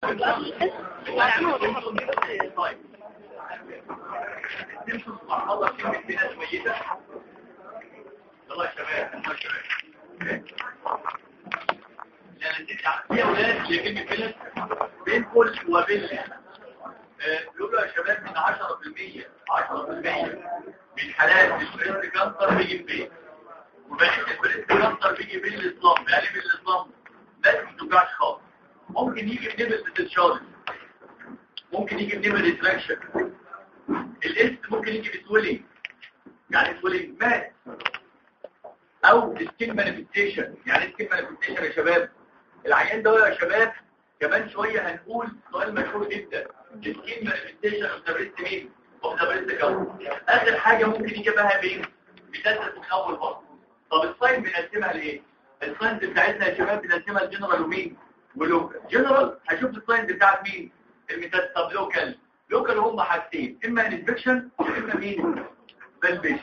يلا يا شباب يا اولاد اللي كلمه فيلس بين كل وبين بيقولوا يا شباب ان 10% من حالات البريست كانسر بيجي في البيت، وبقيه البريست كانسر بيجي بين الاسلام. يعني بين الاسلام بس ما توجعش خالص. ممكن يجي بنبل بتتشارج، ممكن يجي بنبل ريتراكشن، الاست ممكن يجي بسويلنج، يعني سويلنج مات، او سكين مانيفستيشن. يعني سكين مانيفستيشن يا شباب العيان ده يا شباب كمان شويه هنقول سؤال مشهور جدا، سكين مانيفستيشن اوف ذا بريست مين اوف ذا بريست كانسر. اخر حاجه ممكن يجي بها مين؟ بتاثر في خلق البطن. طب الساين بنقسمها لايه؟ الساينز بتاعتنا يا شباب بنقسمها لجنرال ومين ولوكال. جنرال هشوف الساينز بتاعت مين الميتاستاز. طب لوكال هم حاجتين، اما انفكشن واما مين بالبيشن.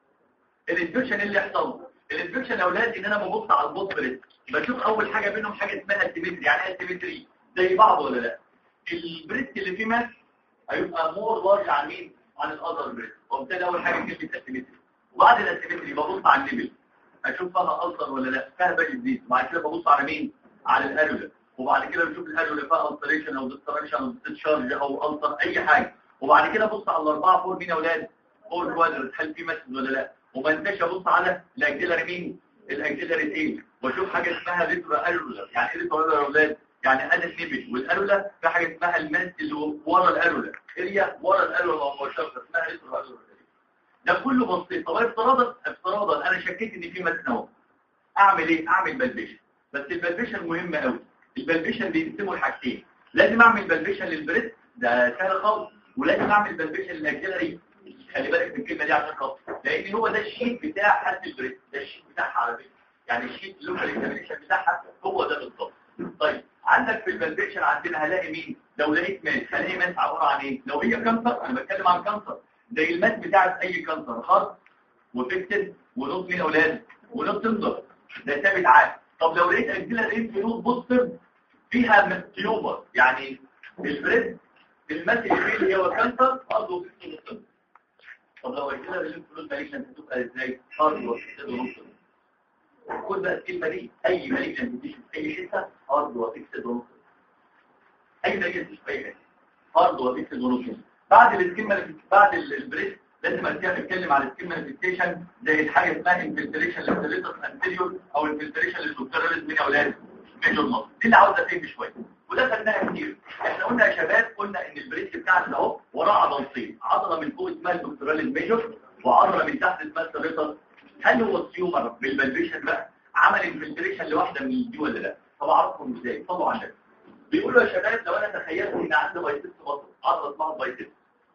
الانفكشن اللي يحصل الانفكشن يا اولاد ان انا ببص على البوت بريست، بشوف اول حاجه بينهم حاجه اسمها السيمتري. يعني ايه السيمتري؟ زي بعض ولا لا؟ البريست اللي فيه ماس هيبقى مور لارج عن مين؟ عن الاذر بريست. وبالتالي اول حاجه كلمه السيمتري. وبعد السيمتري ببص على النبل اشوف فيها ألسر ولا لا، فيها باقي جديد. وبعد كده ببص على مين؟ على الاريولا. وبعد كده بشوف الاريولا فيها ألسريشن او ديستراكشن او ديسشارج او ألسر اي حاجه. وبعد كده ابص على الاربعه فور مين يا اولاد؟ فور كوادرت، هل في ماس ولا لا؟ وما انتش ابص على الاكسلري مين؟ الاكسلري تيل، واشوف حاجه اسمها ريترو اريولا. يعني ايه ريترو اريولا يا اولاد؟ يعني انا النبل والاريولا في حاجه اسمها الماس اللي ورا الاريولا، هي ورا الاريولا مباشره اسمها ريترو اريولا. ده كله بسيط. طب افتراضا انا شكيت ان في ماس اهو، اعمل ايه؟ اعمل بالبيشن. بس البالبيشن مهم قوي. البالبيشن بيقسموا لحاجتين، لازم اعمل بالبيشن للبريست ده سهل خالص، ولازم اعمل بالبيشن للاكسلري. خلي بالك من الكلمه دي عشان خاطر لان هو ده الشيت بتاع حاله البريست، ده الشيت بتاعها على فكره. يعني الشيت اللوكال اكزامينشن بتاعها هو ده بالظبط. طيب عندك في البالبيشن عندنا هلاقي مين؟ لو لقيت ماس هلاقي ماس عباره عن ايه؟ لو هي كانسر، انا بتكلم عن كانسر زي الماس بتاعت اي كانسر، هارت وفيكتد ونوت مين اولاد ونوت تندر، ده ثابت عادي. طب لو لقيت اكزيلاري انفلود بوستر فيها تيومر، يعني البريد الماس اللي هو كانسر برضه فيكتد ونوت. طب لو اكزيلاري انفلود مالجنت هتبقى ازاي؟ هارت وفيكتد ونوت. خد بقى الكلمه دي، اي مالجنت تيجي في اي حته هارت وفيكتد ونوت. اي مالجنت في اي حته هارت وفيكتد ونوت. بعد السكيما بعد البريد لازم اتكلم على السكيما مانيفستيشن زي الحاجه اسمها انفلتريشن للسيريتس انتيريور او انفلتريشن للدوكتوراليز من اولاد ميجور مصر. دي اللي عاوزه فهم شويه وده خدناها كتير. احنا قلنا يا شباب قلنا ان البريست بتاعنا اهو وراه عضلتين، عضله من فوق اسمها الدوكتوراليز ميجور وعضله من تحت اسمها السيريتس. هل هو التيومر بالبالبيشن بقى عمل انفلتريشن لواحده من دي ولا لا؟ طب اعرفهم ازاي؟ طبعا لا. بيقولوا يا شباب لو انا تخيلت ان عندي بايسبس مصر، عضله اسمها بايسبس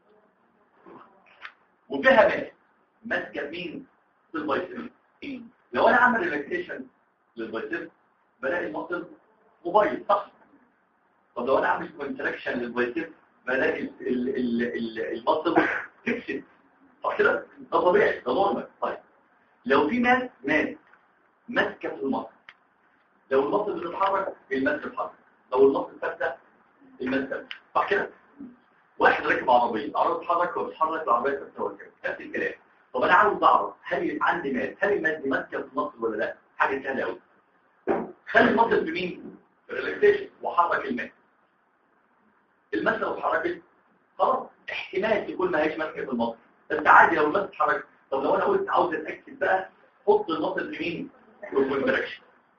وفيها ماسكه مين في البايسبس. لو انا عامل ريلاكسيشن للبايسبس بلاقي المصل موبايل صح. طب لو انا عامل كونتراكشن للبايسبس بلاقي المصل فيكسد صح كده. ده طبيعي، ده نورمال. طيب لو في ماسكه في المصل، لو المصل بتتحرك الماس بتتحرك، لو المصل ثابته الماس ثابته صح كده. واحد راكب عربيه تتحرك وبتتحرك العربيه ثابته ولا كده، نفس الكلام. طب انا عاوز اعرف هل عندي ماس، هل الماس دي ماسكه في المصل ولا لا؟ حاجه سهله قوي. خلي المصل في مين؟ في الريلاكسيشن وحرك الماس لو اتحركت خلاص احتمال تكون ما هيش ماسكه في المصل، بس عادي لو الماس اتحركت. طب لو انا قلت عاوز اتاكد بقى حط المصل في مين؟ في الكونتراكشن.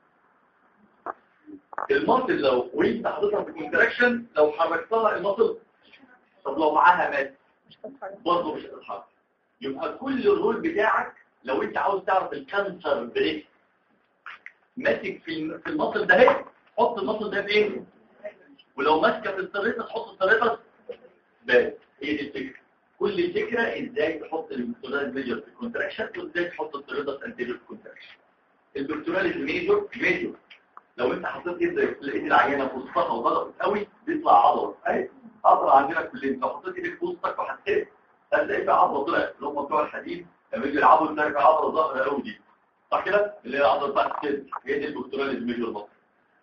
المصل لو وانت حاططها في الكونتراكشن لو حركتها المصل، طب لو معاها ماس برضه مش هتتحرك. يبقى كل الرول بتاعك لو انت عاوز تعرف الكانسر بريست ماسك في المصل ده اهي، حط المصل ده في ايه؟ ولو ماسكه في السريطه تحط السريطه بس. هي دي الفكره. كل الفكره ازاي تحط البكتورال ميجور في الكونتراكشن وازاي تحط السريطه انتيريور في الكونتراكشن. البكتورال ميجور لو انت حطيت ايدك لقيت العينه في وسطها وضغطت قوي بيطلع عضله اهي. عضله عندنا كلنا لو حطيت ايدك في وسطك وحسيت هتلاقي في عضله طلعت اللي هم بتوع الحديد لما يجي يلعبوا تلاقي في عضله ظاهره قوي دي صح كده اللي هي عضله بتاعت الصدر. هي دي البكتورال ميجور.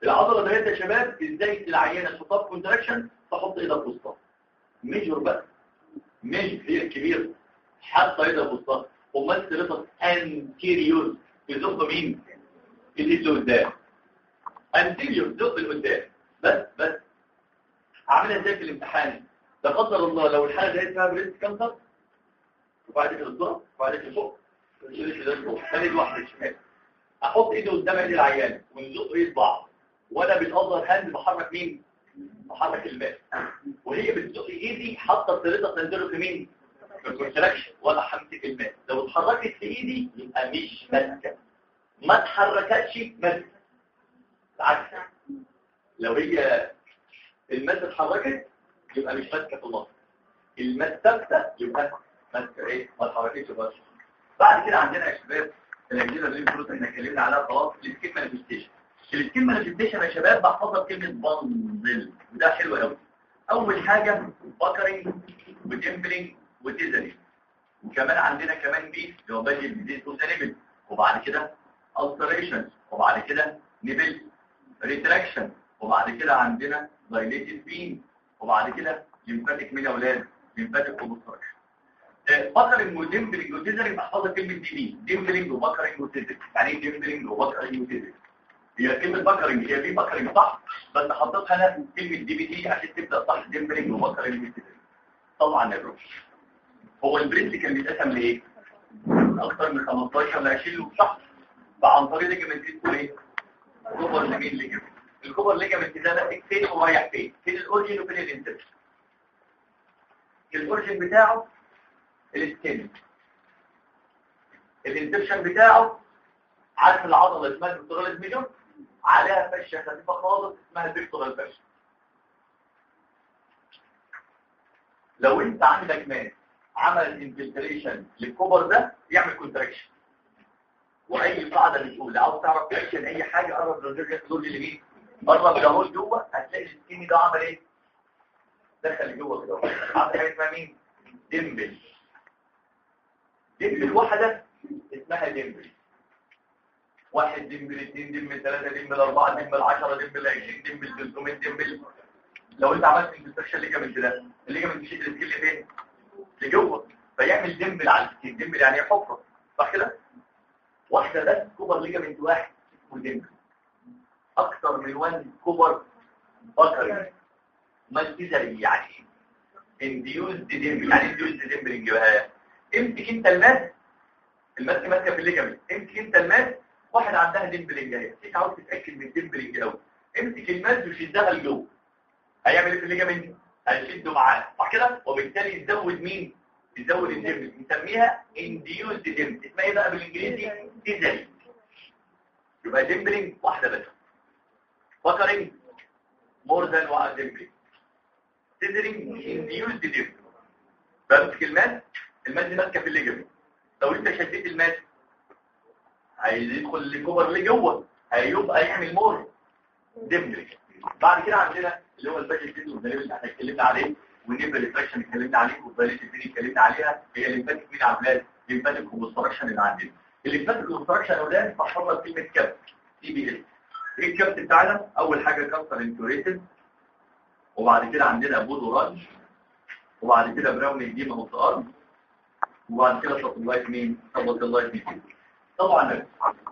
العضله ديت يا شباب ازاي العيانه تحطها في كونتراكشن، تحط ايدها في وسطها ميجور بقى، ميجور هي الكبيره، حاطه ايدها في وسطها ومثلت انتيريور يزق مين الايد لقدام، انتيريور زق لقدام بس اعملها ازاي في الامتحان؟ لا قدر الله لو الحاله ديت فيها بريست كانسر وبعد كده الضغط وبعد كده فوق ثاني واحده شمال، احط ايدي قدام ايد العيان ونزق ايد بعض وانا بالاذر هاند بحرك مين؟ بحرك الماء وهي بتزق ايدي حاطه الطريقه تنزله في مين؟ في الكونتراكشن وانا همسك الماء. لو اتحركت في ايدي يبقى مش ماسكه، ما اتحركتش ماسكه. العكس لو هي الماء اتحركت يبقى مش ماسكه في النص، الماء ثابته يبقى ماسكه ايه؟ ما اتحركتش بس. بعد كده عندنا يا شباب الاجهزه اللي المفروض احنا اتكلمنا عليها خلاص، السكيم مانيفستيشن. السكيم مانيفستيشن يا شباب بحفظها بكلمه بندل وده حلو قوي. اول حاجه بكرنج وديمبلينج وتيزري، وكمان عندنا كمان بيس اللي هو باجي بديس وسانيبل، وبعد كده التريشن، وبعد كده نيبل ريتراكشن، وبعد كده عندنا دايليتد بين، وبعد كده ليمفاتيك مين يا اولاد؟ ليمفاتيك اوبستراكشن. بكرنج وديمبلينج وتيزري بحفظها كلمه دي ديمبلينج وبكرنج وتيزري. يعني ايه ديمبلينج وبكرنج وتيزري؟ هي كلمه بكرنج هي في بكرنج صح، بس حطيتها انا كلمه دي بي تي عشان تبدا صح. ديمبلينج وبكرنج وتيزري طبعا يا بروف. هو البريست كان بيتقسم لايه؟ اكتر من 15 ل 20 صح، فعن طريق ليجمنت اسمه ايه؟ كوبر ليجمنت. الكوبر ليجمنت ده ماسك فين ورايح فين؟ فين الاورجن وفين الانترشن؟ الاورجن بتاعه السكين، الانترشن بتاعه عارف العضله اسمها البيكتوراليس ميجور، عليها فشه خفيفه خالص اسمها البيكتورال فشه. لو انت عندك مان عمل انفلتريشن للكوبر ده يعمل كونتراكشن، واي قاعده بتقول عاوز تعرف تاكشن اي حاجه قرب للرجل دول اللي مين قرب لهول جوه هتلاقي السكيني ده عمل ايه؟ دخل جوه كده عمل حاجه اسمها مين؟ ديمبل. ديمبل واحده اسمها ديمبل، 1 ديمبل 2 ديمبل 3 ديمبل 4 ديمبل 10 ديمبل 20 ديمبل 300 ديمبل. لو انت عملت انفلتريشن ليجامنت ده الليجامنت يشد السكين فين؟ لجوه، فيعمل ديمبل على السكين. ديمبل يعني حفره صح كده؟ واحده بس كوبر ليجامنت واحد وديمبل، اكتر من 1 كوبر بكري مالتيزري. يعني انديوزد ديمبل، يعني انديوزد ديمبلنج بقى. امسك انت الماس ماسكه في الليجامنت، امسك انت الماس واحد عندها ديمبلنج اهي، انت عاوز تتاكد من الديمبلنج قوي، امسك الماس وشدها لجوه، هيعمل ايه في الليجامنت؟ هيشده معاه صح كده؟ وبالتالي يزود مين؟ يزود الديمبل، نسميها انديوزد ديمبل. اسمها ايه بقى بالانجليزي؟ تيزري. يبقى ديمبلنج واحده بس، فكرنج مور ذان واحد ديمبلنج، تيزرينج انديوزد ديمبل. بمسك الماس دي ماسكه في الليجامنت، لو انت شديت الماس هيدخل الكوبر اللي جوه هيبقى يعمل مور ديمبلنج. بعد كده عندنا اللي هو الباجي سيد والدليل اللي احنا اتكلمنا عليه، والنيبل ريتراكشن اتكلمنا عليه، والدليل الثاني اتكلمنا عليها، هي الليمفاتيك مين عاملاه؟ الليمفاتيك اوبستراكشن اللي عندنا. الليمفاتيك اوبستراكشن اولاد بحفظها كلمه كابت سي بي اس. ايه الكابت بتاعنا؟ اول حاجه كانسر انكوريتد، وبعد كده عندنا بودو رانج، وبعد كده براون ايديما اوف ذا ارم، وبعد كده ساتلايت مين؟ ساتلايت مين. طبعا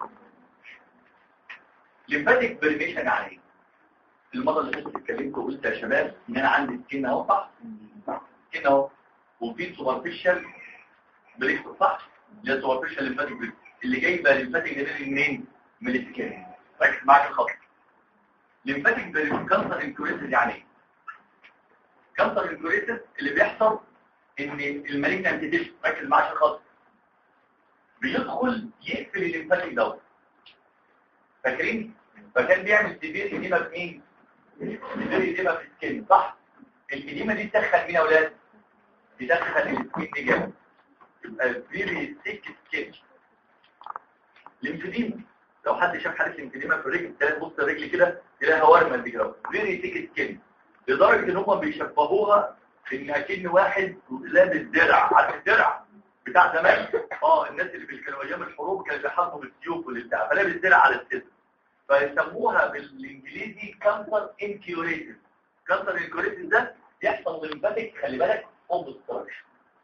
الليمفاتيك بريميشن يعني ايه؟ المرة اللي فاتت اتكلمت وقلت يا شباب ان انا عندي سكين اهو صح؟ سكين اهو، وفي سوبرفيشال بريك صح؟ اللي هي سوبرفيشال ليمفاتيك بريك اللي جايبه ليمفاتيك جديد منين؟ من السكين. ركز معاك الخط. ليمفاتيك بريك كانسر انكوريتد يعني ايه؟ كانسر انكوريتد اللي بيحصل ان المالجنت تيشو، ركز معاك الخط، بيدخل يقفل الليمفاتيك دوت. فاكرين؟ فكان بيعمل سيفير إديمة في مين؟ سيفير إديمة في السكين صح؟ الإديمة دي تدخل مين يا أولاد؟ تدخل السكين دي جامد، يبقى فيري سيك سكين. ليمفيديما، لو حد شاف حالة ليمفيديما في الرجل تلاقي بص الرجل كده تلاقيها ورمة دي كده، فيري سيك سكين، لدرجة إن هم بيشبهوها إن أكن واحد لابس درع. عارف الدرع بتاع زمان؟ الناس اللي كانوا أيام الحروب كانوا بيحاربوا بالسيوف والبتاع، فلابس درع على الصدر. فيسموها بالانجليزي كانسر انكيوريتيف. كانسر انكيوريتيف ده يحصل ليمفاتيك، خلي بالك، اوبستراكشن،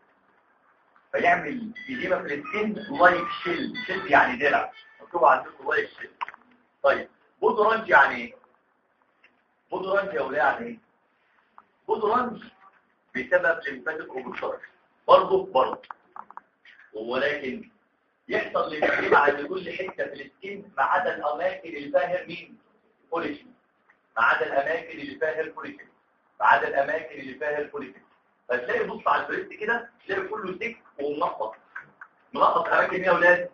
فيعمل إديمة في السكين لايك شيل. شيل يعني درع، مكتوب عندكم لايك شيل. طيب بودورانج يعني ايه؟ بودورانج يا ولاد يعني ايه؟ بودورانج بسبب ليمفاتيك اوبستراكشن برضه، ولكن يحصل للإديمة عند كل حتة في السكين ما عدا الأماكن اللي فيها هيرمين بوليشن، ما عدا الأماكن اللي فيها هيربوليشن، ما عدا الأماكن اللي فيها هيربوليشن. فتلاقي بص على البريست كده تلاقي كله سك ومنقط. منقط اماكن ايه يا اولاد؟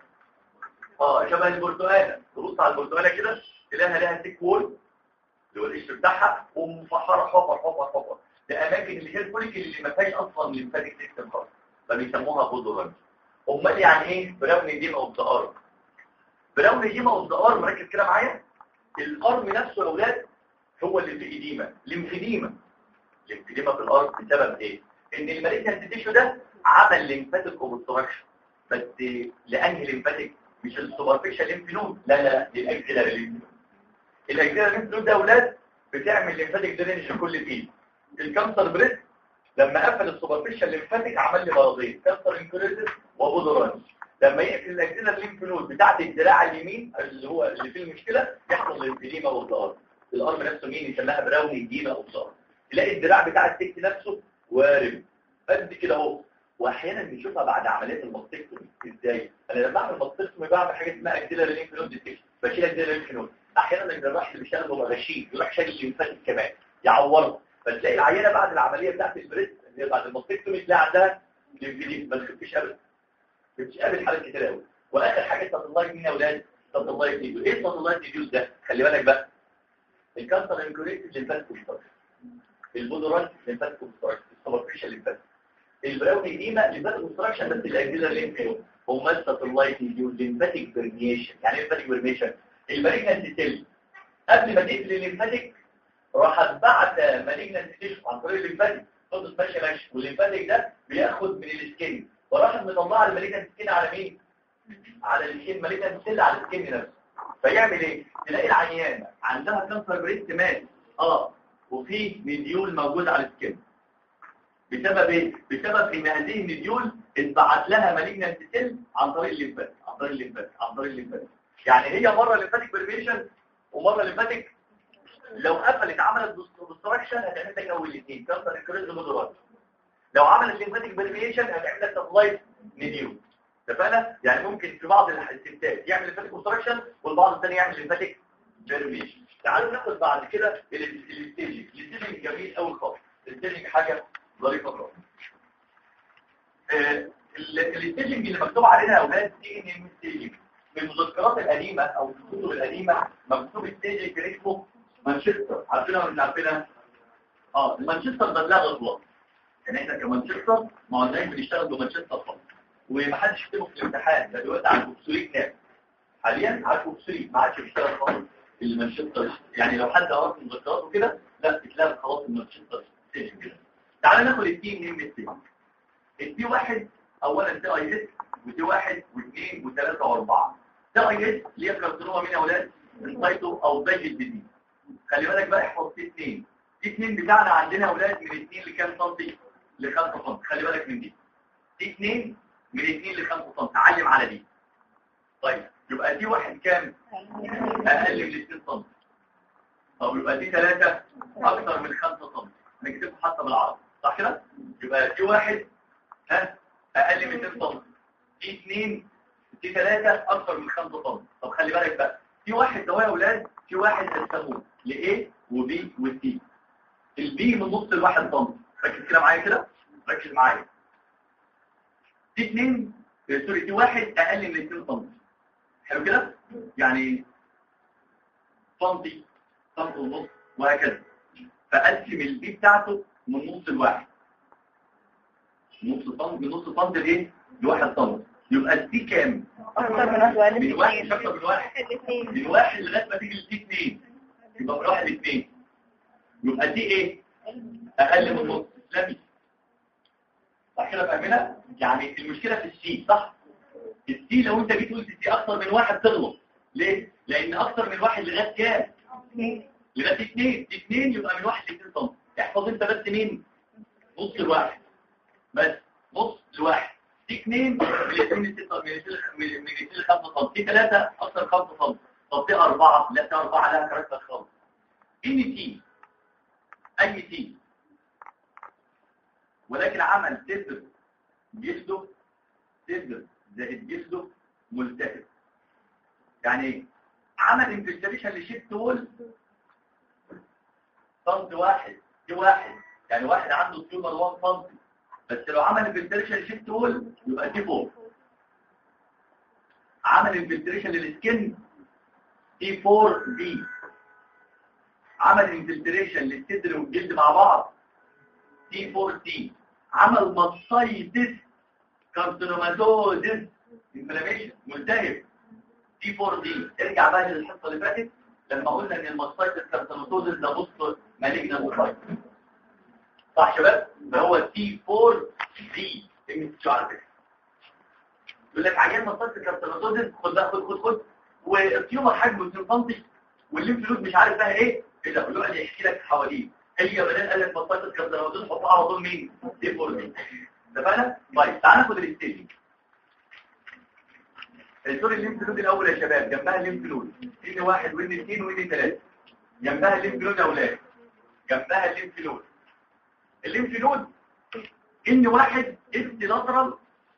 شبه البرتقاله. تبص على البرتقاله كده تلاقيها لها سك وول اللي هو القشر بتاعها ومفحره حفر. ده اماكن اللي هي الفوليكل اللي ما فيهاش اصلا ليمفاتيك سيستم خالص، فبيسموها بودورانج. امال يعني ايه براون ايديما اوف ذا ارم؟ براون ايديما اوف ذا ارم، مركز كده معايا. الارم نفسه يا اولاد هو اللي فيه ايديما، ليمفيديما في الارض. بسبب ايه؟ ان المالجنت تيشو ده عمل ليمفاتيك اوبستراكشن، بس لانهي ليمفاتيك؟ مش السوبرفيشال ليمف نود، لا للاكسيلاري ليمف نود. الاكسيلاري ليمف نود ده اولاد بتعمل ليمفاتيك درينج كل فيه. الكانسر بريست لما قفل السوبرفيشال ليمفاتيك عمل لي مرضين، كانسر انكوريتيف وبودورانج. لما يقفل الاكسيلاري ليمف نود بتاعت الدراع اليمين اللي فيه المشكله يحصل ليمفيديما اوف الارم نفسه مين يسميها براون ايديما اوف تلاقي الدراع بتاع الست نفسه وارم قد كده اهو. واحيانا بنشوفها بعد عمليات الماستكتومي. ازاي؟ انا لما اعمل ماستكتومي بعمل حاجه اسمها اكسيلاري ليمف نود ديتكشن، بشيل اكسيلاري ليمف نود. احيانا الجراح اللي بيشتغل هو غشيم يروح شايل الليمفاتيك كمان يعورها، فتلاقي العيانه بعد العمليه بتاعت البريست اللي هي بعد الماستكتومي تلاقي عندها ليمفيديم. ما تخفيش ابدا، مش قابل حالات كتير قوي. واخر حاجه ساتلايت مين يا اولاد؟ ساتلايت نيديوز. ايه ساتلايت نيديوز ده؟ خلي بالك بقى، الكانسر انكوريتيف ليمفاتيك، البودورانج ليمفاتيك اوبستراكشن، السوبرفيشال ليمفاتيك، البراون ايديما ليمفاتيك اوبستراكشن بس الاكسيلاري ليمف نود، ومسط اللايت نيديوز ليمفاتيك برميشن. يعني ايه ليمفاتيك برميشن؟ المالجنت سيل قبل ما تقفل الليمفاتيك راح بعت مالجنت تيشو عن طريق الليمفاتيك، فضلت ماشيه والليمفاتيك ده بياخد من السكين وراح مطلع المالجنت سكين على مين؟ على السكين. مالجنت سيل على السكين نفسه. فيعمل ايه؟ تلاقي العيانه عندها كانسر بريست مات وفي نديول موجود على السكين. بسبب ايه؟ بسبب ان هذه النديول اتبعت لها مالجنت سيل عن طريق الليمفاتيك. يعني هي مره ليمفاتيك برميشن ومره ليمفاتيك. لو قفلت عملت اوبستراكشن هتعمل لك اول الاثنين كانسر انكريز مودورات. لو عملت ليمفاتيك برميشن هتعمل لك سبلايت نديول. اتفقنا؟ يعني ممكن في بعض الستات يعمل ليمفاتيك اوبستراكشن والبعض الثاني يعمل ليمفاتيك برميشن. تعالوا ناخد بعد كده الستيجنج جميل قوي خالص. الستيجنج حاجه ظريفه خالص. الستيجنج اللي مكتوب علينا يا اولاد ستيجنج في المذكرات القديمه او في الكتب القديمه مكتوب ستيجنج اسمه مانشستر. عارفينها ولا مش عارفينها؟ المانشستر ده لغه غلط. يعني احنا كمانشستر ما قلناش بنشتغل بمانشستر خالص، ومحدش يكتبه في الامتحان. ده دلوقتي على الكوبسوليت ناس حاليا على الكوبسوليت ما عادش بيشتغل خالص المانشستر. يعني لو حد قرأ في المذكرات وكده لا تتلغى خلاص المانشستر كده. تعالى ناخد التي من التي. التي واحد اولا تي اي اس، وتي واحد واثنين وثلاثه واربعه. تي اي اس اللي هي كارسينوما مين يا اولاد؟ السايتو او زي الجديد. خلي بالك بقى احفظ تي 2. تي 2 بتاعنا عندنا يا اولاد من 2 لكام سنتي؟ ل 5 سم. خلي بالك من دي. تي 2 من 2 ل 5 سم. تعلم على دي. طيب يبقى دي واحد كام؟ اقل من 2 سم. طب يبقى دي 3 اكتر من 5 سم. نكتبه حتى بالعربي صح كده؟ يبقى دي واحد اقل من 2 سم. دي 2 دي 3 اكتر من 5 سم. طب خلي بالك بقى في واحد ده يا اولاد، في واحد قسموه لايه وبي وسي. البي من نص الواحد سم. ركز كده معايا كده، ركز معايا. دي 2 سوري دي واحد اقل من 2 سم. حلو كده؟ يعني سنتي سنتي ونص وهكذا. فقسم البي بتاعته من نص الواحد. نص سم من نص سم لايه؟ لواحد سم. يبقى الدي كام؟ من واحد اكتر من واحد. من واحد لغايه ما تيجي للدي 2 يبقى من واحد ل2. يبقى دي ايه؟ اقل من نص. لمي صح كده فاهمينها؟ يعني المشكله في السي صح؟ السي لو انت جيت قلت السي اكتر من واحد تغلط. ليه؟ لان اكتر من واحد لغايه كام؟ لغايه 2. 2 يبقى من 1 ل 2 سم. احفظ انت بس مين؟ نص الواحد بس، نص الواحد. دي 2 من 2 ل 6 من 2 ل 5 سم. دي 3 اكتر 5 سم. طب دي 4 لا، دي 4 لها كاركتر خالص. ان تي اي تي ولكن عمل صفر جسده صفر زائد جسده ملتهب. يعني ايه؟ عمل انفستيشن لشيفت وول سنت واحد دي واحد، يعني واحد عنده تيومر 1 سم، بس لو عمل انفستيشن لشيفت وول يبقى دي 4. عمل انفستيشن للسكن دي 4 بي. عمل انفلتريشن للصدر والجلد مع بعض دي 4 سي. عمل ماستايتس كارسينوماتوزيس انفلاميشن ملتهب دي 4 دي. ارجع بقى للحصه اللي فاتت لما قلنا ان الماستايتس كارسينوماتوزيس ده بص مالجنا موبايل، صح شباب؟ ده هو تي 4 دي. مش عارف يقول لك عيان ماستايتس كارسينوماتوزيس، خد بقى خد والتيومر حجمه 2 سم والليمف نود مش عارف بقى ايه كده، كله قال يحكي لك حواليه. هي بدل قال لك ماستايتس كارسينوماتوزيس حطها على طول مين؟ دي 4 دي. اتفقنا؟ طيب تعال ناخد الستيج. الدور الليمف نود الاول يا شباب، جنبها الليمف نود ان 1 وان 2 وان 3. جنبها الليمف نود يا اولاد، جنبها الليمف نود. الليمف نود ان 1 استلاترال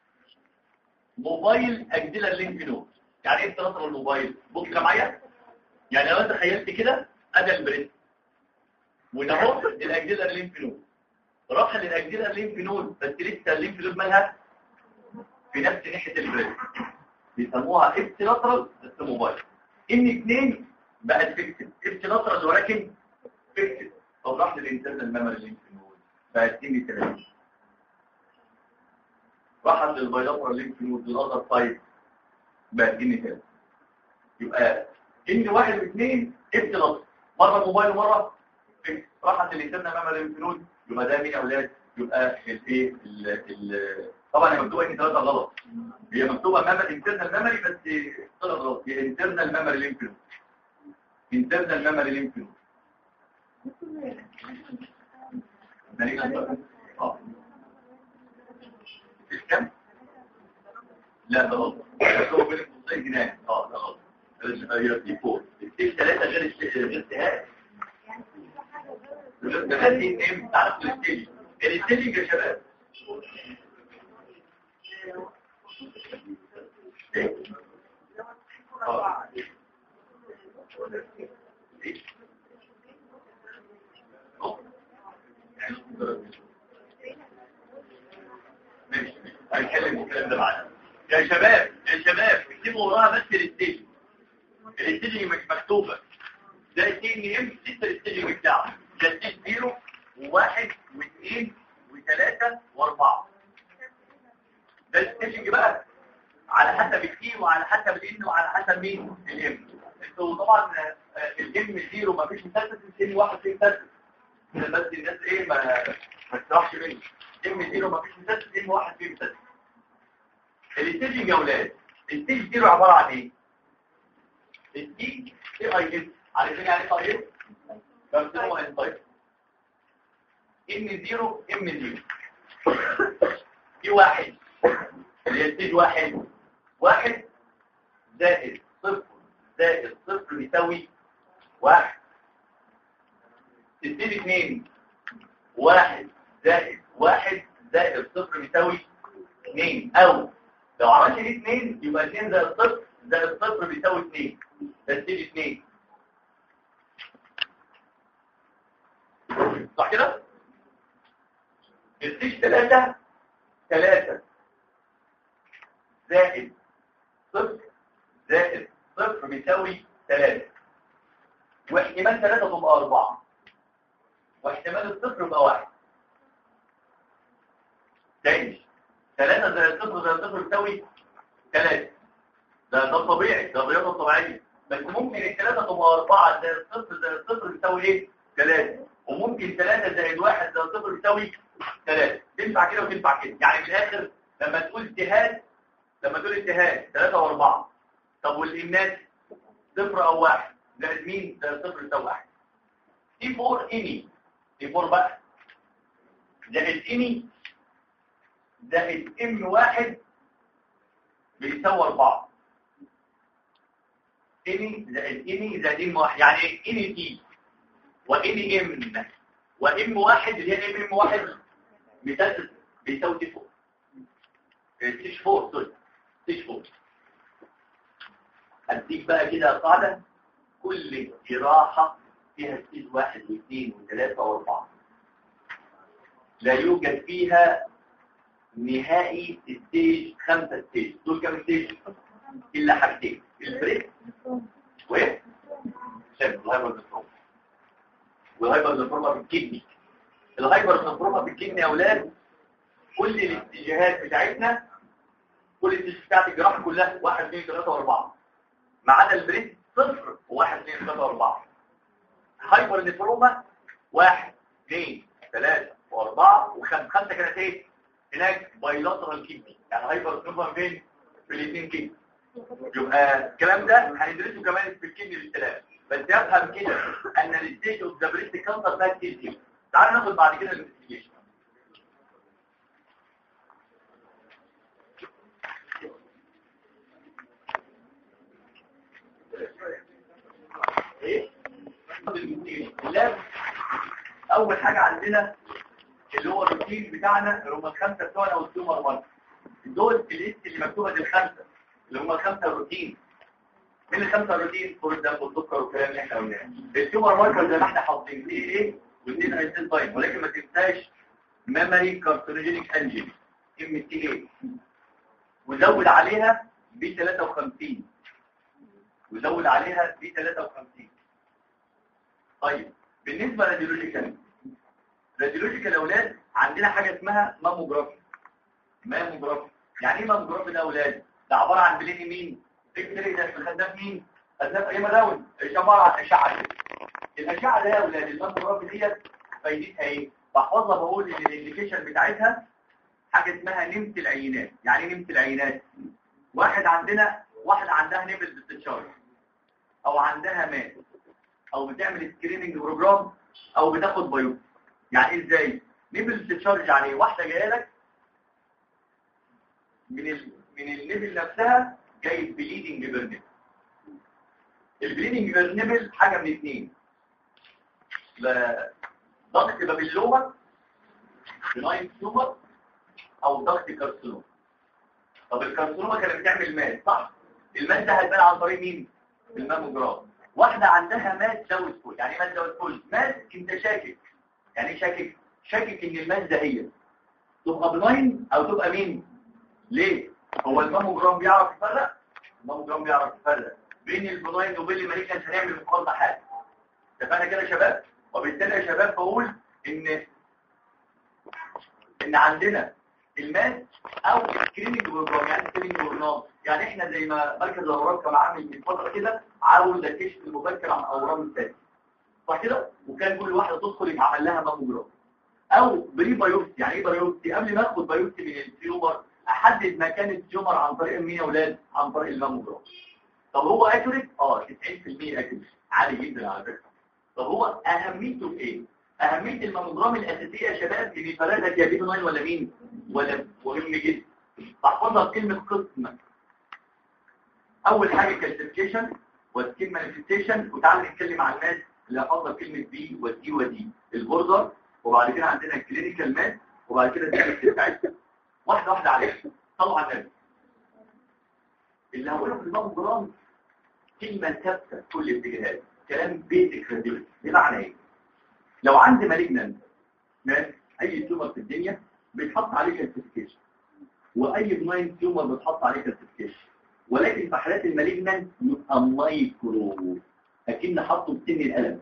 موبايل اجدله الليمف نود. يعني ايه استلاترال موبايل؟ بص كده معايا، يعني لو انت تخيلت كده ادي البريست وده اهو الاجدله الليمف نود، راح للاجدله الليمف نود بس لسه الليمف نود مالها في نفس ناحيه البريست، بيسموها ابتلاترال بس موبايل. ان 2 بقت فيكسد ابتلاترال ولكن فيكسد. طب راح للانترنال ميموري الليمف نود بقت ان 3. راحت للبايلاترال ليمف نود للاذر سايد بقت ان 3. يبقى ان 1 و2 ابتلاترال، مره موبايل ومره فيكسد. راحت للانترنال ميموري الليمف نود، يبقى ده مين يا اولاد؟ يبقى الايه طبعا هي مكتوبه ان 3 غلط، هي مكتوبه انترنال ميموري بس طلع غلط. هي انترنال ميموري ليمف نود، انترنال ميموري ليمف نود. كم؟ لا ده غلط، هو بين القوسين جنان. ده غلط. هي دي 4 الستيج 3 غير الستيج غير تعرف الستيج. الستيج يا شباب ماشي هنتكلم الكلام ده بعدين. يا شباب اكتبوا وراها بس الستيج مش مكتوبه. ده الستيج ام 6 الستيج بتاعه، ده ستيج 0 و1 و2 و3 و4. ده الستيج بقى على حسب التي وعلى حسب الان وعلى حسب مين الام. انتوا طبعا الام 0 ما فيش مسدس، الام 1 فيه مسدس، بس الناس ايه ما تروحش منه. ام 0 ما فيش مسدس، ام 1 فيه مسدس. الستيج يا اولاد، الستيج 0 عباره عن ايه؟ الستيج اي اي اس، عارفين يعني ايه اي اس؟ بكتبوا ان طيب ان 0 ام 0 دي 1 اللي هي ستيج 1 زائد 0 زائد 0 بيساوي 1. ستيج 2 1 زائد 1 زائد 0 بيساوي 2. او لو عملت دي 2 يبقى 2 زائد 0 زائد 0 بيساوي 2. ده ستيج 2 صح كده؟ ستيج 3 زائد 0 زائد 0 بيساوي 3، واحتمال 3 تبقى 4 واحتمال الصفر يبقى 1. تاني 3 زائد 0 زائد 0 بتساوي 3. ده طبيعي، ده الرياضه الطبيعيه. بس ممكن الثلاثه تبقى 4 زائد 0 زائد 0 بتساوي ايه؟ 3. وممكن 3 زائد 1 زائد 0 بتساوي 3. تنفع كده وتنفع كده. يعني في الاخر لما تقول اجتهاد 3 و4. طب والإنات صفر او واحد زائد مين؟ زائد صفر يساوي واحد. تي 4 اني، تي 4 بقى زائد اني زائد ام واحد بيساوي 4. اني زائد اني زائد ام واحد، يعني اني تي واني ام وام واحد اللي هي ام واحد مثال بيساوي تي 4. تي 4 سوري تي 4. هديك بقى كده قاعده: كل جراحه فيها ستيج 1 و2 و3 و4 لا يوجد فيها نهائي ستيج 5 ستيج. دول كام ستيج؟ الا حاجتين: البريك وايه؟ الهايبر نفروما. والهايبر نفروما بالكدني. الهايبر نفروما بالكدني يا اولاد كل الاتجاهات بتاعتنا، كل الاتجاهات بتاعت الجراحه كلها 1 2 3 و4 ما عدا البريك 0 و1 2 3 و4. هايبر نفروما 1 2 3 و4 و5. 5 كانت ايه؟ هناك بايلاترال كدني، يعني هايبر نفروما فين؟ في الاثنين كدني. يبقى الكلام ده هندرسه كمان في الكدني بالسلام، بس يفهم كده ان الستيج اوف ذا بريست كانسر ده كتير. تعالوا ناخد بعد كده الانفستيجيشن. ايه؟ اللاب اول حاجه عندنا اللي هو الروتين بتاعنا اللي هم الخمسه بتوعنا او التيومر 1. دول الليست اللي مكتوبه دي الخمسه اللي هم الخمسه الروتين. من الخمسه الروتين فور اكزامبل السكر والكلام اللي احنا قلناه. التيومر ماركر زي ما احنا حاطين دي ايه واثنين ايزين تايم، ولكن ما تنساش ميموري كارسينوجينيك انجين ام تي اي، وزود عليها بي 53 وزود عليها بي 53. طيب بالنسبه للراديولوجيكال، راديولوجيكال اولاد عندنا حاجه اسمها ماموجرافي. ماموجرافي يعني ايه ماموجرافي ده يا اولاد؟ ده عباره عن بلين مين؟ اكس-راي. ده خدناه في مين؟ خدناه في اي مداول. عباره عن اشعه كده. الاشعه ده يا اولاد الماموجرافي ديت فايدتها ايه؟ بحفظها، بقول ان الانديكيشن بتاعتها حاجه اسمها نمت العينات. يعني ايه نمت العينات؟ واحده عندها نيبل بتتشارج او عندها مات او بتعمل سكريننج بروجرام او بتاخد بايوبسي. يعني ازاي؟ نيبل بتتشارج عليه، واحده جايه لك من النيبل نفسها جاي بليدنج برنبل. البليدنج برنبل حاجه من اثنين: ضغط بابيلوما بناين تيومر او ضغط كارسينوما. طب الكارسينوما كانت بتعمل مات صح؟ المات ده هيبان عن طريق مين؟ الماموجراف. واحده عندها مات زاويه فول. يعني ايه مات زاويه فول؟ مات انت شاكك. يعني ايه شاكك ان المات ده هي تبقى بناين او تبقى مين؟ ليه؟ هو الماموجرام بيعرف يفرق؟ الماموجرام بيعرف يفرق بين البناين وبين الماليكنس. هنعمل مقارنه حاجه. اتفقنا كده يا شباب؟ وبالتالي يا شباب بقول ان عندنا الماس او سكريننج بروجرام. يعني سكريننج بروجرام يعني احنا زي ما مركز الاورام كان عامل من فتره كده عاوز الكشف المبكر عن اورام الثاني صح كده، وكان كل واحده تدخل يتعمل لها ماموجرام او بري بايوبسي. يعني ايه بايوبسي؟ قبل ما اخد بايوبسي من التيومر احدد مكان التيومر عن طريق مين يا اولاد؟ عن طريق الماموجرام. طب هو اكيوريت؟ 90% اكيوريت، عالي جدا على فكره. طب هو اهميته في ايه؟ اهميه الماموجرام الاساسيه يا شباب ان يفرقك يا بي 9 ولا مين ولا مهم جدا. بحفظها بكلمه قسم. اول حاجه كالسيفيكيشن والسكين مانيفستيشن، وتعالى نتكلم عن الناس اللي حافظه كلمه بي ودي ودي البوردر، وبعد كده عندنا الكلينيكال مات، وبعد كده الديتكتيف بتاعتنا واحده واحده عليها. طلعوا على النبي اللي هقوله في الماموجرام كلمه ثابته في كل الاتجاهات، كلام بيزك راديولوجي. بمعنى ايه؟ لو عندي مالجنانت ماس اي تيومر في الدنيا بيتحط عليه كالسيفيكيشن، واي بناين تيومر بيتحط عليه كالسيفيكيشن، ولكن في حالات المالجنانت يبقى مايكرو اكن حطه بسن القلم،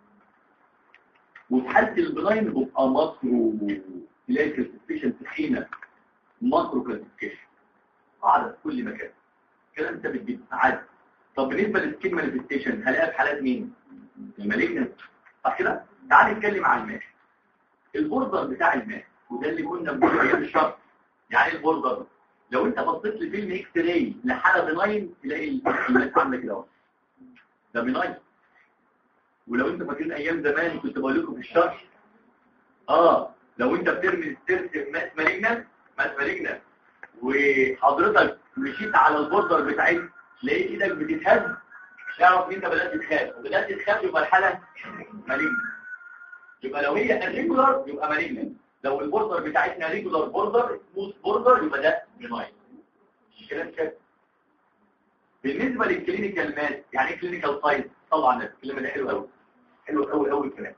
وفي حاله البناين بيبقى ماكرو تلاقي كالسيفيكيشن تخينه ماكرو كالسيفيكيشن عدد في كل مكان. الكلام ده بتجيب عدد. طب بالنسبه للسكين مانيفستيشن هلاقيها في حالات مين؟ المالجنانت صح كده؟ تعال نتكلم عن الماس. البوردر بتاع الماس وده اللي كنا بنقوله ايام الشرط. يعني البوردر لو انت بصيت لفيلم اكس راي لحاله بناين تلاقي الماس عامله كده اهو. ده بناين. ولو انت فاكرين ايام زمان كنت بقول لكم في الشرح لو انت ترسم ماس مالجنان وحضرتك مشيت على البوردر بتاعتك لقيت ايدك بتتهز، تعرف ان انت بدات تخاف يبقى الحاله مالجنان. يبقى لو هي الريجولار يبقى مالجنان، لو البوردر بتاعتنا ريجولار بوردر سموث بوردر يبقى ده بناين. كلام كده. بالنسبه للكلينيكال ماس، يعني ايه كلينيكال سايز؟ طبعا الكلمه ده حلو قوي، حلو قوي قوي الكلام.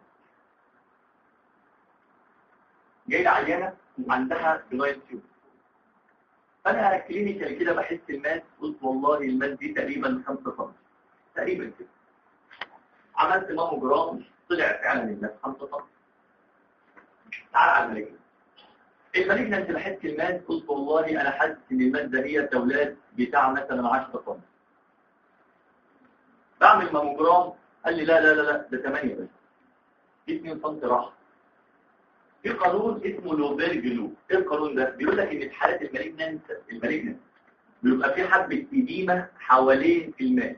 جاي عيانه عندها بناين تيوب، انا كلينيكال كده بحس الماس، قلت والله الماس دي تقريبا 5 سم تقريبا كده. عملت ماموجرام طلع فعلا الماس 5 سم. تعال على المالجنان انت بحس الماس، قلت والله انا حاسس ان الماس ده هي تولاد بتاع مثلا 10 سم. بعمل ماموجرام قال لي لا لا لا لا ده 8 بس، 2 سم راح. في قانون اسمه لوبيرج لو. ايه القانون ده؟ بيقول لك ان في حالات المالجنان بيبقى في حبه اديمه حوالين الماس.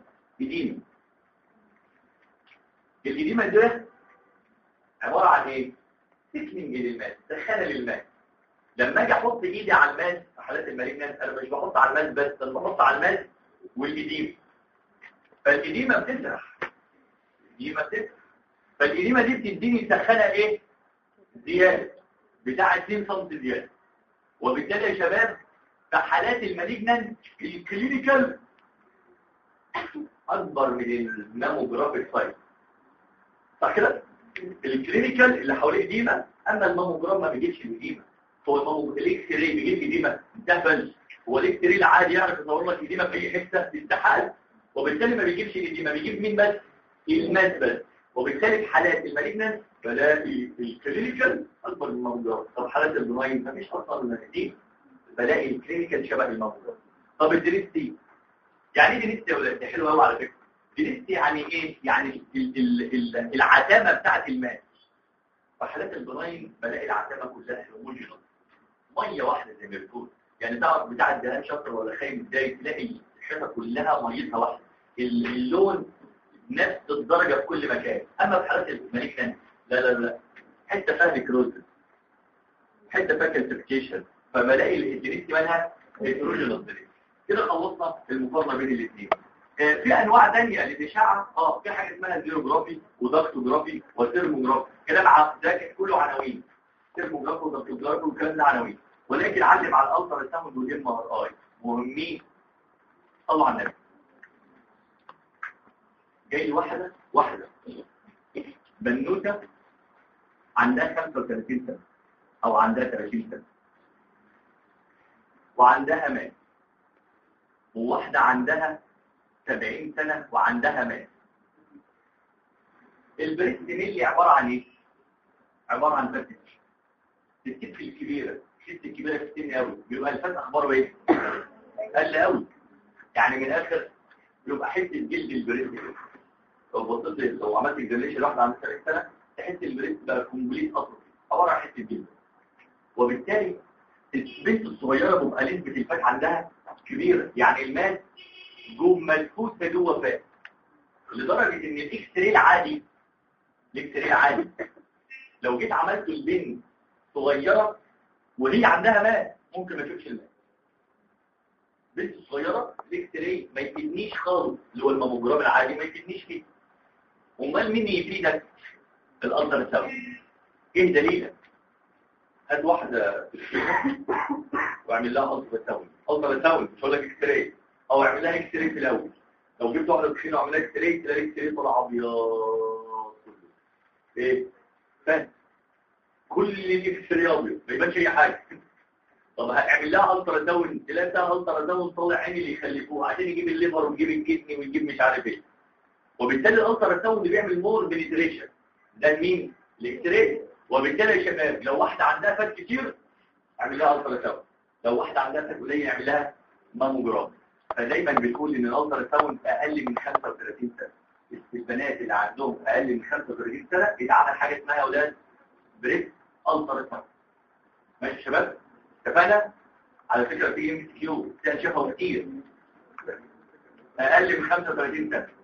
الاديمه ده عباره عن ايه؟ تكنينج للماس، سخانه للماس. لما اجي احط ايدي على الماس في حالات المالجنان انا مش بحط على الماس بس، انا بحط على الماس والاديمه. فالاديمه بتسرح، فالاديمه دي بتديني سخانه ايه؟ زياده بتاع 2 سم زياده. وبالتالي يا شباب في حالات المالجنان الكلينيكال اكبر من الماموجرافيك سايز، صح كده؟ الكلينيكال اللي حواليه اديمه، اما الماموجرام ما بيجيبش الاديمه. هو الاكس راي بيجيب اديمه ده بل هو الاكس راي العادي يعرف يصور لك اديمه في اي حته استحاله، وبالتالي ما بيجيبش الاديمه، بيجيب مين بس؟ الماس بس. وبالتالي في حالات المالجنان بلاقي الكلينيكال اكبر من الماموجرام. طب حالات البناين مفيش اصلا من الاديمه، بلاقي الكلينيكال شبه الماموجرام. طب الدريستي، يعني ايه دريستي يا ولاد؟ دي حلوه قوي على فكره. دريستي يعني ايه؟ يعني العتامه بتاعه الماء. في حالات البناين بلاقي العتامه كلها هوموجينوس، ميه واحده زي ما بتقول. يعني تعرف بتاع الدهان شطر ولا خايم ازاي تلاقي الحيطه كلها ميتها واحده، اللون نفس الدرجه في كل مكان. اما في حالات المالجنان لا لا لا، حته فيها نيكروزس، حته فيها كالسيفيكيشن، فبلاقي الدريستي مالها هيتروجينوس. كده خلصنا المقارنه بين الاثنين. في انواع ثانيه للاشعه، في حاجه اسمها زيروجرافي ودكتوجرافي وثيرموجرافي. كلام ده كله عناوين، ثيرموجرافي ودكتوجرافي والكلام ده عناوين، ولكن علم على الالترا ساوند والام ار اي مهمين. صلوا على النبي. جاي واحده بنوته عندها 35 سنه او عندها 30 سنه وعندها ماس، وواحده عندها 70 سنة وعندها ماس. البريست ميلي عبارة عن ايه؟ عبارة عن فتح. الست الكبيرة في السن قوي بيبقى الفتح اخباره ايه؟ قل قوي. يعني من الاخر بيبقى حته جلد البريست. لو عملت الجليشن واحده عندها 70 سنة تحس البريست بقى كومبليت اطرف، عبارة عن حته جلد. وبالتالي البنت الصغيرة بيبقى نسبة الفتح عندها كبيرة، يعني الماس ملفوت جوه فات، لدرجه ان الاكس راي العادي لو جيت عملت البنت صغيره وهي عندها ماء ممكن ما تشوفش الماء. بنت صغيره الاكس راي ما يفيدنيش خالص، اللي هو الماموجرام العادي ما يفيدنيش فيه. امال مين يفيدك؟ الالترا ساوند. ايه دليلك؟ هات واحده واعمل لها الترا ساوند مش هقول لك اكس راي، او اعمل لها اكس راي في الاول. لو جبت واحده تخينه وعمل لها اكس راي تلاقي الاكس راي طلع ابيض ايه؟ فاهم؟ كل الاكس راي ابيض ما يبانش اي حاجه. طب هعمل لها الترا ساوند تلاقي فيها الترا ساوند طالع عين اللي يخلفوه عشان يجيب الليفر ويجيب الكدني ويجيب مش عارف ايه. وبالتالي الالترا ساوند بيعمل مور بنتريشن. ده مين؟ الاكس راي. وبالتالي يا شباب لو واحده عندها فات كتير اعمل لها الترا ساوند، لو واحده عندها فات قليل اعمل لها ماموجرام. فدايما بنقول ان الالترا ساوند اقل من 35 سنه. البنات اللي عندهم اقل من 35 سنه بيتعمل حاجه اسمها يا اولاد بريست الترا ساوند. ماشي يا شباب؟ اتفقنا؟ على فكره في ام كيو بتشوفها كتير اقل من 35 سنه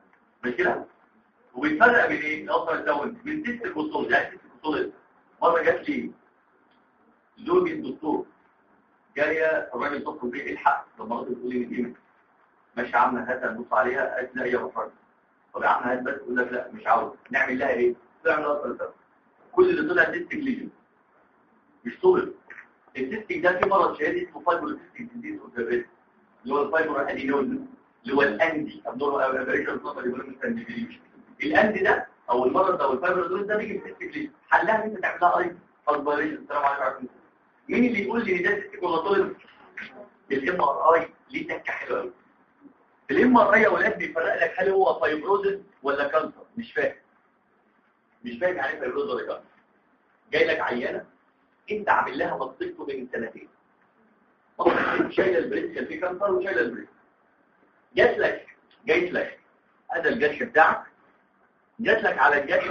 مش كده؟ وبيتفرق بين ايه؟ الالترا ساوند من سيستم وصول. يعني سيستم وصول مره جات لي زوجي الدكتور جايه الراجل طفل بيه الحق لما مرات بتقول لي دي ماشي عامله هاتها نبص عليها قالت لا يا بطل. طب يا عم هات بس يقول لك لا مش عاوز. نعمل لها ايه؟ نعمل الالترا ساوند. كل اللي طلع سيستم ليجن مش صلب. السيستم ده في مرض شهادي اسمه فايبروسيستيك ديزيز اوف ذا بريست اللي هو الفايبرو ادينوز اللي هو الاندي ابنورمال او ابريشن صفر يقولون الاندي ده او المرض او الفايبروسيستيك ده بيجي في سيستم ليجن. حلها ان انت تعملها اي فايبريشن. السلام عليكم. مين اللي يقول لي ده سيستم ولا طلب؟ الام ار اي ليه تكه حلوه قوي. الام ار اي يا ولاد بيفرق لك هل هو فايبروزس ولا كانسر. مش فاهم يعني ايه فايبروز ولا كانسر. جاي لك عيانه انت عامل لها مصيبته من سنتين شايله البريد كان فيه كانسر وشايله البريد. جات لك هذا الجرح بتاعك جات لك على الجرح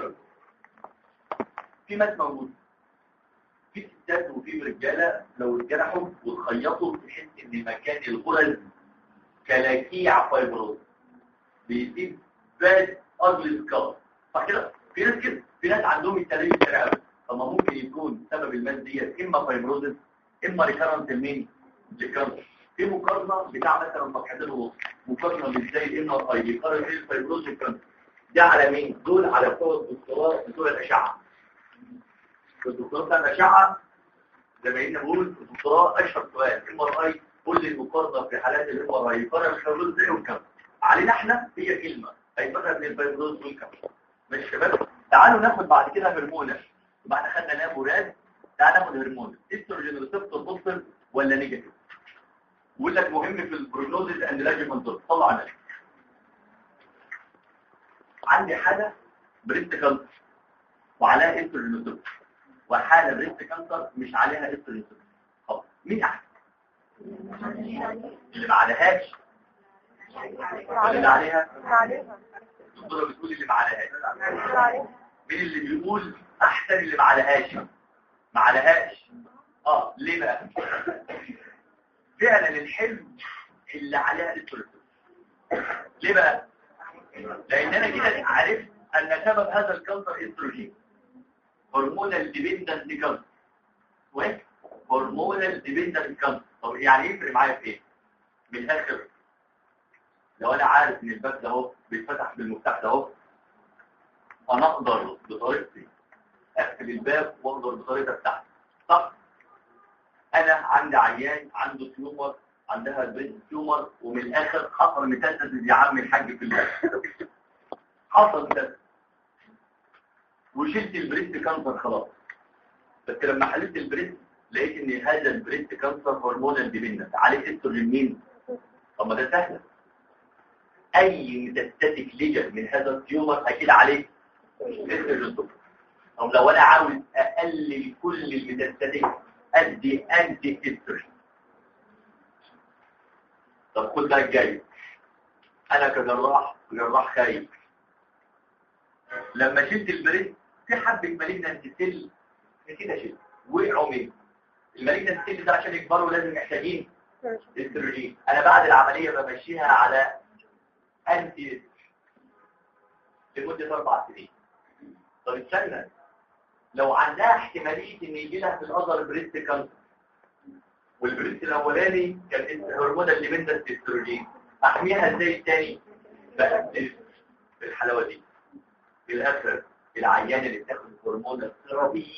في ماس موجود. في ستات وفي رجاله لو اتجرحوا وتخيطوا تحس ان مكان الغرز كلاكيع فايبروز بيزيد باد اجل سكار. صح كده؟ في ناس كده، في ناس عندهم التليف الشرعي. طب ما ممكن يكون سبب الماس ديت اما فايبروزس اما ريكارنت المين للكانسر. في مقارنه بتاع مثلا صفحتين ونص مقارنه ازاي الام ار اي بيقارن ايه الفايبروز والكانسر. ده على مين؟ دول على بتوع الدكتوراه بتوع الاشعه. الدكتوراه بتاع الاشعه زمايلنا بيقول الدكتوراه اشهر سؤال ام ار اي قول لي المقارنه في حالات الام ار اي يقارن الفايبروز ازاي والكانسر. علينا احنا هي كلمه هيفرق بين الفايبروز والكانسر. ماشي يا شباب؟ تعالوا ناخد بعد كده هرمونات. بعد خدنا نابورات تعال ناخد هرمون استروجين ريسبتور بوزيتيف ولا نيجاتيف. بيقول لك مهم في البروجنوزيس اند لاجمنت. طلع على النبي. عندي حاله بريست كانسر وعليها استروجين ريسبتور وحاله بريست كانسر مش عليها استروجين ريسبتور. طب مين احسن؟ اللي ما عليهاش ولا اللي عليها؟ الدكتوره بتقول اللي ما عليهاش. مين اللي بيقول احسن اللي ما عليهاش؟ ليه بقى؟ فعلا الحلو اللي عليها الاستروجين. ليه بقى؟ لان انا كده عرفت ان سبب هذا الكانسر استروجين هرمونال ديبندنت كانسر. هرمونال ديبندنت كانسر. طب يعني يفرق معايا في ايه؟ من الاخر لو انا عارف ان الباب ده اهو بيتفتح بالمفتاح ده اهو انا اقدر بطريقتي اقفل الباب واقدر بطريقه بتاعتي. صح؟ انا عندي عيان عنده تيومر عندها البريست تيومر ومن الاخر حصل ميتاستاسيس يا عم الحاج في البيت. حصل ميتاستاسيس وشلت البريست كانسر خلاص. بس لما حللت البريست لقيت ان هذا البريست كانسر هرمونال ديبندنت عليه استروجين مين؟ طب ما ده سهل. اي ميتاستاتيك ليجن من هذا التيومر اكيد عليه استروجين. طب لو انا عاوز اقلل كل الميتاستاتيك ادي انتي استروجين. طب خد بالك جاي انا كجراح خايف لما شلت البريد في حبه مالجنانت سيل كده شلت وقعوا مني. المالجنانت سيل ده عشان يكبروا لازم محتاجين استروجين. انا بعد العمليه بمشيها على انتي لمده 4 سنين. طب استنى لو عندها احتماليه ان يجي لها في الاذر بريست كانسر والبريست الاولاني كان هرمونال ديبندنت استروجين احميها ازاي الثاني بقى بالحلاوه دي؟ في الاخر العيان اللي بتاخد هرمون الثيرابي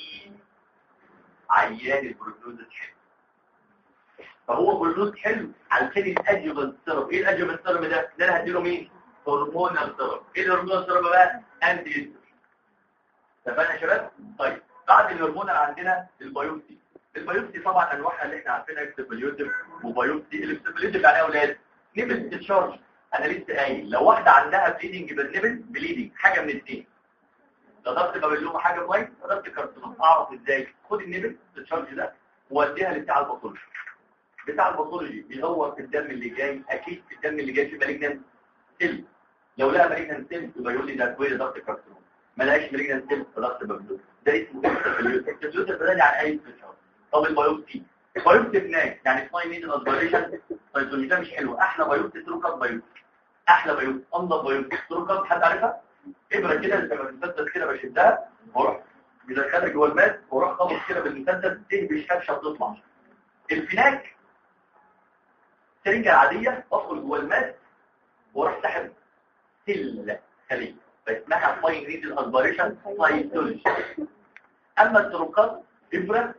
عيان البروجنوز حلو. فهو بروجنوز حلو علشان الادجوفنت ثيرابي. ايه الادجوفنت ثيرابي ده؟ ده انا هديله مين؟ هرمون الثيرابي. ايه الهرمون الثيرابي بقى؟ انتي استروجين. اتفقنا يا شباب؟ طيب بعد الهرمون عندنا البيوبسي. البيوبسي طبعا انواعها اللي احنا عارفينها اكستبليوتيف وبيوبسي. الاكستبليوتيف يعني ايه يا اولاد؟ نيبل ديتشارج. انا لسه قايل لو واحده عندها بليدنج بالنيبل بليدنج حاجه من الاثنين. قدرت اقول لهم حاجه كويس قدرت كارتون اعرف ازاي خد النيبل ديتشارج ده واديها لبتاع الباثولوجي. بتاع الباثولوجي بيدور في الدم اللي جاي اكيد في الدم اللي جاي في مالجنانت سيل. لو لقى مالجنانت سيل يبقى يقول لي ده كويس ضغط كارتون. ما لقاش مالجنانت سيل ضغط بابلو. ده اسمه اكستبليوتيف ده عن اي ديتشارج. طب البيوبسي هناك يعني اسمها مين الاسبريشن. طيب ده مش حلو. احلى بيوبسي تروكات بيوبسي احلى بايوبسي، انضف بايوبسي. التروكال حد عارفها؟ ابره كده زي ما المسدس كده بشدها واروح بدخلها جوه الماس واروح خبط كده بالمسدس تهبش كبشه بتطلع. الفيناك سرنجه عاديه ادخل جوه الماس واروح ساحب سل خليه اسمها فاين ريدل اسبيريشن سايتولوجي. اما التروكال ابره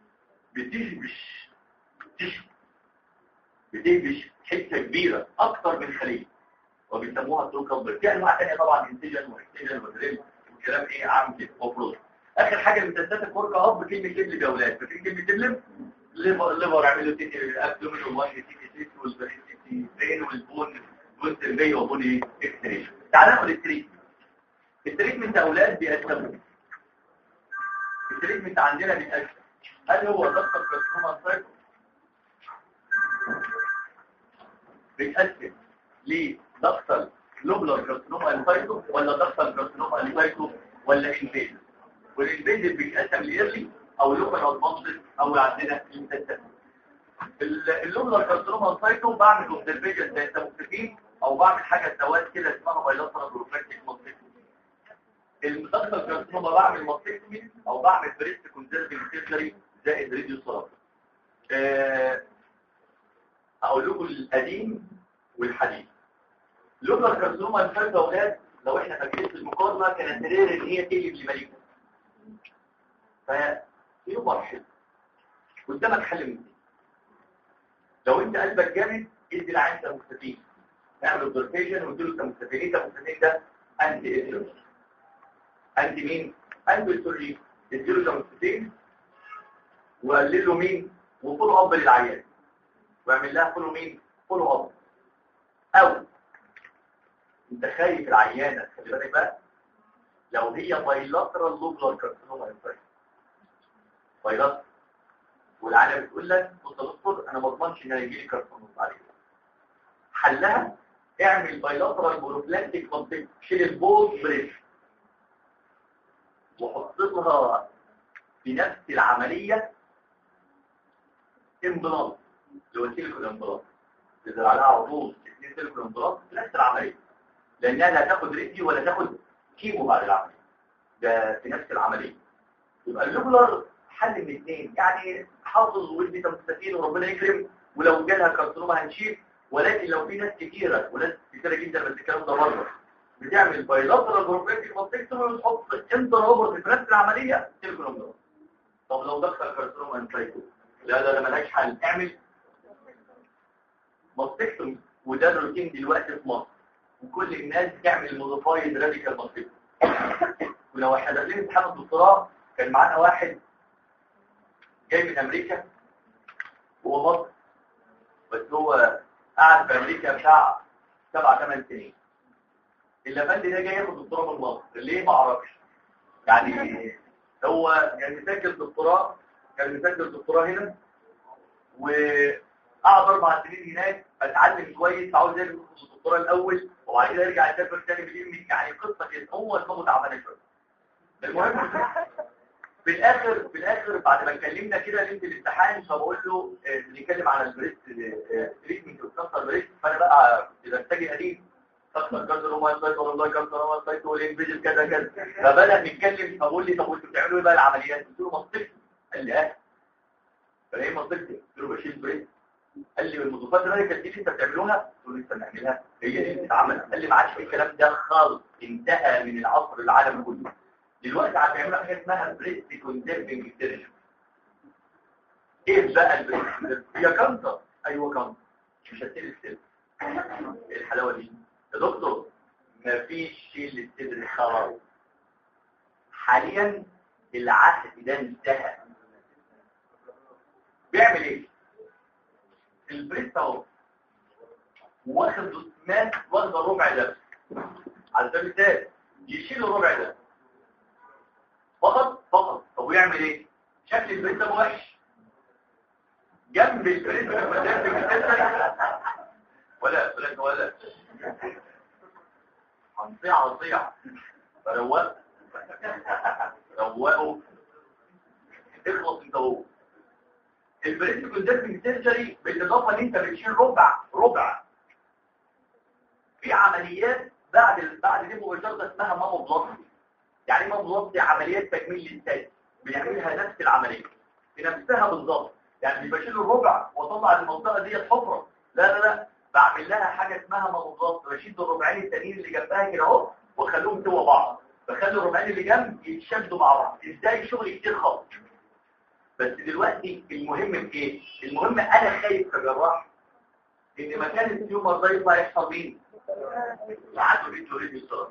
بتهبش حته كبيره اكتر من خليه وبيسموها تروكال. في انواع ثانيه طبعا انتجن واكتجن ودريل والكلام ايه عام كده مفروض. اخر حاجه المسدسات الكوركا اب كلمه لب يا اولاد. فاكرين كلمه لب؟ الليفر عملوا تيتي ابدومين ومانج تيتي والبريتي برين والبون والسيرفي وبون ايه اكستريشن. تعالوا ناخد التريتمنت. التريتمنت يا اولاد بيقسموا. التريتمنت عندنا بيتقسم. هل هو ضغط الكارسينوما سايتو بيتقسم لضغط لوبلر كارسينوما سايتو ولا ضغط الكارسينوما سايتو ولا انفيد؟ والانفيد بيتقسم لإيرلي او لوكال ادفانسد او عندنا المسدسات. اللوبلر كارسينوما سايتو بعمل اوبزرفيشن زي التموكسين او بعمل حاجه سواد كده اسمها بايلاترال بروفلاكتيك ماستكتومي. الضغط الكارسينوما بعمل ماستكتومي او بعمل بريست كونزرفنج سيرجري زائد راديو ثيرابي. اقول لكم القديم والحديث. اللوبلر كارسينوما الفرده اولاد لو احنا فاكرين في المقارنه كانت ترير ان هي تقلب لمالين. ففي مرحله قدامك حل من دي. لو انت قلبك جامد ادي العين تموكسين، اعمل اوبزرفيشن واديله تموكسين. ايه تموكسين ده؟ انتي اتروس. انتي مين؟ انتي اتروجين. اديله تموكسين وقلل له مين؟ وفولو اب للعيان واعمل لها فولو مين؟ فولو اب. او انت خايف العيانه خلي بالك بقى لو هي بايلاترال لوبلر كارسينوما بايلاترال والعيانه بتقول لك بص يا دكتور انا ما اضمنش ان هيجي لي كارسينوما بعد كده. حلها اعمل بايلاترال بروفلاكتيك مانتيك. شيل البوز بريش وحط لها في نفس العمليه امبلانت اللي هو سيليكون امبلانت. تزرع لها عضوز 2 سيليكون امبلانت في نفس العمليه لانها لا تاخد ريديو ولا تاخد كيمو بعد العمليه. ده في نفس العمليه. يبقى اللوبلر حل من اثنين يعني حافظ ودي تمثيل وربنا يكرم ولو جالها كارسينوما هنشيل. ولكن لو في ناس كتيره وناس كتيره جدا بس الكلام ده بره بتعمل بايلاترال بروفلاكتيك ماستكتومي وتحط انتر اوفر في نفس العمليه سيليكون امبلانت. طب لو دخل كارسينوما انسايتو لا ملهاش حل. اعمل ماستكتومي وده الروتين دلوقتي في مصر وكل الناس تعمل موديفايد راديكال ماستكتومي. ولو احنا داخلين امتحان الدكتوراه كان معانا واحد جاي من امريكا وهو مصر بس هو قعد في امريكا بتاع 7-8 سنين. اللافندي ده جاي ياخد دكتوراه من مصر ليه ما اعرفش. يعني هو كان مسجل دكتوراه هنا وقعد 4 سنين هناك اتعلم كويس عاوز ياخد الدكتوراه الاول وبعد كده يرجع يسافر تاني بالعلم. يعني قصه كده هو دماغه تعبانه شويه. المهم في الاخر بعد ما اتكلمنا كده ليله الامتحان فبقول له بنتكلم على البريست تريتمنت والكانسر بريست. فانا بقى بتجي قديم كانسر كارسينوما سايت والله كارسينوما سايت والانفيجن كذا كذا. فبدا نتكلم فبقول لي طب انتوا بتعملوا ايه بقى العمليات؟ قلت له مصطفى. قال لي فايه مصطفى؟ قلت له بشيل بريست. قال لي المضادات الراديكال دي انت بتعملوها؟ قلت له لسه بنعملها هي دي بتتعمل. قال لي ما عادش في الكلام ده خالص انتهى من العصر العالم كله. دلوقتي هتعملوا حاجه اسمها بريست كونزرفنج سيرجري. ايه بقى البريست؟ هي كانسر. ايوه كانسر مش هتشيل السيل. ايه الحلاوه دي يا دكتور؟ مفيش شيل الصدر خلاص حاليا العهد ده انتهى. بيعمل ايه؟ البريست اهو واخد ماس واخد الربع ده على سبيل المثال يشيل الربع ده فقط. طب ويعمل ايه؟ شكل البريست ده وحش جنب البريست ولا هنصيع فروقوا اخلص انت هو. البريست كونزرفنج سيرجري بالاضافه ان انت بتشيل ربع في عمليات بعد دي مباشره اسمها ماموبلاستي. يعني ايه ماموبلاستي؟ عمليات تجميل للثدي بنعملها نفس العمليه بنفسها بالظبط. يعني مش بشيل الربع واطلع المنطقه دي حفره، لا بعمل لها حاجه اسمها ماموبلاستي. بشيل الربعين التانيين اللي جنبها كده اهو واخليهم سوا بعض، بخلي الربعين اللي جنب يتشدوا مع بعض. ازاي؟ شغل كتير خالص. بس دلوقتي المهم في ايه؟ المهم انا خايف كجراح ان مكان التيومر ده يطلع يحصل مين؟ عنده فيتوريدي صار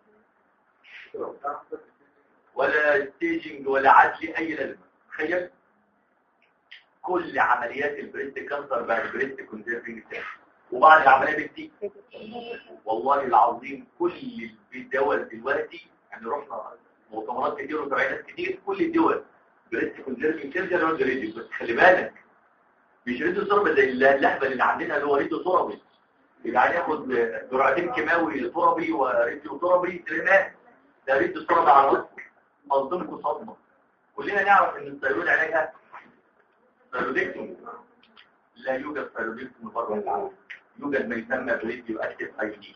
ولا ستيجنج ولا عدل اي لازمه. تخيل كل عمليات البريست كانسر بعد البريست كونسيرفنج تاني، وبعد العمليه دي والله العظيم كل الدول دلوقتي يعني رحنا مؤتمرات كتير وتبعينات كتير، كل الدول بريست كونسيرفنج ترجع راديو. بس خلي بالك مش ريدو صربي زي اللهبه اللي عندنا اللي هو ريدو صربي، يعني ياخد جرعتين كيماوي صربي وريدو صربي ترمات. ده ريدو صربي على راسك مصدومكم صدمه. كلنا نعرف ان الثيرويد علاجها ثيرودكتومي. لا يوجد ثيرودكتومي بره العالم، يوجد ما يسمى بريديو اكتيف ايودين.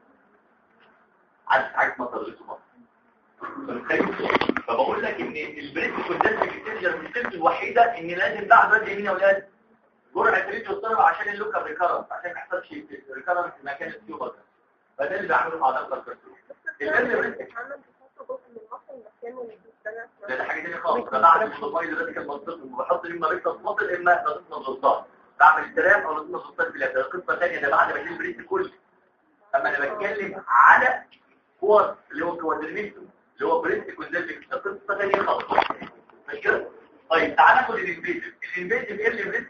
عايز حاجه ما طلعتش مصر. فبقول لك ان البريد كونسنتريك تنجر مشكلته الوحيده ان لازم بعد بدري مين يا اولاد جرعه ريديو الصربي عشان اللوكال ريكارنت، عشان ما يحصلش ريكارنت في مكان التيوبر ده. فده اللي بعمله مع دكتور كرتون. ده حاجه ثانيه خالص. انا بعمل الصومالي دلوقتي كان منطقي وبحط لي مريض الصوت اما نقصنا الضغط، بعمل السلام او نقصنا الضغط في ده قصه ثانيه. ده بعد ما اشيل البريد كله. اما انا بتكلم على قوه اللي هو كوادرميتو اللي هو بريد كونزلفيك، ده قصه ثانيه خالص. مش كده؟ طيب تعال ناخد الانفيزيف. الانفيزيف ايه اللي بريد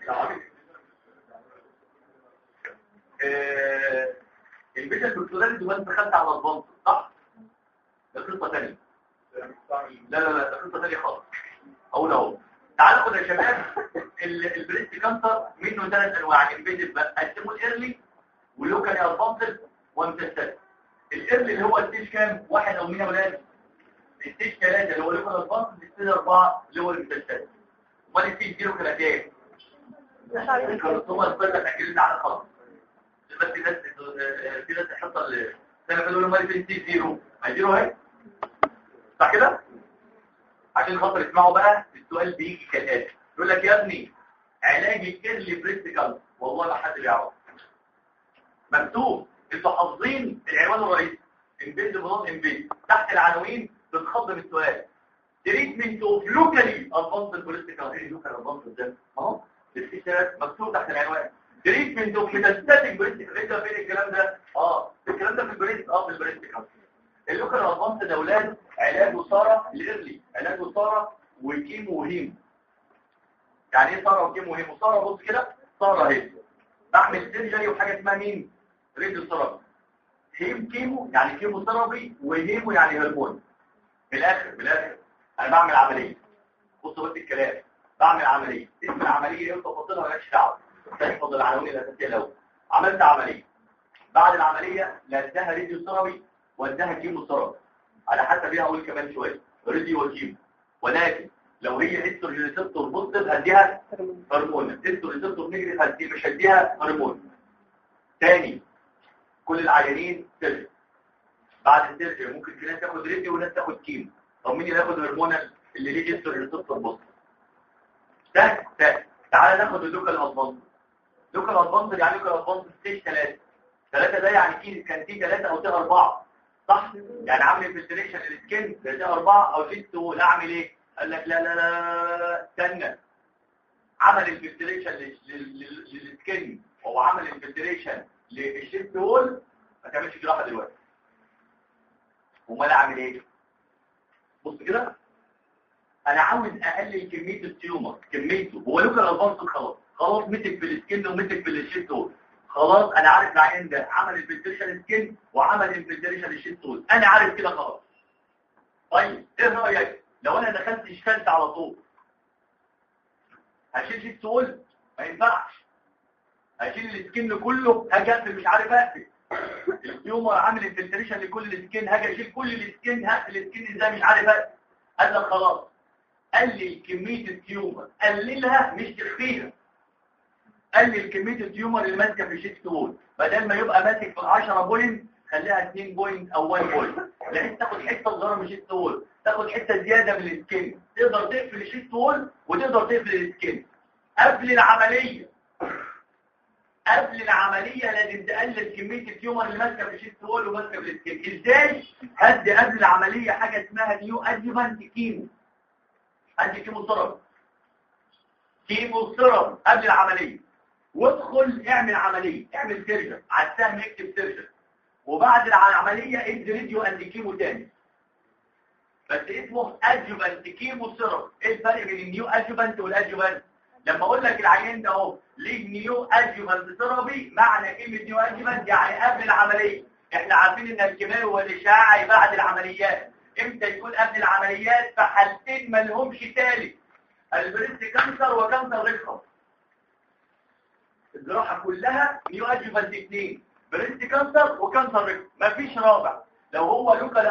الانفيزيف بالكلوريد وانت دخلت على البنط صح؟ ده قصه ثانيه. لا ده قصه ثانيه خالص. اهو تعالوا ناخد يا شباب البريست كانسر منه 3 انواع. الانفيزيف بقى قسموا الايرلي واللوكال ادفانسد وامتستات. الايرلي اللي هو الستيج كام؟ 1 او 100 اولاد. الستيج 3 اللي هو اللوكال ادفانسد. الستيج 4 اللي هو الامتستات. امال الستيج 0 كانت ايه؟ الكارسوما الفرده اتكلمنا عنها خلاص. بس في ناس تحط انا بقول لهم مالي في الستيج 0 0 اهي صح كده؟ عشان خاطر اسمعوا بقى السؤال بيجي كالاتي. يقول لك يا ابني علاج الايرلي بريست كانسر والله ما حد بيعرف. مكتوب انتوا حافظين العنوان الرئيسي انفيزيف نون انفيزيف، تحت العناوين بتخضم السؤال تريتمنت اوف لوكالي ادفانسد بريست كانسر. ايه لوكال ادفانسد ده؟ اهو الفيشر مكتوب تحت العنوان تريتمنت اوف ميتاستاتيك بريست كانسر. فين الكلام ده؟ الكلام ده في البريست في البريست كانسر. اللوكال ادفانسد اولاد علاجه ساره الايرلي، علاجه ساره وكيمو وهيمو. يعني ايه ساره وكيمو وهيمو؟ ساره بص كده، ساره اهي بعمل سيرجري وحاجه اسمها مين؟ ريديو ثيرابي. كيمو يعني كيمو ثيرابي، وهيمو يعني هرمون. بالاخر انا بعمل عمليه. بصوا بس الكلام، بعمل عمليه. اسم العمليه ايه وتفاصيلها مالكش دعوه، تحفظ العناوين الاساسيه الاول. عملت عمليه، بعد العمليه لا اداها ريديو ثيرابي واداها كيمو ثيرابي على حسب ايه هقول كمان شويه، ريديو وكيمو. ولكن لو هي هيستروجين ريسبتور بوزيتيف هديها هرمون، هيستروجين ريسبتور نيجاتيف هديها مش هديها هرمون. تاني كل العيانين سيرجري. بعد السيرجري ممكن في ناس تاخد ريديو وناس تاخد كيمو. طب مين اللي ياخد هرمونال؟ اللي ليه هيستروجين ريسبتور بوزيتيف. ده تعالى ناخد اللوكال ادفانس. لوكال ادفانس يعني لوكال ادفانس ستيج 3 ده يعني كان في 3 او 4 صح؟ يعني عامل انفلتريشن للسكين ده 4 او 6. لا اعمل ايه؟ قال لك لا استنى. عمل انفلتريشن للسكين او عمل انفلتريشن للشيست وول، ما تعملش جراحه دلوقتي. امال اعمل ايه؟ بص كده، انا عاوز اقلل كميه التيومر، كميته. هو لوكال ادفانس خلاص مسك في السكين ومسك في الشيست وول. خلاص انا عارف العيان ده عمل انفلتريشن سكين وعمل انفلتريشن للشيست وول، انا عارف كده خلاص. طيب ايه رايك لو انا دخلت اشتغلت على طول؟ هشيل شيست وول؟ ما ينفعش. هشيل السكين كله، هاجي اقفل مش عارف اقفل. التيومر عامل انفلتريشن لكل السكين، هاجي اشيل كل السكين، هقفل السكين ازاي مش عارف اقفل. قال لك خلاص قلل كميه التيومر، قللها مش تخفيها. قلل كميه التيومر اللي ماسكه في الشيت وول، بدل ما يبقى ماسك في 10 بوينت خليها 2 بوينت او 1 بوينت، بحيث تاخد حته صغيره من الشيت وول، تاخد حته زياده من السكين، تقدر تقفل الشيت وول وتقدر تقفل السكين. قبل العمليه لازم تقلل كميه التيومر اللي ماسكه في الشيت وول وماسكه في السكين. ازاي؟ هدي قبل العمليه حاجه اسمها نيو ادجوفانت كيمو، عندي كيمو سيرم قبل العمليه، وادخل اعمل عمليه، اعمل سيرجن على السهم، اكتب سيرجن، وبعد العمليه ادي راديو اند كيمو تاني، بس اسمه ادجوفانت كيمو سيرم. ايه الفرق بين النيو ادجوفانت والادجوفانت؟ لما اقول لك العيان ده اهو ليه نيو ادجوفانت ثيرابي، معنى كلمه نيو ادجوفانت يعني قبل العمليه. احنا عارفين ان الكيماوي والاشعاعي بعد العمليات. امتى يكون قبل العمليات؟ في حالتين ما لهمش ثالث، البريست كانسر وكانسر ريكتم. الجراحه كلها نيو ادجوفانت 2، بريست كانسر وكانسر ريكتم، مفيش رابع. لو هو لوكال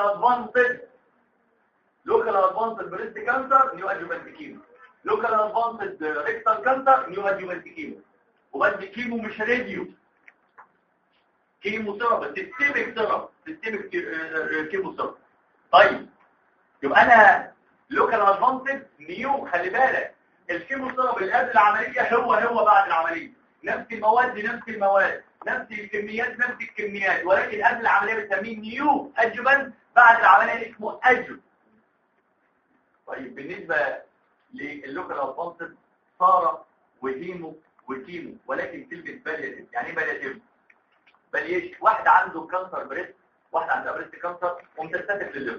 ادفانسد بريست كانسر نيو ادجوفانت كيمو، لوكال ادفانسد ريكتال كانسر نيو ادجوفانت كيمو. وبس كيمو مش راديو، كيمو ثيرابي، سيستميك كيمو ثيرابي. طيب يبقى انا لوكال ادفانسد نيو، خلي بالك الكيمو ثيرابي اللي قبل العمليه هو بعد العمليه، نفس المواد نفس الكميات، ولكن قبل العمليه بنسميه نيو ادجوفانت، بعد العمليه اسمه ادجو. طيب بالنسبه للوكال ادفانسد صار وهيمو وكيمو، ولكن كلمه بالياتيف. يعني ايه بالياتيف؟ باليش واحد عنده كانسر بريست، واحد عنده بريست كانسر ومتستهدف للليفر،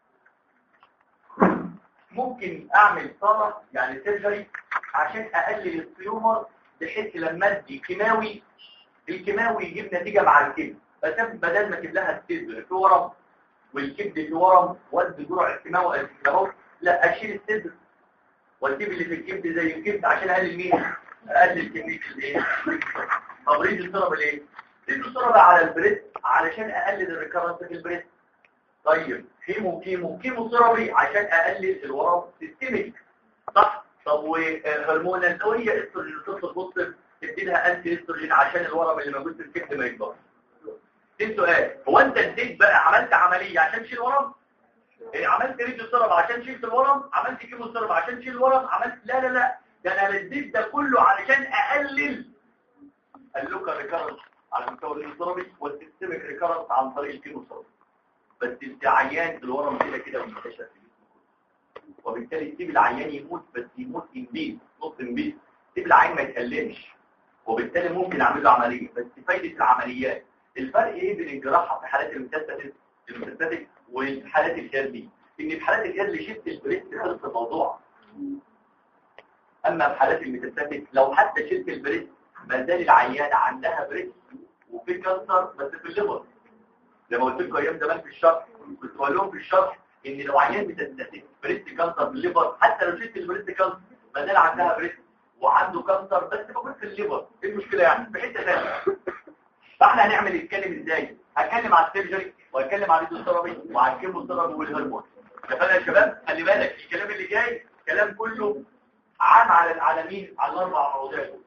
ممكن اعمل صالة يعني سيرجري عشان اقلل التيومر، بحيث لما ادي كيماوي الكيماوي يجيب نتيجه مع الكبد، بس بدل ما اجيب لها الصدر في ورم والكبد في ورم وادي جرعه كيماوي اهو، لا اشيل الصدر واسيب اللي في الكبد زي الكبد عشان اقلل مين؟ اقلل كميه الايه؟ تبريد الضرب الايه؟ الضرب على البريست علشان اقلل الريكارنس في البريست. طيب كيمو ثيرابي عشان اقلل الورم سيستميك، صح؟ طب وهرمونال هي استروجين بص تدي لها انتي استروجين عشان الورم اللي موجود في الكبد ما يكبرش. ده سؤال، هو انت اديت بقى عملت عمليه عشان تشيل ورم؟ عملت ريديو ثيرابي عشان تشيل الورم؟ عملت كيمو ثيرابي عشان تشيل الورم؟ عملت لا ده انا اديت ده كله علشان اقلل اللوكال ريكارنس على مستوى الثيرابي والسيستميك ريكارنس عن طريق الكيمو ثيرابي. بس انت عيان في الورم كده ومنتشر، وبالتالي تسيب العيان يموت، بس يموت نص انبيس، تسيب العيان ما يتكلمش، وبالتالي ممكن اعمل له عمليه. بس فايده العمليات، الفرق ايه بين الجراحه في حالات الميتاستاتيك والحالات الكيرلي؟ ان في حالات الكيرلي شفت البريست خلص الموضوع، اما في حالات الميتاستاتيك لو حتى شلت البريست ما زال العيان عندها بريست وفي كانسر بس في الليفر. زي ما قلت لكم ايام زمان في الشرح، كنت بقول لهم في الشرح ان لو عيان ميتاستاتيك بريست كانسر في الليفر، حتى لو شلت البريست كانسر ما زال عندها بريست وعنده كانسر بس موجود في الليفر، ايه المشكله يعني؟ في حته ثانيه. فاحنا نتكلم ازاي؟ هتكلم على السيرجري وهتكلم على الثيرابي وعلى الكيمو ثيرابي والهرمون. يا شباب خلي بالك الكلام اللي جاي كلام كله عام على مين؟ على الاربع مواضيع دول.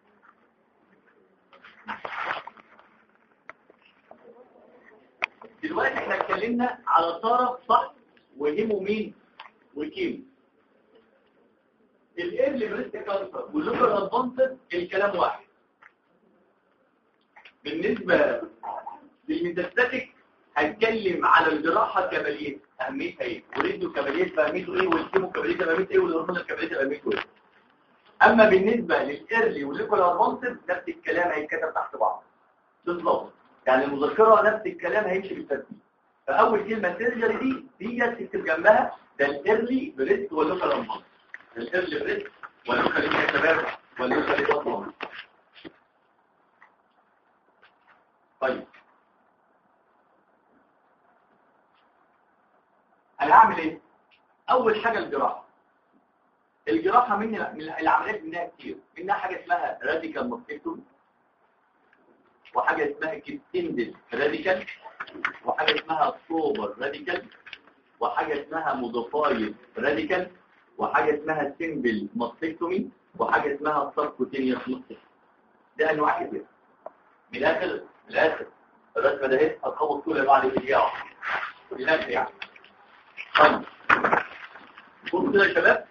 دلوقتي احنا اتكلمنا على طرف صح وهيمو مين وكيمو. الايرلي بريست كانسر واللوكال ادفانسد الكلام واحد. بالنسبه للميتاستاتيك هنتكلم على الجراحه كباليت اهميتها ايه، والريديو كباليت اهميته ايه، والكيمو كباليت اهميته ايه، والهرمون كباليت اهميته ايه. اما بالنسبه للايرلي واللوكال ادفانسد نفس الكلام هيتكتب تحت بعض بالظبط، يعني المذكره نفس الكلام هيمشي بالترتيب. فاول كلمه سيرجري دي تكتب جنبها ده الايرلي بريست واللوكال ادفانسد، الايرلي بريست واللوكال يا شباب واللوكال ادفانسد. طيب انا هعمل ايه؟ اول حاجه الجراحه من العمليات منها كتير، منها حاجه اسمها راديكال ماستكتومي، وحاجه اسمها كيستندل راديكال، وحاجه اسمها سوبر راديكال، وحاجه اسمها موديفايد راديكال، وحاجه اسمها سيمبل ماستكتومي، وحاجه اسمها ساركوتينيوس ماستكتومي. ده انواع كتير. من الاخر الرسمه ده ايه هتخبط طول انواع الاشياء من الاخر يعني. طيب بصوا كده يا شباب،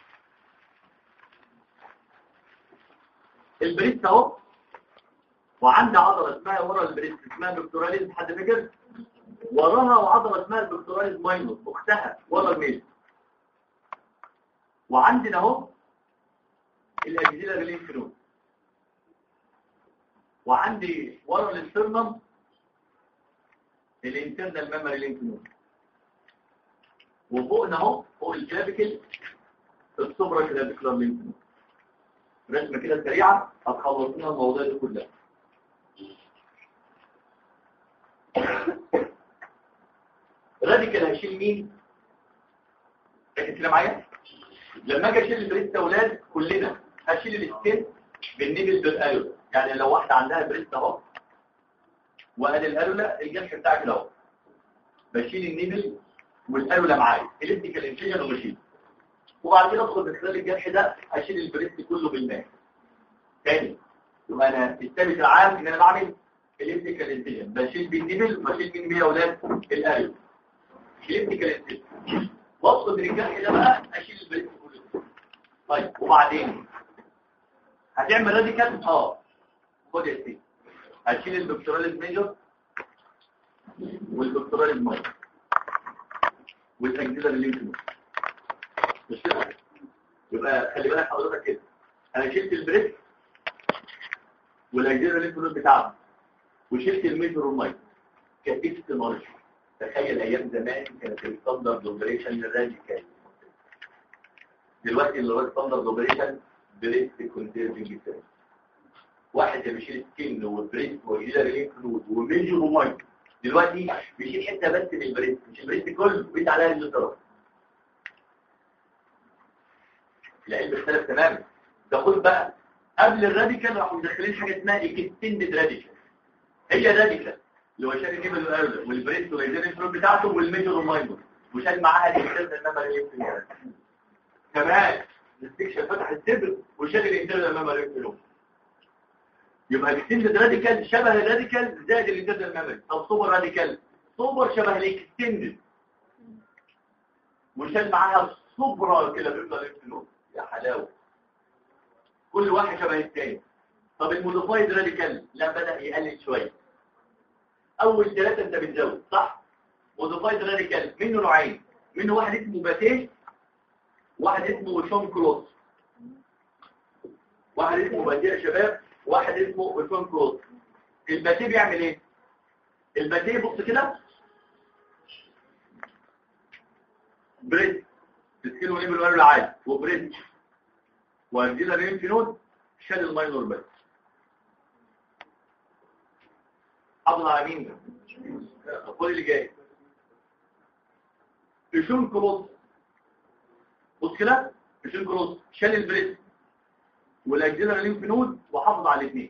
البريست اهو، وعندي عضله اسمها ورا البريست اسمها بكتوراليز، حد فاكر؟ وراها عضله اسمها البكتوراليز ماينور اختها ورا الميل. وعندنا اهو الاكزيلاري لينف نود، وعندي ورا الاسترنم الانترنال ميموري لينف نود، وفوقنا اهو فوق الكلافيكل السوبرا كلافيكولار لينف نود. رسمه كده سريعه هتخلص لنا المواضيع دي كلها. راديكال هشيل مين؟ ركز كده معايا. لما اجي اشيل البريست يا اولاد كلنا هشيل الستين بالنيبل بالالولا. يعني لو واحده عندها بريست اهو وادي الالولا، الجرح بتاعك كده اهو، بشيل النيبل والالولا معايا الابتيكال انفيجن وبشيل، وبعد كده ادخل من خلال الجرح ده اشيل البريست كله بالماء تاني. يبقى انا الثابت العام ان انا بعمل الابتيكال انفيجن، بشيل بالنيبل وبشيل من 100 يا اولاد الالولا الابتيكال انفيجن، وادخل من الجرح ده بقى اشيل البريست كله. طيب وبعدين هتعمل راديكال خد يا سيدي، هتشيل البكتوراليز ميجور والبكتوراليز ماينور والاكزيلاري لينف نود، مش كده؟ يبقى خلي بالك حضرتك كده، انا شلت البريست والاكزيلاري لينف نود بتاعه وشلت الميجور والماينور كتبت مارجن. تخيل ايام زمان كانت الستاندرد اوبريشن راديكال، دلوقتي اللي هو الستاندرد اوبريشن بريست كونسيرفنج سيرفيس. واحد اللي بيشيل سكين وبريست واكزيلاري لينف نود وميجور وماينور، دلوقتي بيشيل حته بس من البريست، مش البريست كله، بيت عليها الجدار. العلم اختلف تماما. ده خد بقى قبل الراديكال راحوا مدخلين حاجه اسمها اكستندد راديكال. هي راديكال اللي هو شال النيبل والارض والبريست والاكزيلاري لينف نود بتاعته والميجور والماينور، وشال معاها الانترنال ميموري لينف نود كمان. الاستكشاف فتح الصدر وشال الانترنال ميموري لينف نود. يبقى الاكستندد راديكال شبه الراديكال زائد الانترنال ميموري. طب سوبر راديكال، سوبر شبه الاكستندد وشال معاها السوبرا كده بيفضل يفنون. يا حلاوه، كل واحد شبه الثاني. طب الموديفايد راديكال لا، بدا يقلل شويه. اول ثلاثه انت بتزود صح. موديفايد راديكال منه نوعين، منه واحد اسمه باتيه، واحد اسمه شون كروس. واحد اسمه باتيه يا شباب، واحد اسمه شون كروس. الباتيه بيعمل ايه؟ الباتيه بص كده، بريد تسكيل ونيبل وانو العالي وبريد واكزيلاري لينف نود، شال الماينور بس. حافظ على مين ده؟ الخد اللي جاي شون كروس. بص كده، شون كروس شال البريد والاكزيلاري لينف نود وحافظ على الاثنين،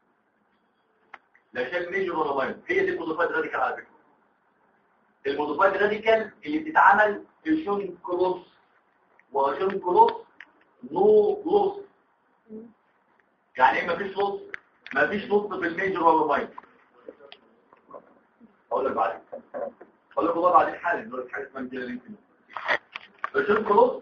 لا شال ميجور ولا ماينور. هي دي الموديفايد راديكال على فكره. الموديفايد راديكال اللي بتتعمل في شون كروس، وشون كروس نو لوس. يعني ايه مفيش لوس؟ مفيش لوس في الميجور ولا ماينور. اقول لك بعدين، اقول لك والله بعدين حالا نقول لك حاجه اسمها كده لينكن. شون كروس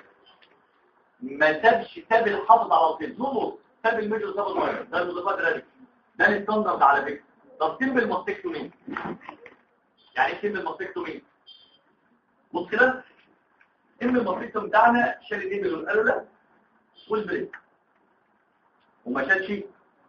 ما ساب الحافظ على طول، نو لوس، ساب الميجور ساب الماينور. ده الموديفايد راديكال، ده الستاندرد على فكره. طب سيمبل ماستكتومي، يعني ايه سيمبل ماستكتومي؟ بص كده، الماستكتومي بتاعنا شال النيبل والالولا والبريد وما شالش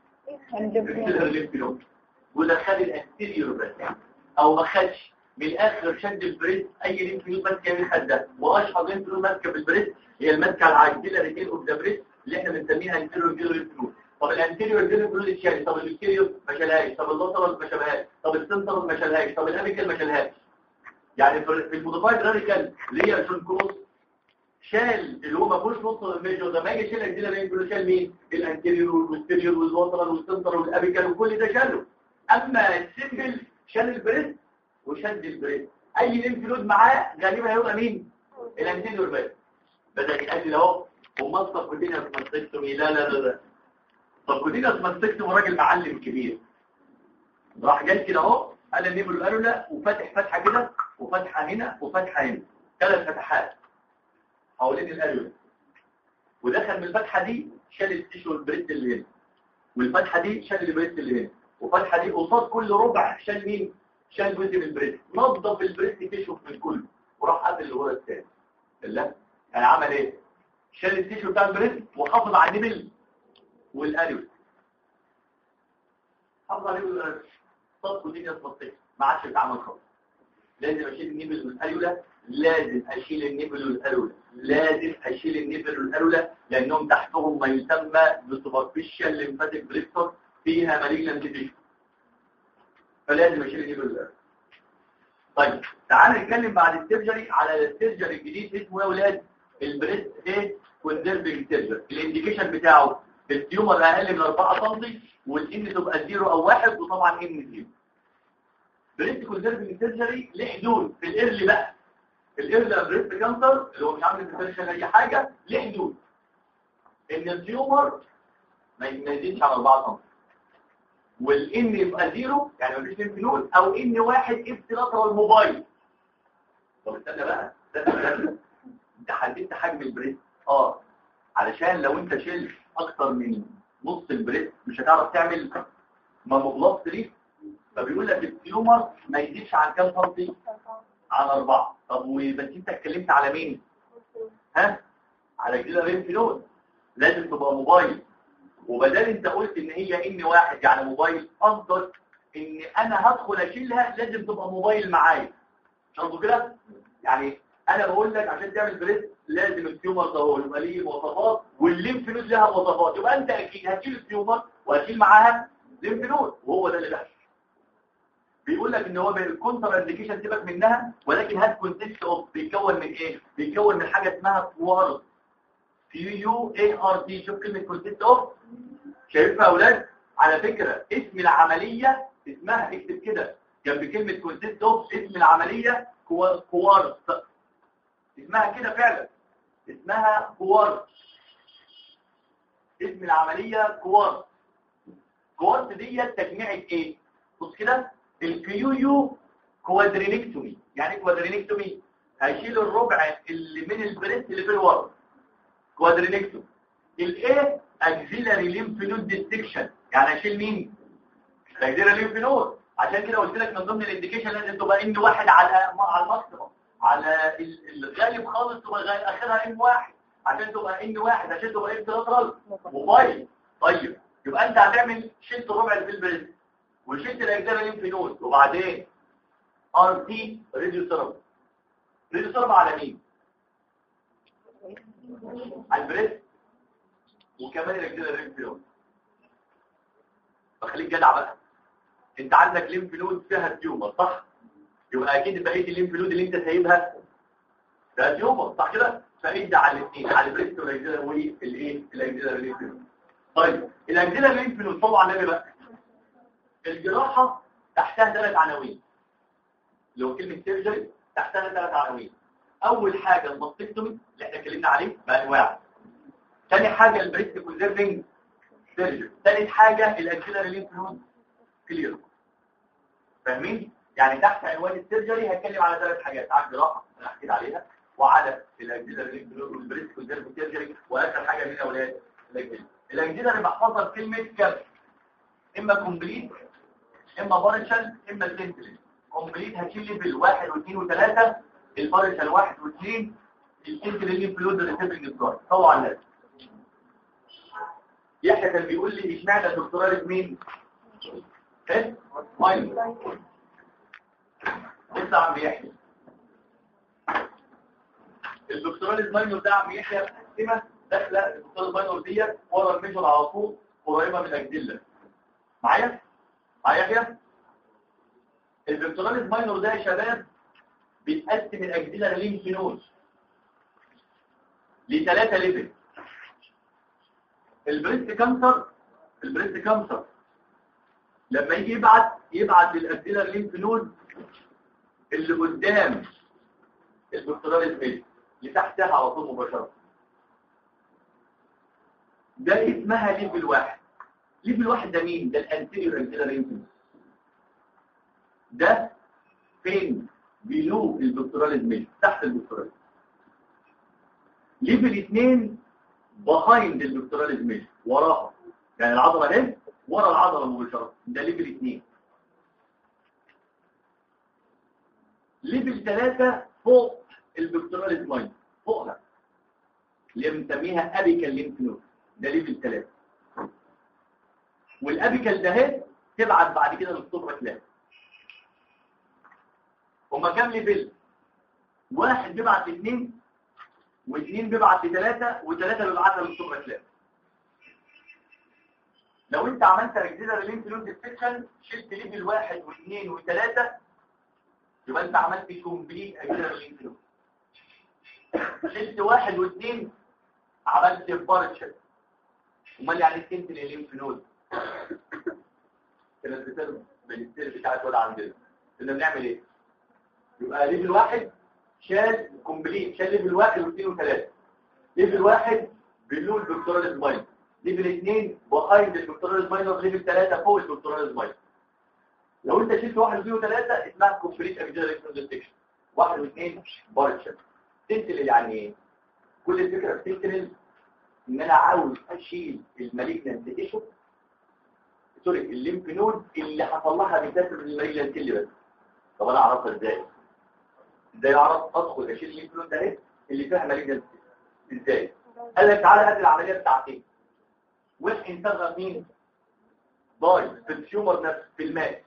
ودخل الانتيريور بس، او ما خدش من الاخر شد البريد. اي لينف نود ماسكه من الخده، واشهر لينف نود ماسكه بالبريد هي الماسكه العاجله ريتين اوف ذا بريد اللي احنا بنسميها انتيريور لينف نود. طب الانتيريور لينف نود اتشال، طب الاكستيريور ما شالهاش، طب اللاترال ما شالهاش، طب السنترال ما شالهاش، طب الابيكال ما شالهاش. يعني في الموديفايد راديكال اللي هي شون كروس شال اللي هو ما فيهوش نص الميجور ده. ما يجي يشيل الجديده ليه؟ شال مين؟ الانتيريور والستيريور واللاترال والسنترال والابيكال وكل ده شاله. اما السيمبل شال البريد وشد البريد. اي لينف نود معاه غالبا هيبقى مين؟ الانتيريور بس. بدا يقلل اهو ومصطف الدنيا في ماستكتومي. لا لا لا لا، طب كودينيوس ماستكتوم راجل معلم كبير، راح جاي كده اهو قال النيبل الاريولا وفاتح فتحه كده وفتحه هنا وفتحه هنا، 3 فتحات حوالين الاريولا، ودخل من الفتحه دي شال التيشو البريد اللي هنا، والفتحه دي شال البريد اللي هنا، والفتحه دي قصاد كل ربع شال مين؟ شال جزء من البريد، نظف البريد تيشو من كله وراح قافل اللي ورا الثاني. لا يعني عمل ايه؟ شال التيشو بتاع البريد وحافظ على النيبل والاريولا، حافظ على النيبل والاريولا. طب كودينيوس ماستكتوم ما عادش يتعمل خالص، لازم اشيل النيبل والاريولا، لازم اشيل النيبل والاريولا، لازم اشيل النيبل والاريولا، لانهم تحتهم ما يسمى بسوبرفيشال ليمفاتيك بريكتور فيها مالجنانت تيشو، فلازم اشيل النيبل والاريولا. طيب تعال نتكلم بعد السيرجري على السيرجري الجديد اسمه يا ولاد البريست ايه كونزرفنج سيرجري. الانديكيشن بتاعه التيومر اقل من 4 سم والان تبقى 0 او 1 وطبعا ان 0. بريست كونزرفنج سيرجري له حدود في الايرلي بقى، الايرلي بريست كانسر اللي هو مش عامل ديفرنشال اي حاجه له حدود ان التيومر ما يزيدش على 4 سم والان يبقى 0 يعني مفيش ليمف نود، او ان 1 ابتلاترال موبايل. طب استنى بقى انت حددت حجم البريست علشان لو انت شلت اكتر من نص البريست مش هتعرف تعمل ماموبلاستري، فبيقول لك التيومر ما يزيدش عن كام سنتي؟ عن 4. طب بس انت اتكلمت على مين؟ على كده ليمف نود لازم تبقى موبايل، وبدل انت قلت ان هي ان 1 يعني موبايل، قصدك ان انا هدخل اشيلها لازم تبقى موبايل معايا، شرطه كده؟ يعني انا بقول لك عشان تعمل بريست لازم التيومر ده هو يبقى ليه مواصفات والليمف نود لها مواصفات، يبقى انت اكيد هتشيل التيومر وهتشيل معاها ليمف نود، وهو ده اللي بيحصل. بيقول لك ان هو بالكونتر انديكيشن سيبك منها، ولكن هات كونتكست اوف بيتكون من ايه؟ بيتكون من حاجه اسمها كوارت QUART. شوف كلمه كونتكست اوف، شايفها يا اولاد؟ على فكره اسم العمليه اسمها، اكتب كده جنب كلمه كونتكست اوف اسم العمليه كوارت، اسمها كده فعلا، اسمها كوارت، اسم العمليه كوارت. كوارت دي تجميعة ايه؟ بص كده، الكيو كوادرينكتومي. يعني ايه كوادرينكتومي؟ هيشيل الربع اللي من البريست اللي في الورم، كوادرينكتومي. الايه اكسيلاري ليمف نود ديستكشن، يعني هيشيل مين؟ الاكسيلاري ليمف نود. عشان كده قلت لك من ضمن الانديكيشن لازم تبقى ان 1 على الماكسيمم، على الغالب خالص تبقى اخرها ان 1 عشان تبقى ان 1 عشان تبقى ابتلاترال موبايل. طيب يبقى انت هتعمل شلت الربع اللي في البريست وشلت الاكسيلاري ليمف نود، وبعدين ار تي راديو ثيرابي. راديو ثيرابي على مين؟ على البريست وكمان الاكسيلاري ليمف نود. فخليك جدع بقى، انت عندك ليمف نود فيها تيومر صح؟ يبقى اكيد بقيه الليمف نود اللي انت سايبها ده تيومر صح كده؟ فادي على الاثنين، على البريست والاكسيلاري والايه الاكسيلاري ليمف نود. طيب الاكسيلاري ليمف نود طبعا نبي بقى الجراحه تحتها 3 عناوين، لو كلمه سيرجري تحتها 3 عناوين. اول حاجه الماستكتومي اللي احنا اتكلمنا عليه بانواعه، ثاني حاجه البريست كونزرفنج سيرجري، ثالث حاجه الاكسيلاري ليمف نود كلير. فاهمين؟ يعني تحت عنوان السيرجري هتكلم على 3 حاجات، على الجراحه انا حكيت عليها، وعلى الاكسيلاري ليمف نود والبريست كونزرفنج سيرجري، واخر حاجه مين يا اولاد؟ الاكسيلاري بحفظها بكلمه كاب، اما كومبليت اما بارشل اما سنترال. كومبليت هتشيل ليفل 1 و2 و3، البارشل 1 و2، السنترال ليمف نود ريسيفنج ستار. طبعا لازم. يحيى كان بيقول لي اشمعنى الدكتوراه مين؟ ماينور. لسه عم يحيى الدكتوراه الماينور ده عم يحيى مقسمه داخله الدكتوراه الماينور ديت ورا الميجر على طول قريبه من الاكدله. معايا يحيى؟ الدكتوراه الماينور ده يا شباب بيتقسم الاكدله ليمف نود ل3 ليفل. البريست كانسر لما يجي يبعت للاكدله ليمف نود اللي قدام الدكتوراه الميجر اللي تحتها على طول مباشره، ده اسمها ليفل 1. ليفل واحد ده مين؟ ده الانتيريور اكسيلاري ليمف نود. ده فين؟ بيلو البكتوراليز ميل، تحت البكتوراليز. ليفل 2 بيهايند البكتوراليز ميل، وراها، يعني العضله اهي ورا العضله مباشره، ده ليفل 2. ليفل 3 فوق البكتوراليز ماين، فوقها، اللي بنسميها ابيكال ليمف نود، ده ليفل 3. والابيكال ده اهي تبعت بعد كده للسوبرا. هما كام ليفل؟ واحد بيبعت لاثنين، واثنين بيبعت لثلاثة، وثلاثة بيبعتها للسوبرا. لو انت عملت اكزيلاري ليمف نود ديسكشن، شلت ليفل واحد واثنين وثلاثة، يبقى انت عملت كومبليت اكزيلاري ليمف نود. شلت واحد واثنين، عملت بارشل. امال يعني سنتين الليمف نود كانت بترمي بالستير بتاعت ولا عندنا. كنا بنعمل ايه؟ يبقى ليفل واحد شال كومبليت، شال ليفل واحد واثنين وثلاثة. ليفل واحد بلو البكتوراليز ماين، ليفل 2 بيهايند البكتوراليز ماين، ليفل 3 فوق البكتوراليز ماين. لو انت شلت واحد واثنين وثلاثة اسمها كومبليت اكزيلاري ليمف نود ديسكشن. واحد واثنين بارشل. سنتينل يعني ايه؟ كل الفكرة في سنتينل ان انا عاوز اشيل المالجنانت تيشو، سوري الليمف نود اللي حصل لها ميتاستاسيس من المالجنانت اللي بس. طب انا اعرفها ازاي؟ ازاي اعرف ادخل اشيل الليمف نود ده اللي فيها مالجنانت؟ ازاي؟ قال لك تعالى هات العمليه بتاعتين، واحد صبغه مين؟ باي في التيومر نفسه، في الماء،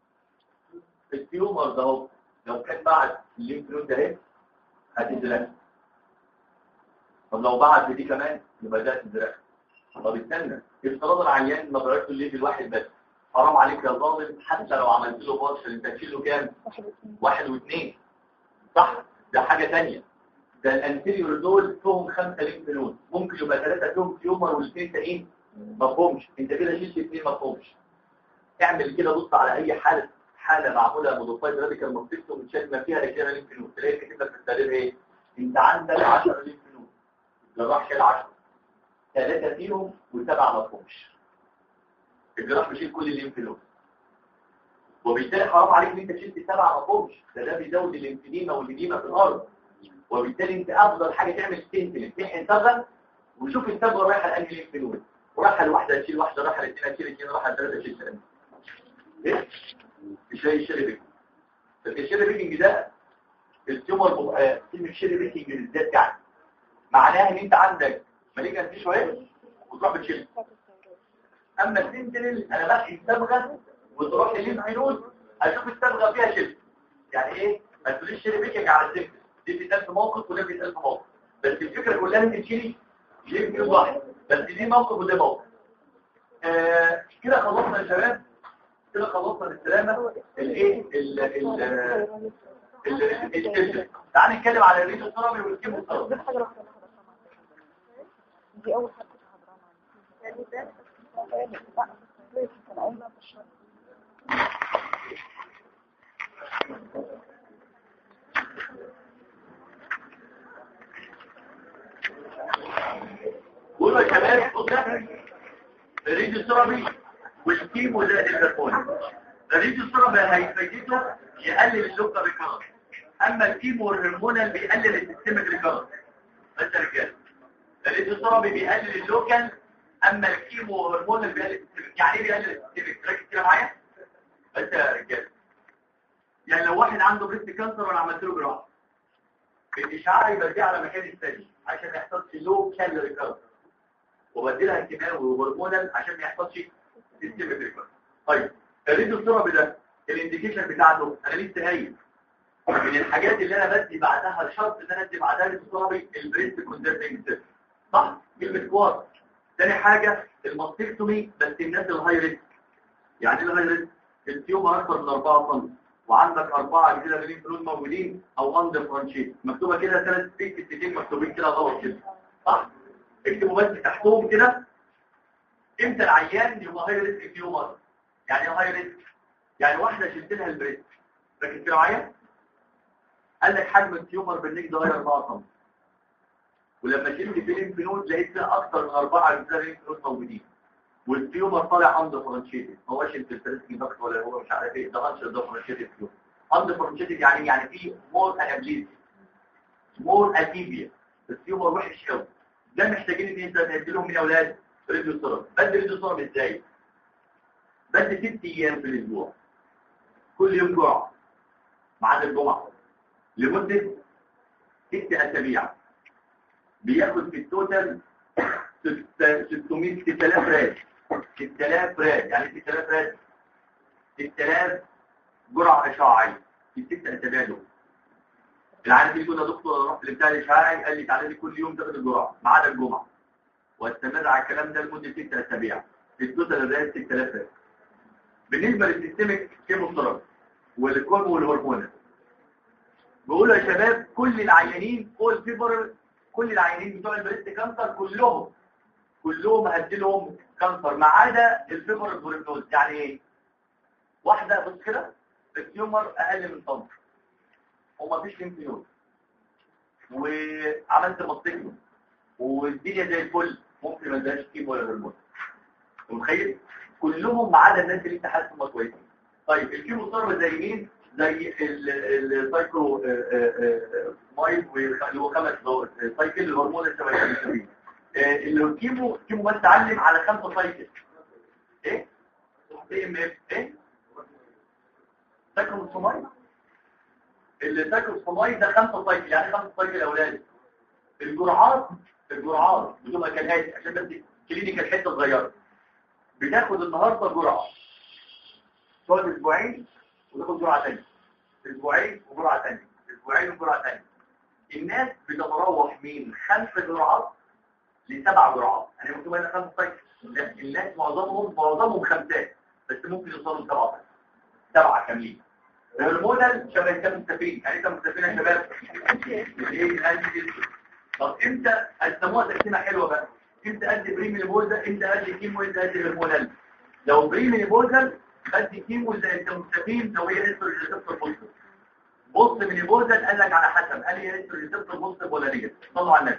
في التيومر ده اهو. لو كان بعد الليمف نود ده هتزرق. طب لو بعد دي كمان يبقى ده هتزرق. طب استنى، افتراض العيان ما ضربته الليفل واحد بس، حرام عليك يا ظالم، حتى لو عملت له بارشل انت هتشيل له كام؟ واحد واثنين، صح؟ ده حاجه ثانيه. ده الانتيريور دول فيهم 5 ليمف نود، ممكن يبقى 3 فيهم تيومر والاثنين تانيين ما فيهمش، انت كده شلت 2 ما فيهمش. اعمل كده، بص على اي حاله معموله موديفايد راديكال مونتكتوم متشال ما فيها رجاله ليمف نود، تلاقي كاتب لك في التقرير ايه؟ انت عندك 10 ليمف نود، الجراح شال 10، 3 فيهم و7 ما فيهمش. الجراح بيشيل كل الليمف نود، وبالتالي حرام عليك ان انت شلت 7 ما فيهمش، ده بيزود الليمفيديما والإديمة في الارض. وبالتالي انت افضل حاجه تعمل ستنتل، تحقن صبغه وشوف الصبغه رايحه لانهي ليمف نود، ورايحه لواحده تشيل واحده، رايحه لاثنين تشيل اثنين، رايحه لثلاثه تشيل ثلاثه. ايه؟ مش زي الشيري بيكنج. الشيري بيكنج ده التيومر، كلمه شيري بيكنج بالذات يعني معناها ان انت عندك مالجنت شويه وتروح بتشيل. اما السنتينل انا بحقن صبغه وتروح لليمف نود اشوف الصبغه فيها شيل. يعني ايه؟ ما تقوليش شيري بيكنج على السنتينل، دي بتتقال في موقف وده بيتقال في موقف، بس الفكره كلها انت تشيلي ليه نود واحد بس، دي موقف وده موقف. كده خلصنا يا شباب، كده خلصنا بالسلامه الايه تعال نتكلم على الريدو ثيرابي والكيمو ثيرابي. دي اول حاجه حضرنا قولوا يا شباب، قلنا الريدو ثيرابي والكيمو زائد الهرمون. الريدو ثيرابي هيفيده يقلل اللوكال ريكارنس، اما الكيمو والهرمونال بيقلل السيستميك ريكارنس. بس يا رجاله الريدو ثيرابي بيقلل اللوكال، اما الكيمو والهرمونال بيقلل السيستميك. يعني ايه بيقلل السيستميك؟ ركز كده معايا بس يا رجاله. يعني لو واحد عنده بريست كانسر وانا عملت له جراحه، الاشعاع يبديه على مكان الثاني عشان ما يحصلش لوكال ريكارنس، وبديلها كيماوي وهرمونال عشان ما يحصلش سيستميك ريكارنس. طيب الريدو ثيرابي ده الانديكيشن بتاعته انا لسه قايل من الحاجات اللي انا بدي بعدها الشرط ان انا ادي بعدها ريدو ثيرابي البريست كونسرفنج سيستم، صح؟ كلمه كوار. ثاني حاجه الماستكتومي بس الناس الهاي ريسك. يعني ايه الهاي ريسك؟ التيومر اكثر من 4 سم وعندك 4 كده ليمف نود موجودين او اندر فرانشيت، مكتوبه كده 3 ستين مكتوبين كده غلط كده، صح؟ اكتبوا بس تحتهم كده امتى العيان يبقى هاي ريسك تيومر. يعني ايه هاي ريسك؟ يعني واحده شلت لها البريست، ركز كده معايا، قال لك حجم التيومر بالنيك ده 4 سم، ولما شلت في ليمف نود لقيت فيها اكثر من 4 ليمف نود موجودين، والتيومر طالع اندفرنشيتد، ما هوش انفلتريتنج ضغط ولا هو مش عارف ايه، ده اندفرنشيتد تيومر. اندفرنشيتد يعني في مور انابليز، مور اتيبيا، التيومر وحش قوي. ده محتاجين ان انت تدي لهم من اولاد ريديو سيرم. بدي ريديو سيرم ازاي؟ بدي 6 ايام في الاسبوع، كل يوم جرعه ما عدا الجمعه، لمده 6 اسابيع. بياخد في التوتال 6000 راد. 6000 راد يعني 6000 راد، 6000 جرعه اشعاعيه في 6 اسابيع دول. العيان بيقول يا دكتور رحت لبتاع الاشعاعي قال لي تعالى لي كل يوم تاخد الجرعه ما عدا الجمعه، واستمر على الكلام ده لمده 6 اسابيع. في التوتال راد 6000 راد. بالنسبه للسيستميك كيموثيرابي والكورم والهرمونات، بيقولوا يا شباب كل العيانين اول فيبر، كل العيانين بتوع البريست كانسر كلهم هديلهم كانسر ما عدا الفيبر البروجنوز. يعني ايه؟ واحده بص كده التيومر اقل من طن ومفيش ليمفيود وعملت مصيبه والدنيا زي الفل، ممكن ما ادهاش كيمو ولا هرمون. متخيل؟ كلهم ما عدا الناس اللي انت حاسس هم كويسين. طيب الكيمو ثيرابي زي مين؟ زي السايكلو مايد اللي هو 5 دور سايكل الهرمون السبعين. الكيمو بس علم على 5 سايكل. ايه ام اف ايه سايكلو سمايد. السايكلو سمايد ده 5 سايكل، يعني 5 سايكل يا اولاد. الجرعات بتبقى كالاتي عشان بس كلينيكال حته صغيره. بتاخد النهارده جرعه، تقعد اسبوعين وتاخد جرعه ثانيه، اسبوعين وجرعه ثانيه، اسبوعين وجرعه ثانيه. الناس بتتراوح من 5 جرعات ل7 جرعات. يعني مكتوب هنا 5 سايكل، الناس معظمهم 5 بس ممكن يوصلوا 7 7 كاملين. الهرمونال شبه الكامستافين. يعني انت مستفين يا شباب ايه الانتي. طب امتى قسموها تقسيمه حلوه بقى؟ امتى ادي بريمينيبوزا، امتى ادي كيمو، امتى ادي هرمونال؟ لو بريمينيبوزا ادي كيمو زي الكامستافين لو هي استروجين ريسبتور بوزيتيف. بص مينيبوزا قال لك على حسب قال هي استروجين ريسبتور بوزيتيف ولا نيجاتيف. صلوا على النبي.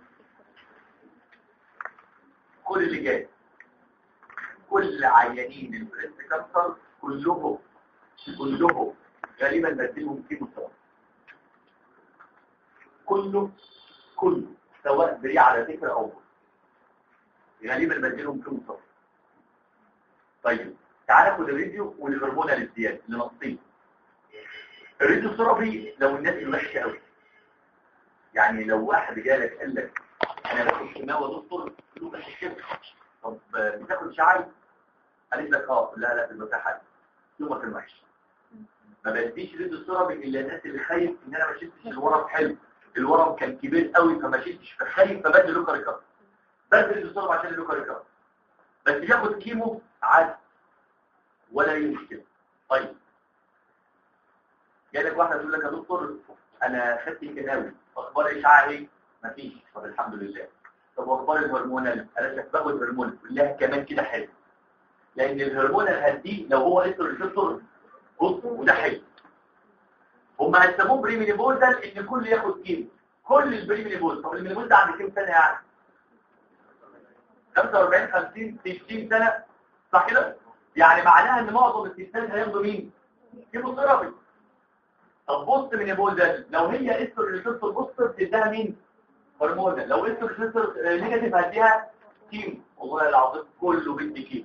كل اللي جاي كل عيانين البريست كانسر كلهم غالبا بديلهم كيمو ثيرابي. كله سواء بري على فكره او غالبا بديلهم كيمو ثيرابي. طيب تعال ناخد الراديو والهرمونال الزياده اللي ناقصين. الراديو ثيرابي لو الناس ماشيه قوي، يعني لو واحد جالك قال لك انا باخد كيماوي يا دكتور قلت له ماشي كده، طب بتاخد شعاع؟ قال لك لا في المساحه يومك الوحش. ما بديش راديو ثيرابي الا الناس اللي خايف ان انا ما شفتش الورم حلو، الورم كان كبير قوي فما شفتش فخايف فبدي لوكا ريكارد. بدي راديو ثيرابي عشان اللوكا ريكارد، بس ياخد كيمو عادي ولا اي مشكله. طيب جالك واحده تقول لك يا دكتور انا خدت كيماوي، اخبار الاشعاع ايه؟ مفيش. طب الحمد لله. طب اخبار الهرمونال؟ انا باخد هرمونال كلها كمان كده حلو، لان الهرمونال هديه لو هو استروجين بص وده حلو. هم هيسموه بريمينيبوزال ان الكل ياخد كيمو، كل البريمينيبوزال. طب البريمينيبوزال ده عند كام سنه يعني؟ 45 50 60 سنه صح كده؟ يعني معناها ان معظم الستات هياخدوا مين؟ كيمو ثيرابي. طب بص من البوزل لو هي استروجين بوزيتيف تديها مين؟ هرمونال. لو استروجين نيجاتيف هديها كيمو. والله العظيم كله بدي كيمو.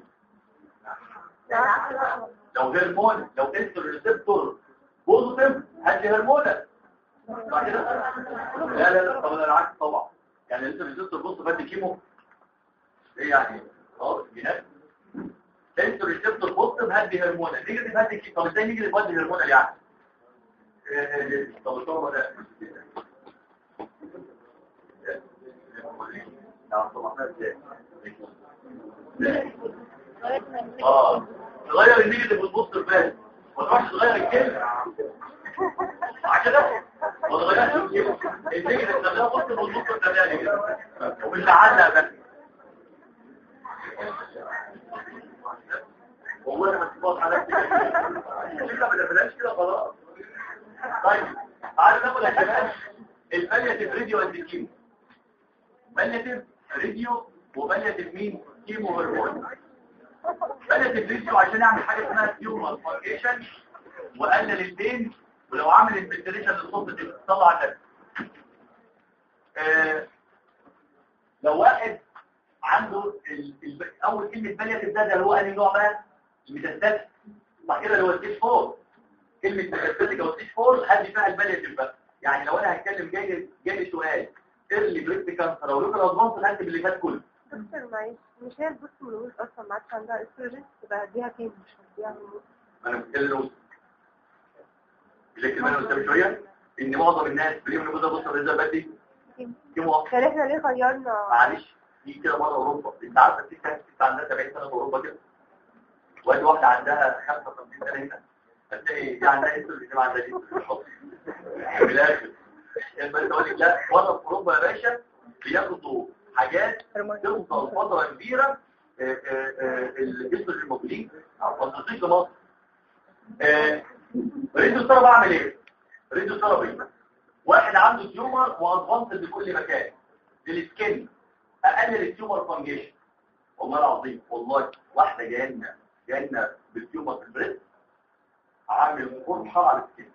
لو هرمون لو استروجين بوزيتيف هدي هرمونال صح كده؟ لا طبعا العكس طبعا. يعني الاستروجين بوزيتيف هدي كيمو ايه يعني؟ جنات استروجين بوزيتيف هدي هرمونال، نيجاتيف هدي كيمو. طب ازاي نيجاتيف هدي هرمونال يعني؟ طب الصوره ده تغير النيجاتيف وتبص البال ما تروحش تغير الكلمه عشان ده ما تغيرش النيجاتيف ده بص وتبص الثانيه كده ومش هعلق بس والله ما تبص على نفسك ما تبلاش كده خلاص. طيب تعالوا ناخد يا شباب البالياتيف راديو اند كيمو. بالياتيف راديو وبالياتيف مين؟ كيمو هرمون. بدأت الفيديو عشان اعمل حاجه اسمها تيومر فاركيشن وقلل البين، ولو عمل الفلتريشن للصوت تطلع النفس. لو واحد عنده اول كلمه بالياتيف ده اللي هو انهي نوع بقى؟ الميتاستاتيك. بعد كده اللي هو ستيج 4. كلمه ميتاستاتيك او ستيج 4 هدي فيها البالياتيف بقى. يعني لو انا هتكلم جاي سؤال ايرلي بريست كانسر او لوكال ادفانس هكتب اللي فات كله. دكتور معلش، مش هي البوست ملوش اصلا ما عادش عندها استروجين، تبقى اديها كام مش هديها هرمون؟ انا بتكلم لكن انا قلت شويه ان معظم الناس بريم نبوذ بص الرزق بدي كيمو. كان احنا ليه غيرنا؟ معلش دي كده بره اوروبا. انت عارفه الست عندها 70 سنه في اوروبا كده، وادي واحده عندها 55 سنه هنا، هتلاقي دي عندها استروجين دي عندها استروجين في الاخر. بس اقول لك لا، بره في اوروبا يا باشا بياخدوا حاجات توصل فتره كبيره الاستروجين موجودين ما تصيش لمصر. ريديو ثيرابي بعمل ايه؟ ريديو ثيرابي واحد عنده تيومر وادفانس بكل مكان للسكين، اقلل التيومر فانجيشن. والله العظيم والله واحده جايه بالتيومر في البريست عامل قرحه على السكين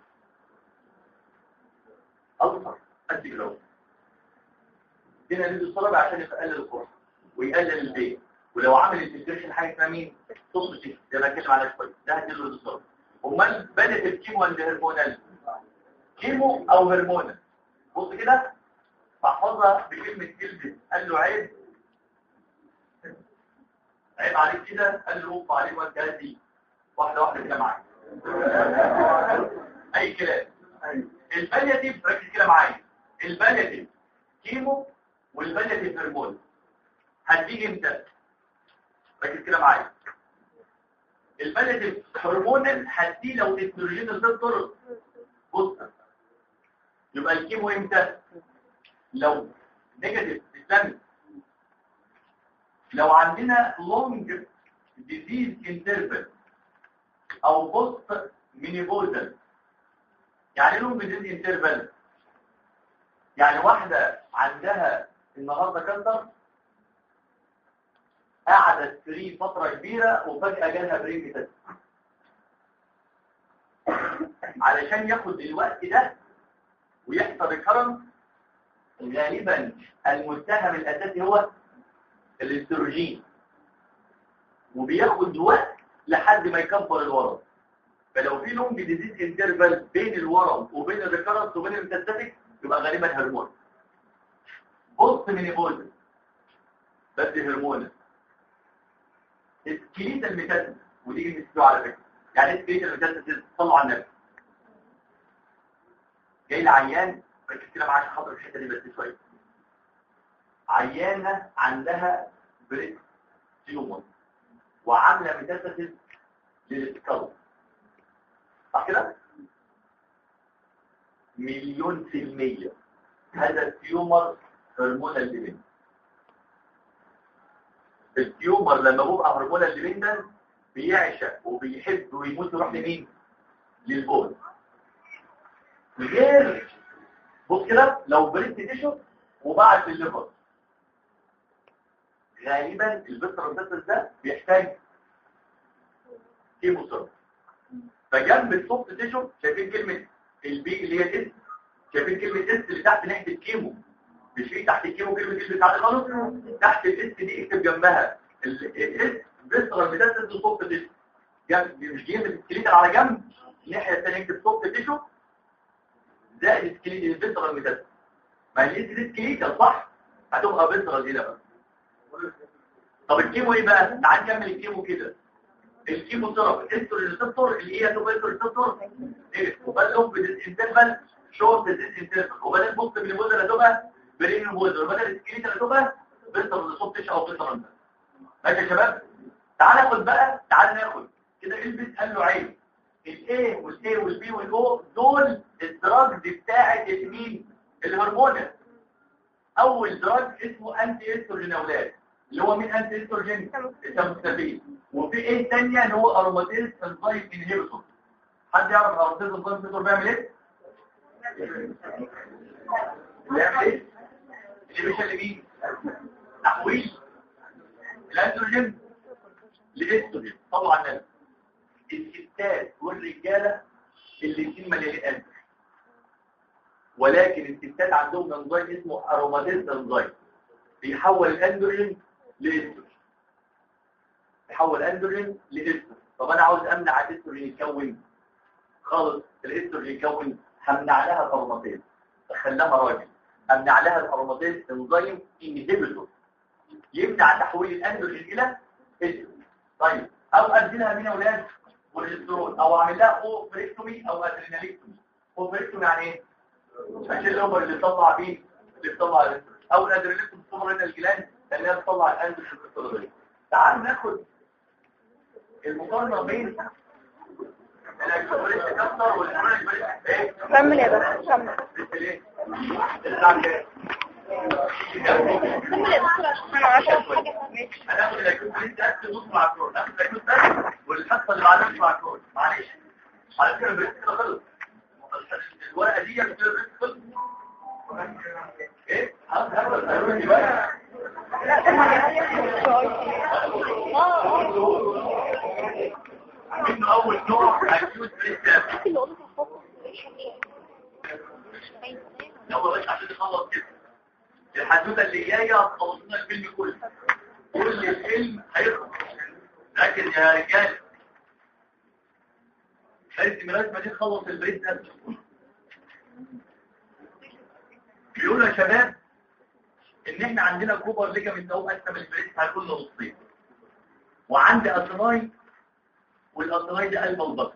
اكثر قد كده. هنا ريديو ثيرابي عشان يقلل القرحه ويقلل البين، ولو عمل الفلتريشن حاجه اسمها مين؟ صوت زي ما اتكلم عليها شويه، ده هتديله ريديو ثيرابي. امال بدات الكيمو والهرمونال، كيمو او هرمونال. بص كده بحفظها بكلمه قال له عيب عليك كده، قال له رفع عليه وانت دي واحده كده معايا اي كلام. البالياتيف ركز كده معايا، البالياتيف كيمو والبالياتيف هرمون هتيجي امتى؟ ركز كده معايا. البالياتيف هرمونال هتيجي لو الاستروجين الدكتور بص، يبقى الكيمو امتى؟ لو نيجاتيف استنى، لو عندنا لونج ديزيز انترفال او بوست مينيبوزال. يعني لونج ديزيز انترفال يعني واحده عندها النهارده كانسر قعدت فري فتره كبيره وفجاه جالها برين ميتاستاسيس، علشان ياخد الوقت ده ويحصل ريكارنس غالبا المتهم الاساسي هو الاستروجين، وبياخد وقت لحد ما يكبر الورم. فلو في لونج ديزيز انترفال بين الورم وبين الريكارنس وبين الميتاستاتيك يبقى غالبا هرمون. بص مينيبوز بس هرمون. اسكليت الميتاستاسيس ودي نسيتوه على فكره. يعني اسكليت الميتاستاسيس طلعوا على النفس. جاي العيان ركز كده معايا عشان خاطر الحته دي بس شويه. عيانه عندها بريست تيومر وعامله ميتاستاسيس للسكالب، صح كده؟ 1,000,000% هذا التيومر هرمونال ديبندنت. التيومر لما بيبقى هرمونال ديبندنت بيعشق وبيحب ويموت يروح لمين؟ للبول. غير بص كده لو بريست تيشو وبعد الليفر غالبا البيترونتاتس ده بيحتاج كيموثيرابي. فجنب السوفت تيشو شايفين كلمه البي اللي هي اس، شايفين كلمه اس اللي تحت ناحيه الكيمو، مش في تحت الكيمو كلمه بتاعت خالص، تحت الاس دي اكتب جنبها الاس بيترونتاتس وسوفت تيشو. مش جنب السكليتال على جنب الناحيه الثانيه اكتب سوفت تيشو زائد السكليتال البيترونتاتس. ما هي دي سكليتال صح، هتبقى بيترال هنا بقى. طب الكيمو ايه بقى؟ تعال نكمل الكيمو كده. الكيمو ثيرابي الريسبتور اللي هي تو ريسبتور ايه، وبدل بالانترفال شورت الانترفال، وبدل بوست بالموديل هتبقى برين موديل، وبدل السكليتال هتبقى بيتر ريسبتور او بيتر. ماشي يا شباب؟ تعال ناخد كده البس قال له عين الاي والاي والبي والاو دول الدراجز بتاعه مين؟ الهرمونات. اول دراج اسمه انتي استروجين يا اولاد، اللي هو مين انتي استروجين؟ التاموكسافين. وفي ايه ثانيه اللي هو اروماتيز انزايم انهبيتور. حد يعرف اروماتيز انزايم انهبيتور بيعمل ايه؟ بيعمل ايه؟ اللي مين؟ تحويل الاندروجين لاستروجين. طبعا الستات والرجاله الاثنين مليانين اندروجين، ولكن الستات عندهم انزيم اسمه اروماتيز انزيم بيحول الاندروجين لاستروجين، بيحول اندروجين لاستروجين. طب انا عاوز امنع الاستروجين يتكون خالص، الاستروجين يتكون، همنع لها الاروماتيز، اخليها راجل، امنع لها الاروماتيز انزيم انهبيتور يمنع تحويل الاندروجين الى استروجين. طيب او اديلها مين يا اولاد؟ بروجسترون، او اعمل لها اوفريكتومي او ادريناليكتومي. اوفريكتومي يعني ايه؟ عشان الاوفر اللي بيطلع بيه، اللي بيطلع الاستروجين، او الادريناليكتومي بتطلع هنا الجلاند لانها بتطلع الاندروجين الطبيعي. تعالوا ناخد المقارنه بين الاكسبريس كاستر والكرونيك بريس. ايه كمل يا باشا كمل. ليه الساعه كام؟ كمل يا دكتور عشان انا عارفه حاجه. هناخد الاكسبريس ده نص مع الكرون، ناخد الاكسبريس ده والحصه اللي بعدها مع الكرون. معلش على فكره البريس كده خلص، الورقه دي كده البريس خلص. ايه هاخد لا طب ما من اول نوع اكيوت بريس يلا بس عشان نخلص كده الحدوته اللي جايه خلصنا الفيلم كله، كل الفيلم هيخلص. ركز يا رجال، لازم ما نخلص البريد ده. بيقولوا يا شباب ان احنا عندنا كوبر ليجامنت اهو قسم البريد هيكون نصين، وعندي اثناي، والاثناي ده قلب البطن.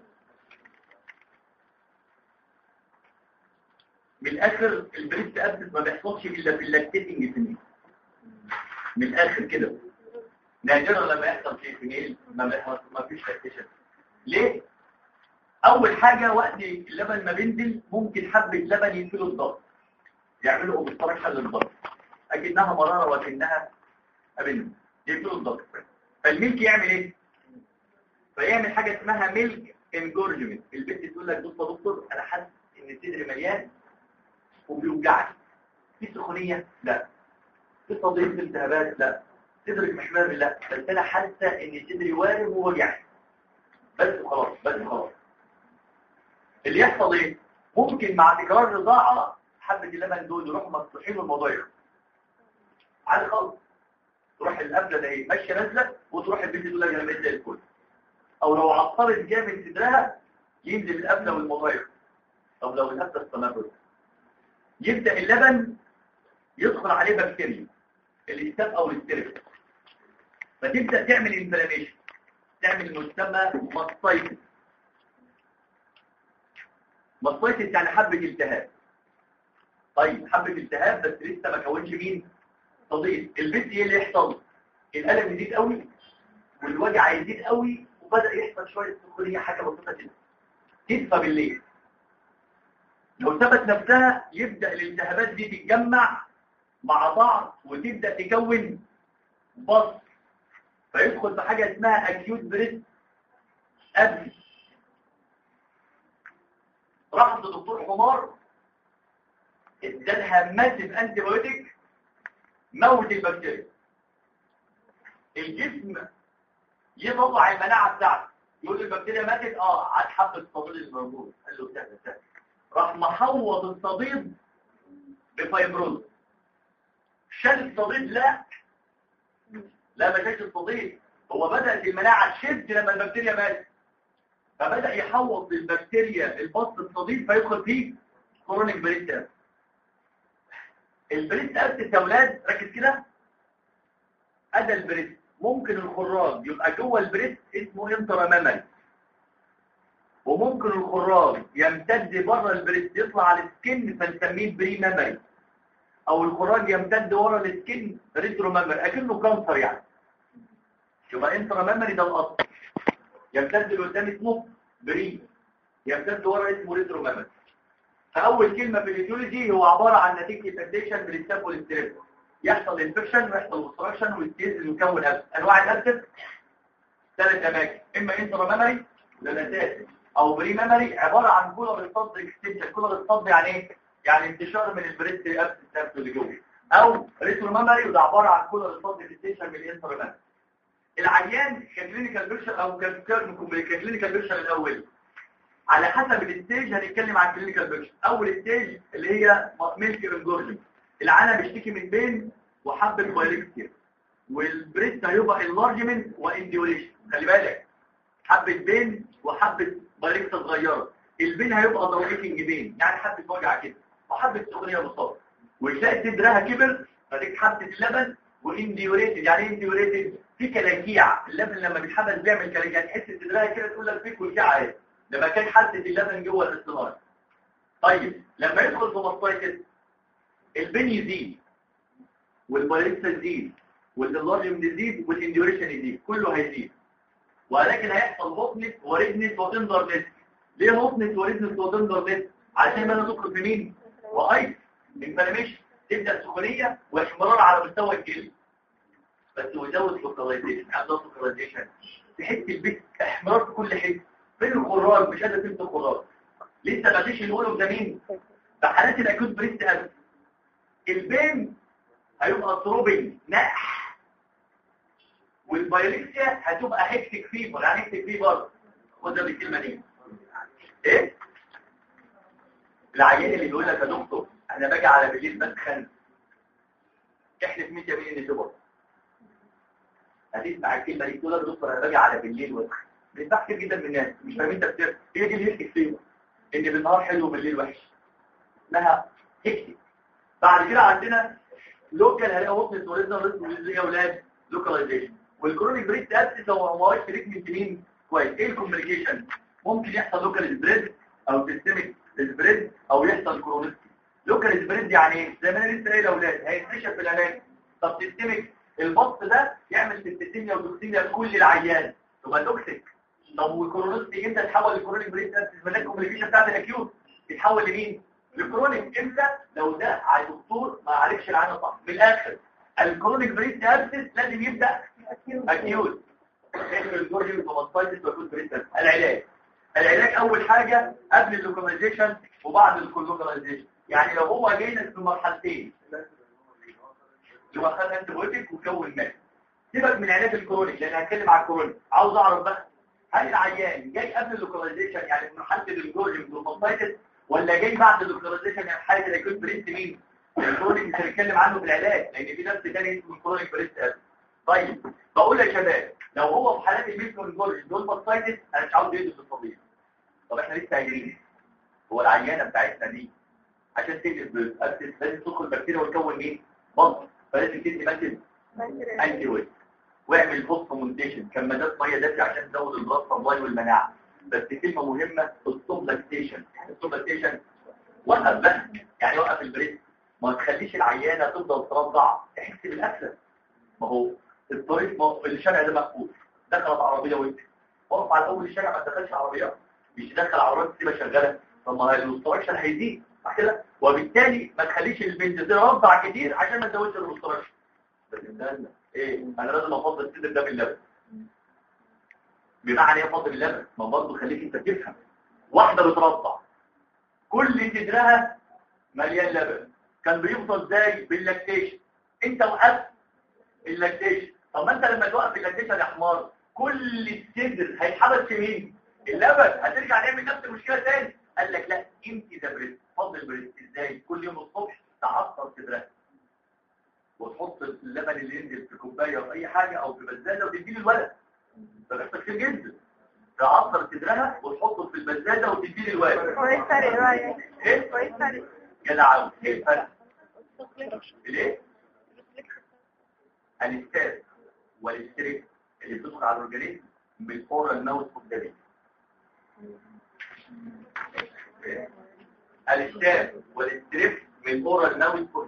من الاخر البريد ابسط ما بيحصلش الا في اللاكتيتنج سنين، من الاخر كده نادرا لما يحصل في فيميل ما فيش لاكتيشن. ليه؟ اول حاجه وقت اللبن ما بينزل ممكن حبه لبن ينزلوا الضغط، يعملوا اوبستراكشن للضغط، اكنها مراره وكانها ابن ينزلوا الضغط. فالميلك يعمل ايه؟ فيعمل حاجه اسمها ميلك انجورجمنت. البنت تقول لك بص يا دكتور انا حاسس ان صدري مليان وبيوجعني، في سخونيه؟ لا. في تضييق التهابات؟ لا. صدرك محمر؟ لا. بس انا حاسه ان صدري وارم ووجعني بس خلاص، بس خلاص. اللي يحصل ايه؟ ممكن مع تكرار الرضاعه حبه اللبن دول يروحوا مفتوحين والموضوع يخلص عادي خالص. تروح القبله ده ماشيه نازله وتروح البنت تقول لك انا ماشيه زي الكل، او لو عطلت جامد صدرها ينزل القبله والموضوع يخلص. طب لو القبله استمرت يبدا اللبن يدخل عليه بكتيريا الاستاف او الاستريس، فتبدا تعمل انفلاميشن، تعمل ما يسمى ماستايتس. ماستايتس يعني حبه التهاب. طيب حبه التهاب بس لسه ما كونش مين؟ صديق. البنت ايه اللي يحصل؟ الالم يزيد قوي والوجع يزيد قوي وبدا يحصل شويه سخونيه، حاجه بسيطه كده، تدفى بالليل. لو ثبت نفسها يبدا الالتهابات دي تتجمع مع بعض وتبدا تكون بص، فيدخل في حاجه اسمها اكيوت بريست ابسس. راح لدكتور حمار ادالها ماسيف انتي بايوتيك موت البكتيريا. الجسم يطلع المناعه بتاعته، يقول البكتيريا ماتت، عاد حبه الصديد اللي موجود، قال له سهل. راح محوط الصديد بفايبروز. شال الصديد؟ لا ما شالش الصديد، هو بدأت المناعة تشد لما البكتيريا ماتت، فبدأ يحوط بالبكتيريا البسط الصديد فيدخل فيه كرونيك بريست ابسس. البريست ابسس يا اولاد ركز كده، ادى البريست ممكن الخراج يبقى جوه البريست اسمه انترامامري، وممكن الخراج يمتد بره البريست يطلع على السكن فنسميه بري مامري، او الخراج يمتد ورا السكن ريترو مامري، اكنه كانسر يعني. يبقى انترا مامري ده الاصل، يمتد لقدام اسمه بري، يمتد ورا اسمه ريترو مامري. فاول كلمه في الفيزيولوجي هو عباره عن نتيجه انفكشن بالاستاف والستريس، يحصل انفكشن ويحصل اوبستراكشن ويستيز ويكون ابسس. انواع الابسس 3 اماكن، اما انترا مامري ده الاساس، او بري مامري عباره عن كولر الصد اكستنشن. كولر الصد يعني ايه؟ يعني انتشار من البريست ابسس نفسه اللي جوه، او ريترو مامري وده عباره عن كولر الصد اكستنشن من الانترا مامري. العيان ككلينيكال بيكشر او ككلينيكال بيكشر الاول على حسب الستيج هنتكلم عن كلينيكال بيكشر. اول ستيج اللي هي ميلك انجورجن، العيان بيشتكي من بين وحبه بايلكسيا والبريست هيبقى انلارجمنت وانديوريشن. خلي بالك حبه بين وحبه بايلكسيا صغيره، البين هيبقى ضوئيكنج بين يعني حبه وجع كده وحبه سخونيه بسيطه، وتلاقي صدرها كبر فتيجي حبه اللبن وانديوريتد. يعني ايه انديوريتد؟ في كلاكيع، اللبن لما بيتحبس بيعمل كلاكيع، تحس صدرها كده تقول لك في كلكعه اهي لما كان حاسه اللبن جوه الاستمرار. طيب لما يدخل في مصايكس البين يزيد والبايلكسيا يزيد والانلارجمنت يزيد والانديوريشن يزيد، كله هيزيد، ولكن هيحصل هوفنس وريدنس وتندرنس. ليه هوفنس وريدنس وتندرنس؟ عشان انا تدخل في مين؟ وايضا انفلاميشن، تبدا سخونيه واحمرار على مستوى الجلد، بس ويزود لوكاليزيشن. عنده لوكاليزيشن تحس البيت احمرار في كل حته، فين الخراج مش قادر تمسك الخراج. لسه ما فيش نقوله ده مين؟ في حالات الاكيوت بريست ابس البين هيبقى ثروبنج نقح، والبايلكسيا هتبقى هيكتيك فيبر. يعني هيكتيك فيبر خد ده بالكلمه دي ايه؟ العيان اللي بيقول لك يا دكتور انا باجي على بالليل بسخن، احلف 100 يمين ان تبقى هتسمع الكلمه دي تقول لك يا دكتور انا باجي على بالليل واسخن. بيسمع كتير جدا من الناس مش فاهمين تفسير هي دي الهيكتيك فيبر، ان بالنهار حلو وبالليل وحش، اسمها هيكتيك. بعد كده عندنا لوكال هلاقي هوبنس وريزن يا اولاد لوكاليزيشن. والكرونيك بريست ابسس هو مواعيد تريتمنت مين كويس. ايه الكومبليكيشن؟ ممكن يحصل لوكال سبريد او سيستميك سبريد او يحصل كرونيك. لوكال سبريد يعني ايه؟ زي ما انا لسه قايل يا اولاد هيتنشف في الامان. طب سيستميك البط ده يعمل سيستيميا ودوكسيميا لكل العيان تبقى توكسيك. طب والكرونيك امتى تتحول لكرونيك بريست ابسس؟ من الكومبليكيشن بتاعت الاكيوت تتحول لمين؟ الكرونيك امتى؟ لو ده على الدكتور ما عالجش العيان صح. من الاخر الكرونيك بريست ابسس لازم يبدا اكيوت. الجورجي وماستايتس وكل بريست ابسس. العلاج اول حاجه قبل اللوكاليزيشن وبعد اللوكاليزيشن. يعني لو هو جاي في مرحلتين اللي هو خد انتيبيوتيك وكون مات، سيبك من علاج الكرونيك لان هتكلم على الكرونيك. عاوز اعرف بقى هل العيان جاي قبل اللوكاليزيشن يعني في مرحله الجورجي والماستايتس ولا جاي بعد اللوكاليزيشن يعني حاله الاكيوت بريست مين؟ الكرونيك مش هنتكلم عنه في العلاج لان في نفس تاني اسمه الكرونيك بريست ابسس. طيب بقول يا شباب لو هو في حالات الميسكو الجورجي دول ماستايتس انا مش عاوز يدرس الطبيب. طب احنا لسه قايلين هو العيانه بتاعتنا دي عشان تدي ابسس لازم تدخل بكتيريا وتكون مين؟ بطن، فلازم تدي ماده انتي ويت واعمل فوسفومونتيشن كمادات ميه دافيه عشان تزود البلاد سبلاي والمناعه. بس كلمه مهمه السوبلاكتيشن. السوبلاكتيشن وقف بقى يعني وقف البريد، ما تخليش العيانه تفضل ترضع تحس بالاكل. ما هو الطريق الشارع ده مقفول، دخلت عربيه وانت وقف على اول الشارع ما تدخلش عربيات، مش دخل عربيات تبقى شغاله. طب ما الاستراكشن هيزيد صح كده، وبالتالي ما تخليش البنت ترضع كتير عشان ما تزودش الاستراكشن. بس ايه انا لازم افضل الصدر ده باللبن. بمعنى ايه افضل اللبن؟ ما برضه خليك انت تفهم. واحده بترضع كل صدرها مليان لبن، كان بيفضل ازاي؟ باللاكتيشن. انت وقفت اللاكتيشن. طب ما انت لما توقف اللاكتيشن يا حمار كل الصدر هيتحبس في مين؟ اللبن. هترجع نعمل نفس المشكله تاني. قال لك لا انت ده بريست. فضل البريست ازاي؟ كل يوم الصبح تعصر صدرها وتحط اللبن اللي ينزل في كوبايه او اي حاجه او في بزازه وتديه للولد. ده بيحصل كتير جدا. تعصر صدرها وتحطه في البزازه وتديه للولد. هو ايه الفرق بقى؟ ايه؟ هو ايه الفرق؟ جدع. ايه الفرق؟ ليه؟ الاستاذ والاستريك اللي بتدخل على الاورجانيزم بالاورال ماوث اوف الاستاذ والاستريك من الاورال ماوث اوف.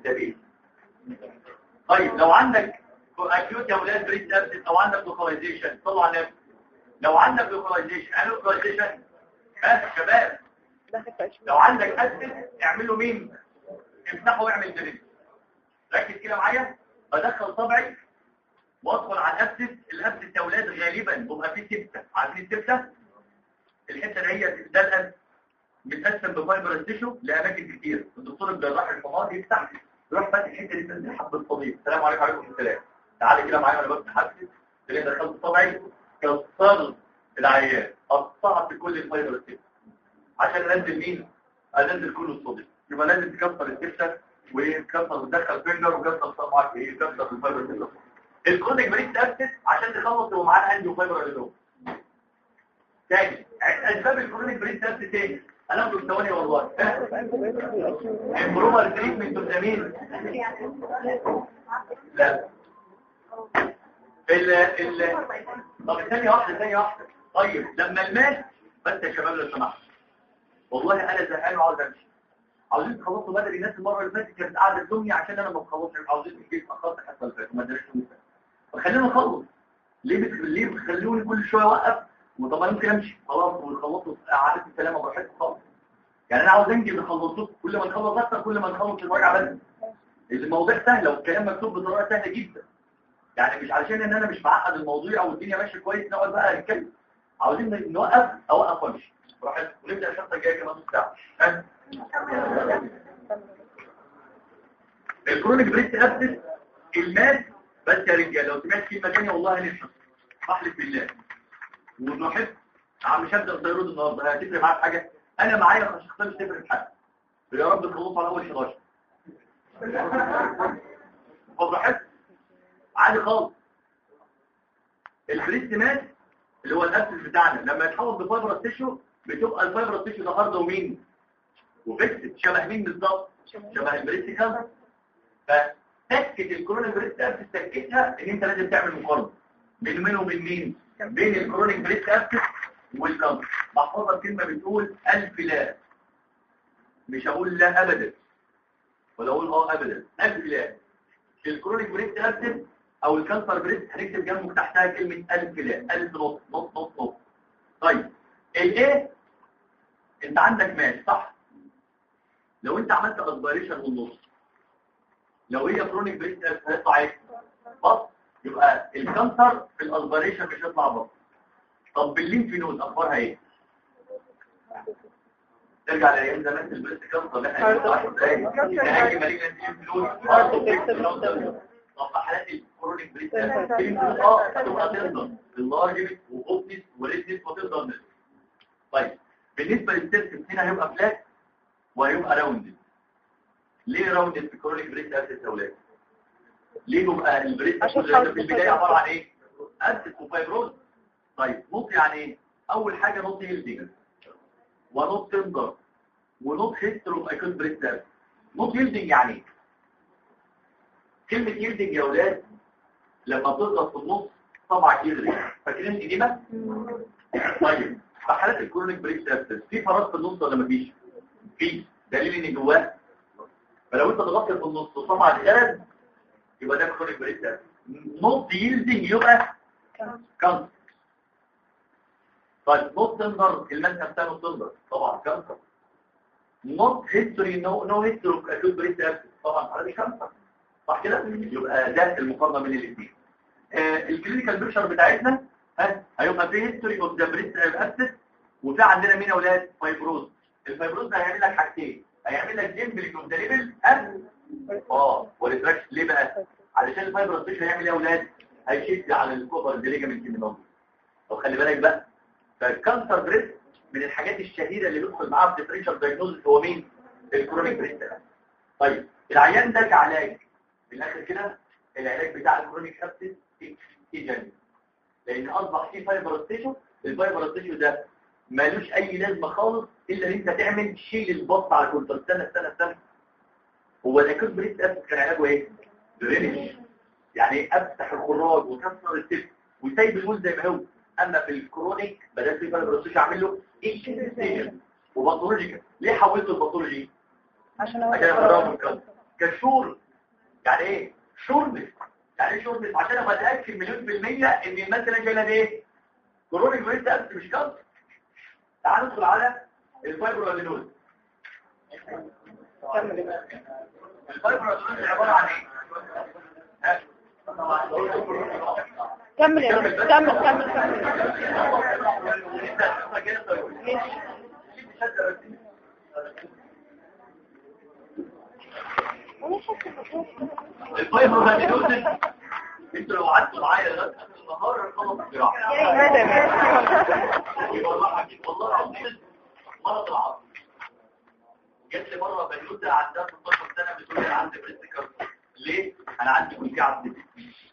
طيب لو عندك اكيوت يا ولاد بريست ابسس او عندك لوكاليزيشن طلع نفس. لو عندك لوكاليزيشن انا لوكاليزيشن ها شباب لو عندك ابسس اعمل له مين؟ امسحه واعمل دريب. ركز كده معايا. بدخل صبعي وادخل على الابسس. الابسس يا ولاد غالبا بيبقى فيه سبته. عارفين السبته؟ الحته اللي هي ده الابسس بتقسم بفايبرس تيشو لاماكن كتير. الدكتور الجراح الحمار يفتح يروح فاتح الحته دي تنزل حبه صديد. السلام عليكم. وعليكم السلام. تعالى كده معايا وانا بفتح حبه اللي دخلت طبعي كسرت العيان، قطعت كل الفايبر السيف عشان انزل مين؟ انزل كل الصوديوم. يبقى لازم تكسر السيفتر وتكسر وتدخل فينجر وتكسر طبعك ايه؟ تكسر الفايبر السيف. الكرونيك بريك اسيد عشان تخلص يبقى معانا انجيو فايبر اللي تاني اسباب الكرونيك بريك اسيد تاني هناخده في ثواني والله. البرومر تريتمنت والزميل لا طب ثانية واحدة. طيب لما الماس بس يا شباب لو سمحت والله انا زهقان وعاوز امشي. عاوزين تخلصوا بدري. الناس المره اللي فاتت كانت قاعده تلومني عشان انا ما بخلصش. عاوزين تجيب اخرت حتى الفات وما ادريش مثلا. فخلينا نخلص. ليه بتخلوني كل شويه اوقف؟ وطبعا ممكن امشي خلاص ونخلصوا قعدت السلامه براحتكم خالص. يعني انا عاوز انجز نخلصه. كل ما نخلص اكتر كل ما نخلص المراجعه بدري. الموضوع سهل والكلام مكتوب بطريقه سهله جدا. يعني مش علشان ان انا مش معقد الموضوع او الدنيا ماشيه كويس نقعد بقى نتكلم. عاوزين نوقف اوقف وامشي براحتكم ونبدا الشرطه الجايه كمان نص ساعه. الكرونيك بريست اسيد الماس بس يا رجاله لو سمعت كلمه ثانيه والله هنشرب احلف بالله ونحب مش هبدا التيرود النهارده هتفرق معاك حاجه. انا معايا شخصيه مش تفرق في حاجه يا رب تخلصوا على اول 11 براحتك عادي خالص. البريست ماس اللي هو الاسيد بتاعنا لما يتحول بفايبرس تيشو بتبقى الفايبرس تيشو ده هارد ومين وفيكسد شبه مين بالظبط؟ شبه البريست كانسر. فتسكت الكرونيك بريست اسيد تسكتها ان انت لازم تعمل مقارنه بين مين وبين مين؟ بين الكرونيك بريست اسيد والكانسر. محفوظه كلمه بتقول الف لا، مش هقول لا ابدا ولا اقول ابدا، الف لا. الكرونيك بريست اسيد او الكانسر بريست هنكتب جنبه تحتها كلمه الف لا، الف نص نص نص نص. طيب الايه انت عندك ماس صح؟ لو انت عملت اسبيريشن والنص لو هي كرونيك بريست هيطلع ايه؟ بص يبقى الكانسر في الاسبيريشن مش هيطلع بص. طب بالليمف نود اخبارها ايه؟ ترجع لايام زمان البريست كانسر اللي احنا 10 دقايق هاجي مالجنت ليمف نود. طب حالات الكرونيك بريست تبقى تقدر اللارج واوبنس وريدنس وتقدر نزل. طيب بالنسبه للسيرفس هنا هيبقى فلات وهيبقى راوندد. ليه راوندد في الكرونيك بريست اسيد يا اولاد؟ ليه بيبقى البريست في البدايه عباره عن ايه؟ اسيد وفايبروز. طيب نوت يعني ايه؟ اول حاجه نوت هيلدنج ونوت تندر ونوت هيسترو اوف اكيوت بريست اسيد. نوت هيلدنج يعني ايه؟ كلمه هيلدنج يا اولاد لما تضغط في النص طبعا يغري. فاكرين الإديمة؟ طيب في حالات الكرونيك بريست اسيد في فراغ في النص ولا مفيش؟ في دليل ان جواه. فلو انت ضغطت في النص وطبعا غرز يبقى ده كرونيك بريست اسيد. نوت يلدنج يبقى كانسر. طيب نوت تندر المنهج بتاع نوت تندر طبعا كانسر. نوت هيستوري نو هيستوري اوف اكيوت بريست اسيد طبعا على كانسر صح كده؟ يبقى ده المقارنه بين الاثنين. الكلينيكال بيكتشر بتاعتنا هيبقى فيه هيستوري اوف ذا بريست اسيد وفي عندنا مين يا اولاد؟ فايبروز. الفايبروز ده هيعمل لك حاجتين، هيعمل لك ديمبلينج اوف ذا ليفل وريتراكشن. ليه بقى؟ علشان الفايبروز مش هيعمل ايه يا اولاد؟ هيشد على الكوبر ديليجامنت اللي موجود. طب خلي بالك بقى فالكانسر بريست من الحاجات الشهيره اللي بيدخل معاها في ديفرنشال دايجنوستس هو مين؟ الكرونيك بريست. طيب العيان ده كعلاج في الاخر كده العلاج بتاع الكرونيك اسيد ايجابي لان اصبح فيه فايبروز تيشو. الفايبروز تيشو ده مالوش اي لازمه خالص الا ان انت تعمل شيل البط على كل سنه. هو الاكيوت بريست اسيد كان علاجه ايه؟ درينج يعني افتح الخراج وكسر السيف وسايب الوز زي ما هو. اما في الكرونيك بدات في فايبروز تيشو اعمل له اكستنشن وباثولوجيكال. ليه حولته الباثولوجي؟ عشان اقربه من كده كشور. يعني ايه شورنس؟ يعني ايه شورنس؟ عشان ابقى اتاكد مليون في الميه ان الماده جايه ايه؟ كرونيك بريست اسيد مش كانسر. تعال ندخل على الفايبرولينوز. الفايبرولينوز عباره عن ايه؟ كمل الفايبرولينوز انتوا لو قعدتوا معايا لغايه النهار خلص الزراعه والله العظيم مرض العظم. جت لي مره بنوته عندها 16 سنه بتقول لي انا عندي بريست كانسر. ليه؟ انا عندي كلكيع على الصدر.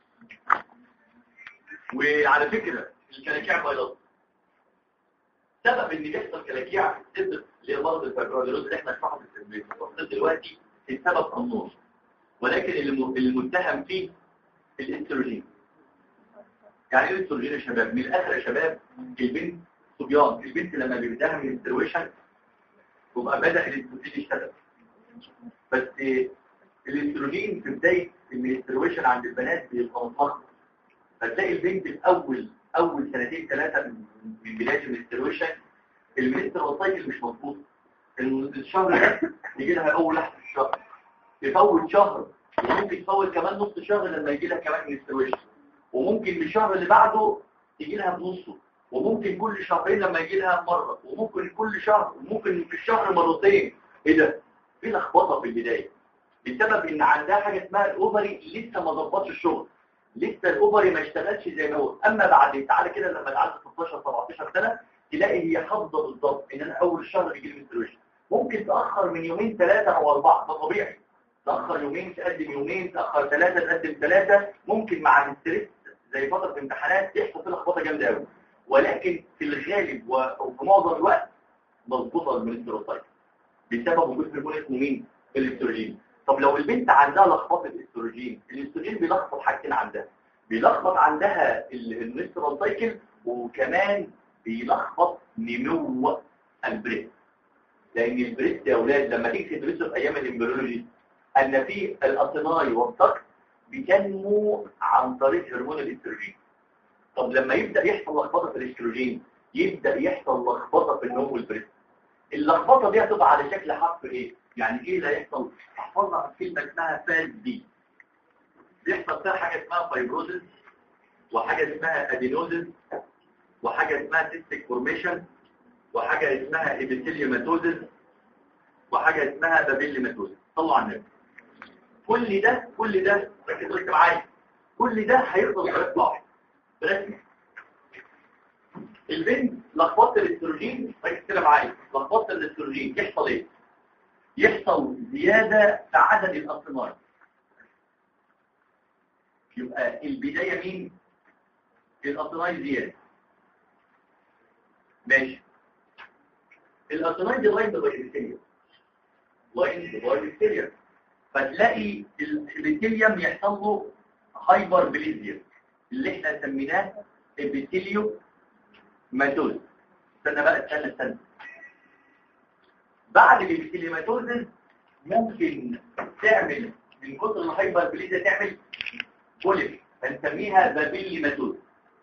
وعلى فكره الكلاكيع بيضاء. سبب ان بيحصل كلاكيع في الصدر اللي هي مرض الفيبرولوز اللي احنا شرحناه في التدريب دلوقتي السبب النور، ولكن المتهم فيه الاستروجين. يعني ايه الاستروجين يا شباب؟ من الاخر يا شباب البنت صبيان، البنت لما بيبداها من الاسترويشن تبقى بدا الاستروجين يشتغل. بس الاستروجين في بدايه الاسترويشن عند البنات بيبقى منخفض، فتلاقي البنت في اول سنتين ثلاثه من بدايه الاسترويشن المنسترال سايكل مش مظبوط. الشهر ده يجي لها اول لحظه في الشهر، يفوت شهر وممكن يفوت كمان نص شهر لما يجي لها كمان الاسترويشن، وممكن من الشهر اللي بعده يجي لها بنصه، وممكن كل شهرين لما يجي لها مره، وممكن كل شهر، وممكن في الشهر مرتين. ايه ده؟ في لخبطه في البدايه بسبب ان عندها حاجه اسمها الاوفري لسه ما ظبطش الشغل، لسه الاوفري ما اشتغلش زي ما هو. اما بعد تعالى كده لما تعدي 16 17 سنه تلاقي هي حافظه بالظبط ان انا اول الشهر بيجي لي منسترويشن. ممكن تاخر من يومين ثلاثه او اربعه، ده طبيعي. تاخر يومين تقدم يومين، تاخر ثلاثه تقدم ثلاثه. ممكن مع الاستريس زي فتره امتحانات يحصل فيه لخبطه جامده قوي، ولكن في الغالب وفي معظم الوقت مظبوطه المنسترال سايكل بسبب وجود هرمون اسمه مين؟ الاستروجين. طب لو البنت عندها لخبطه استروجين، الاستروجين بيلخبط حاجتين عندها، بيلخبط عندها المنسترال سايكل، وكمان بيلخبط نمو البريست. لان البريست يا اولاد لما تيجي تدرسوا في ايام الامبريولوجي ان في الاطناي والضغط بتنمو عن طريق هرمون الاستروجين. طب لما يبدا يحصل لخبطه في الاستروجين يبدا يحصل لخبطه في النمو البريست. اللخبطه دي هتبقى على شكل حرف ايه؟ يعني ايه اللي هيحصل؟ احفظها كلمه اسمها فاز دي. بيحصل فيها حاجه اسمها فايبروزس، وحاجه اسمها ادينوزس، وحاجه اسمها سيستيك فورميشن، وحاجه اسمها ايبيثيليوماتوزس، وحاجه اسمها بابيليماتوزس. طلعوا على النبي. كل ده ركز معايا، كل ده هيفضل بطريقه واحده رسمي. البنت لخبطه الاستروجين، ركز كده معايا، لخبطه الاستروجين يحصل ايه؟ يحصل زياده في عدد الاطنان. يبقى البدايه مين؟ الاطنان زياده. ماشي. الاطنان دي لاين بايبيثيليوم، لاين بايبيثيليوم، فتلاقي الابيثيليوم يحصل له هايبر بليزيا اللي احنا سميناه ابيثيليوم ماتوز. استنى بعد الابيثيليوماتوز ممكن تعمل من كتر الهايبر بليزيا تعمل بوليب فنسميها بابيليماتوز.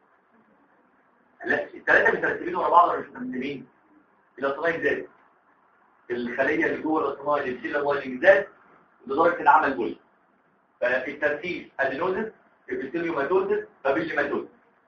لا الثلاثه مترتبين ورا بعض ولا مش مترتبين؟ الاطنان زاد، الخليه اللي جوه الاطنان الابيثيليوم زاد لدرجه ان عمل بوليب. فالترتيب ادينوزس، ابيثيليوماتوز، بابيليماتوز.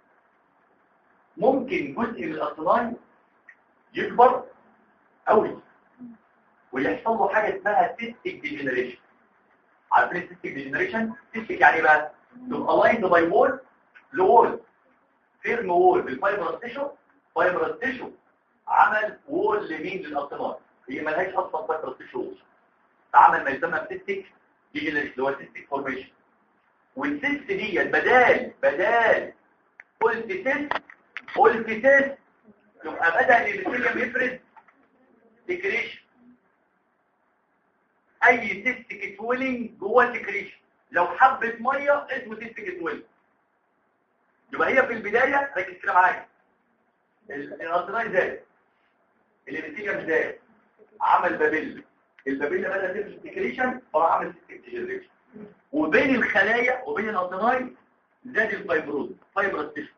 ممكن جزء من الاطنان يكبر قوي ويحصل له حاجه اسمها سيستيك ديجنريشن. عارفين السيستيك ديجنريشن؟ سيستيك يعني بقى تبقى لايند باي وول لوول، فيرم وول بالفايبرس تيشو، فايبرس تيشو عمل وول لمين؟ للاطنان. هي مالهاش اصلا فايبرس تيشو، عمل ما يسمى سيستيك ديجنريشن اللي هو سيستيك فورميشن. والسيست دي بدال قلت سيست يبقى بدأ الابيثيليوم يفرز سكريشن. اي سيستيك سويلنج جوه سكريشن، لو حبه ميه اسمه سيستيك سويلنج. يبقى هي في البدايه ركز كده معايا، الاطنان زاد، الابيثيليوم زاد، عمل بابيل، البابيل بدأ تفرز سكريشن فراح عمل سيستيك ديجنريشن. وبين الخلايا وبين الاطنان زاد الفايبروز، فايبروز تيشو.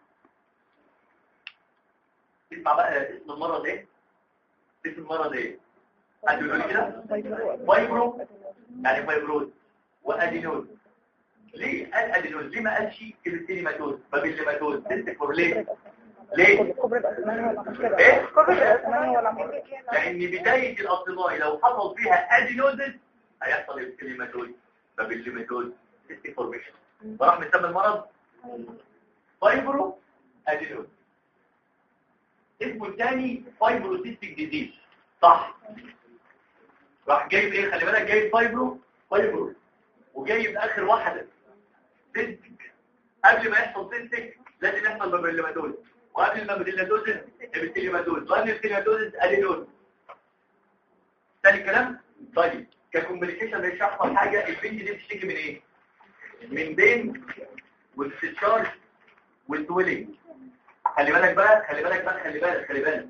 اسمع بقى اسم المرض ايه؟ اسم المرض ايه؟ حد يقول لي كده؟ فايبرو يعني فايبروز وادينوز. ليه قال ادينوز؟ ليه ما قالش ابيثيليوماتوز، بابيليماتوز، سيستيك فورميشن؟ ليه؟ ايه؟ لان بدايه الاطنان لو حصل فيها ادينوزس هيحصل ابيثيليوماتوز، بابيليماتوز، سيستيك فورميشن. فراح مسمى المرض فايبرو ادينوز. اسمه الثاني فايبروسيستيك ديزيز، صح؟ راح جايب ايه؟ خلي بالك جايب فايبرو وجايب اخر واحده سيستيك. قبل ما يحصل سيستيك لازم يحصل مابيلوماتوز، وقبل المابيلوماتوز ابيثيليوماتوز، وقبل الابيثيليوماتوز ادينوز. ثاني الكلام. طيب ككومبليكيشن مش هيحصل حاجه. البنت دي بتشتكي من ايه؟ من بين والاستشارج والتويلنج. خلي بالك بقى.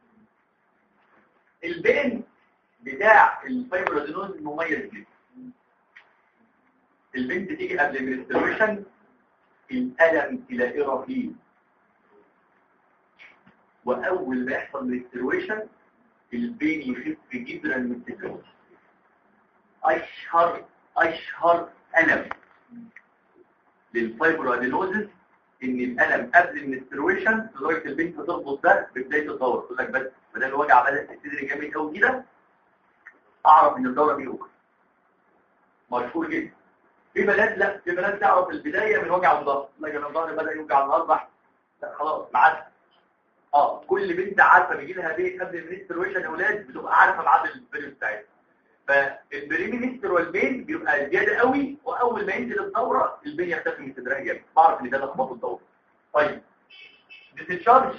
البين بتاع الفايبرودينوز مميز جدا. البنت تيجي قبل المنستريشن الألم إلى رهيب، وأول ما يحصل منستريشن البين يخف جدا من التكرار. أشهر ألم للفايبرودينوزز ان الالم قبل المنسترويشن لغايه البنت تربط ده ببدايه الدوره. تقول لك بس بدل الوجع بدات تبتدي جامد قوي كده اعرف ان الدوره بيوجع. مشهور جدا. في بنات تعرف البدايه من وجع الظهر. لكن الظهر بدا يوجع النهارده، لا خلاص معاك. كل بنت عارفه بيجي لها بيت قبل المنسترويشن يا اولاد، بتبقى عارفه ميعاد البريود بتاعتها. فالبريمينستر والبين بيبقى زياده قوي، واول ما ينزل الدوره البين يختفي من صدرها جامد. بعرف ان ده لخبطه الدوره. طيب ديسشارج.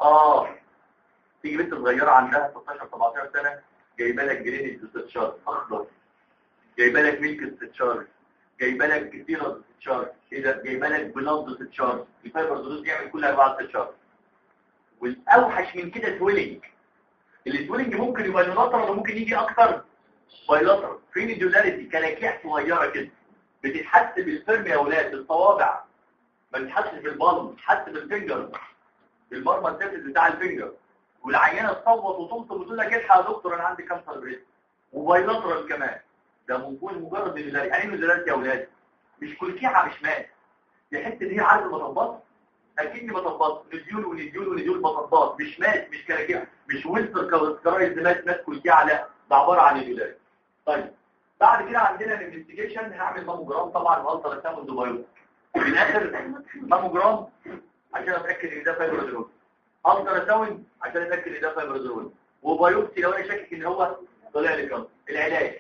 تيجي بنت صغيره عندها 16 17 سنه جايبه لك جرين ديسشارج اخضر، جايبه لك ميلك ديسشارج، جايبه لك كتيره ديسشارج، جايبه لك بلاد ديسشارج. الفايبرودينوز يعمل كل انواع الديسشارج. والاوحش من كده تويلنج. التويلنج ممكن يبقى يوناترال وممكن يجي اكتر بايلاترال. فين دولاريتي كلاكيع صغيره كده بتتحس بالفرم يا اولاد، بالصوابع، ما بتتحسش بالبالم، بتتحس بالفينجر، بالمرمى التافز بتاع الفينجر. والعيانه تصوت وتنطر وتقول لك الحق يا دكتور انا عندي كانسر بريست. وبايلاترال كمان. ده ممكن مجرد دولاريتي. يعني ايه دولاريتي يا اولاد؟ مش كلكيعه مش مات. تحس ان هي عارف المطبات، اكيد مطبات نديول مطبات، مش مات، مش كلاكيع، مش ويلتر كرايز مات كلكيعه، لا ده عباره عن دولاريتي. طيب بعد كده عندنا الانفستيجيشن. هعمل ماموجرام طبعا والترا ساوند وبايوبسي. في الاخر ماموجرام عشان اتاكد ان ده فايبرودينوز، الترا ساوند عشان اتاكد ان ده فايبرودينوز، وبايوبسي لو انا شاكك ان هو طلع لي كانسر. العلاج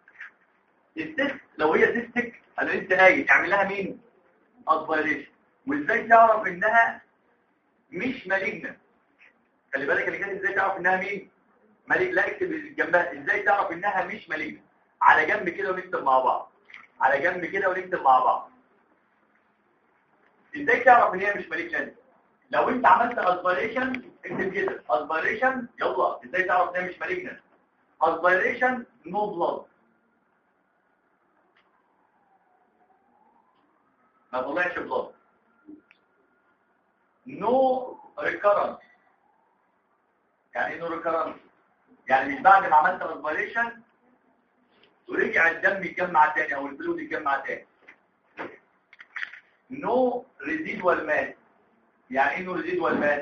السيست لو هي سيستك انا لسه قايل تعمل لها مين؟ اسبيريشن. وازاي تعرف انها مش مالجنه؟ خلي بالك اللي كانت ازاي تعرف انها مين؟ مالجنه. لا اكتب جنبها ازاي تعرف انها مش مالجنه. على جنب كده ونكتب مع بعض. ازاي تعرف ان هي مش مالجنه؟ لو انت عملت اسبيريشن اكتب كده اسبيريشن. يلا ازاي تعرف ان هي مش مالجنه؟ اسبيريشن نو بلاد، ما طلعش بلاد. نو ريكارنس. يعني ايه نو ريكارنس؟ يعني مش بعد ما عملت اسبيريشن ورجع الدم يتجمع تاني او الفلويد يتجمع تاني. نو ريزيدوال ماس. يعني ايه نو ريزيدوال ماس؟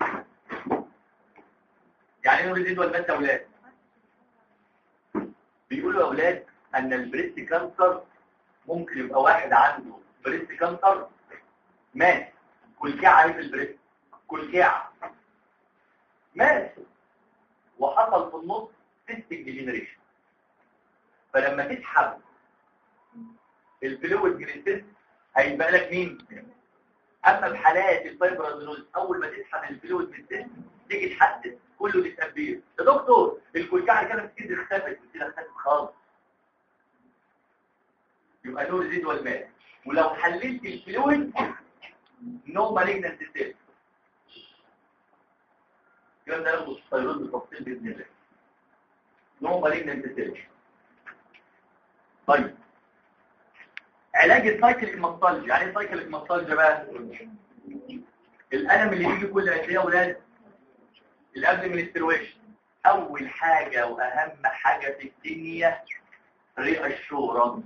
يعني ايه نو ريزيدوال ماس يا اولاد؟ بيقولوا يا اولاد ان البريست كانسر ممكن يبقى واحد عنده بريست كانسر مات كلكعه في البريست، كلكعه مات وحصل في النص سيستيك ديجنريشن. فلما تسحب الفلويد من السيست هيبقى لك مين؟ اما بحالات الفايبرودينوز اول ما تسحب الفلويد من السيست تيجي تحدث كله ديسابير. يا دكتور الكلكعه اللي كانت كتير اختفت خالص. يبقى نو ريزيدوال ماس. ولو حللت الفلويد نو مالجنت سيل. الكلام ده ناخده في الثيرويد بالتفصيل باذن الله. نو مالجنت سيل. طيب علاج السايكل الماستالجيا. يعني ايه سايكل الماستالجيا بقى؟ الالم اللي بيجي كل قد ايه يا اولاد؟ اللي قبل من السترويشن. اول حاجه واهم حاجه في الدنيا ري اشورنس.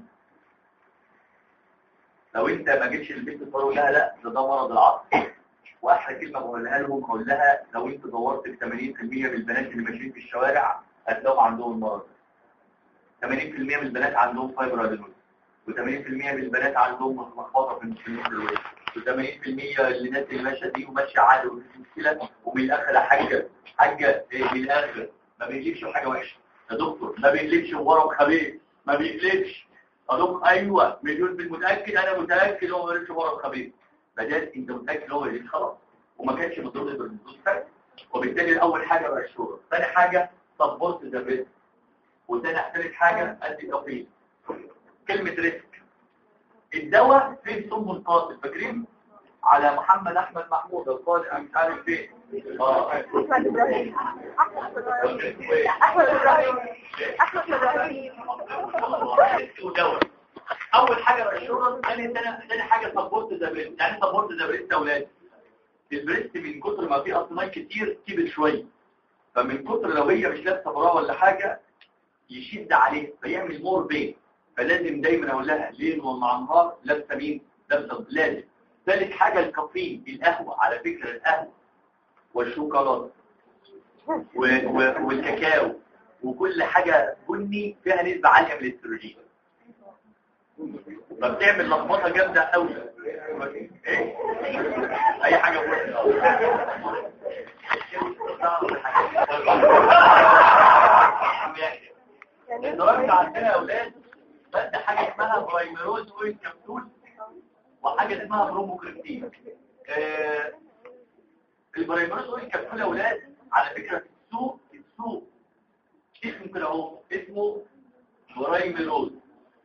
لو انت ما جيتش البيت تقول لها لا ده مرض العصر. واحلى كلمه بقولها لهم بقول لها لو انت دورت ب 80% من البنات اللي ماشيين في الشوارع هتلاقيهم عندهم المرض. 80% من البنات عندهم فايبرودينوز، و80% من البنات عندهم لخبطه في الوجه. و80% الناس اللي ماشيه دي وماشيه عادي ومفيش مشكله، ومن الاخر حاجه من الاخر ما بيقلبش حاجه وحشه يا دكتور، ما بيقلبش ورق خبيث، ما بيقلبش يا دكتور. ايوه مليون بالمتاكد، انا متاكد هو ما بيقلبش ورق خبيث. بدل انت متاكد هو اللي خلاص وما كانش مضر بالنصوص فرق. وبالتالي اول حاجه بقى الشورى، ثاني حاجه سبورت ذا ريسك، ثالث حاجه ادي توفيق. كلمه ريسك، الدواء فيه سم القاتل، فاكرين على محمد احمد محمود القاضي مش عارف فين احمد ابراهيم دواء. اول حاجه بقى الشورى، ثاني حاجه سبورت ذا بريست. يعني سبورت ذا بريست يا اولاد، البريست من كتر ما فيه اصناج كتير كبر شويه، فمن كتر لو هي مش لابسه براه ولا حاجه يشد عليه فيعمل مور بين، فلازم دايما اقول لها ليل ومع نهار لابسه مين؟ لابسه لازم. ثالث حاجه الكافيين، القهوه، على فكره القهوه والشوكولاته والكاكاو وكل حاجه بني فيها نسبه عاليه من الاستروجين، فبتعمل لخبطه جامده قوي. ايه اي حاجه الدرجه عندنا يا اولاد بدي حاجه اسمها برايمروز اويل كبسول وحاجه اسمها بروموكريبتين. البرايمروز اويل كبسول يا اولاد على فكره السوق اسمه كده اهو، اسمه برايمروز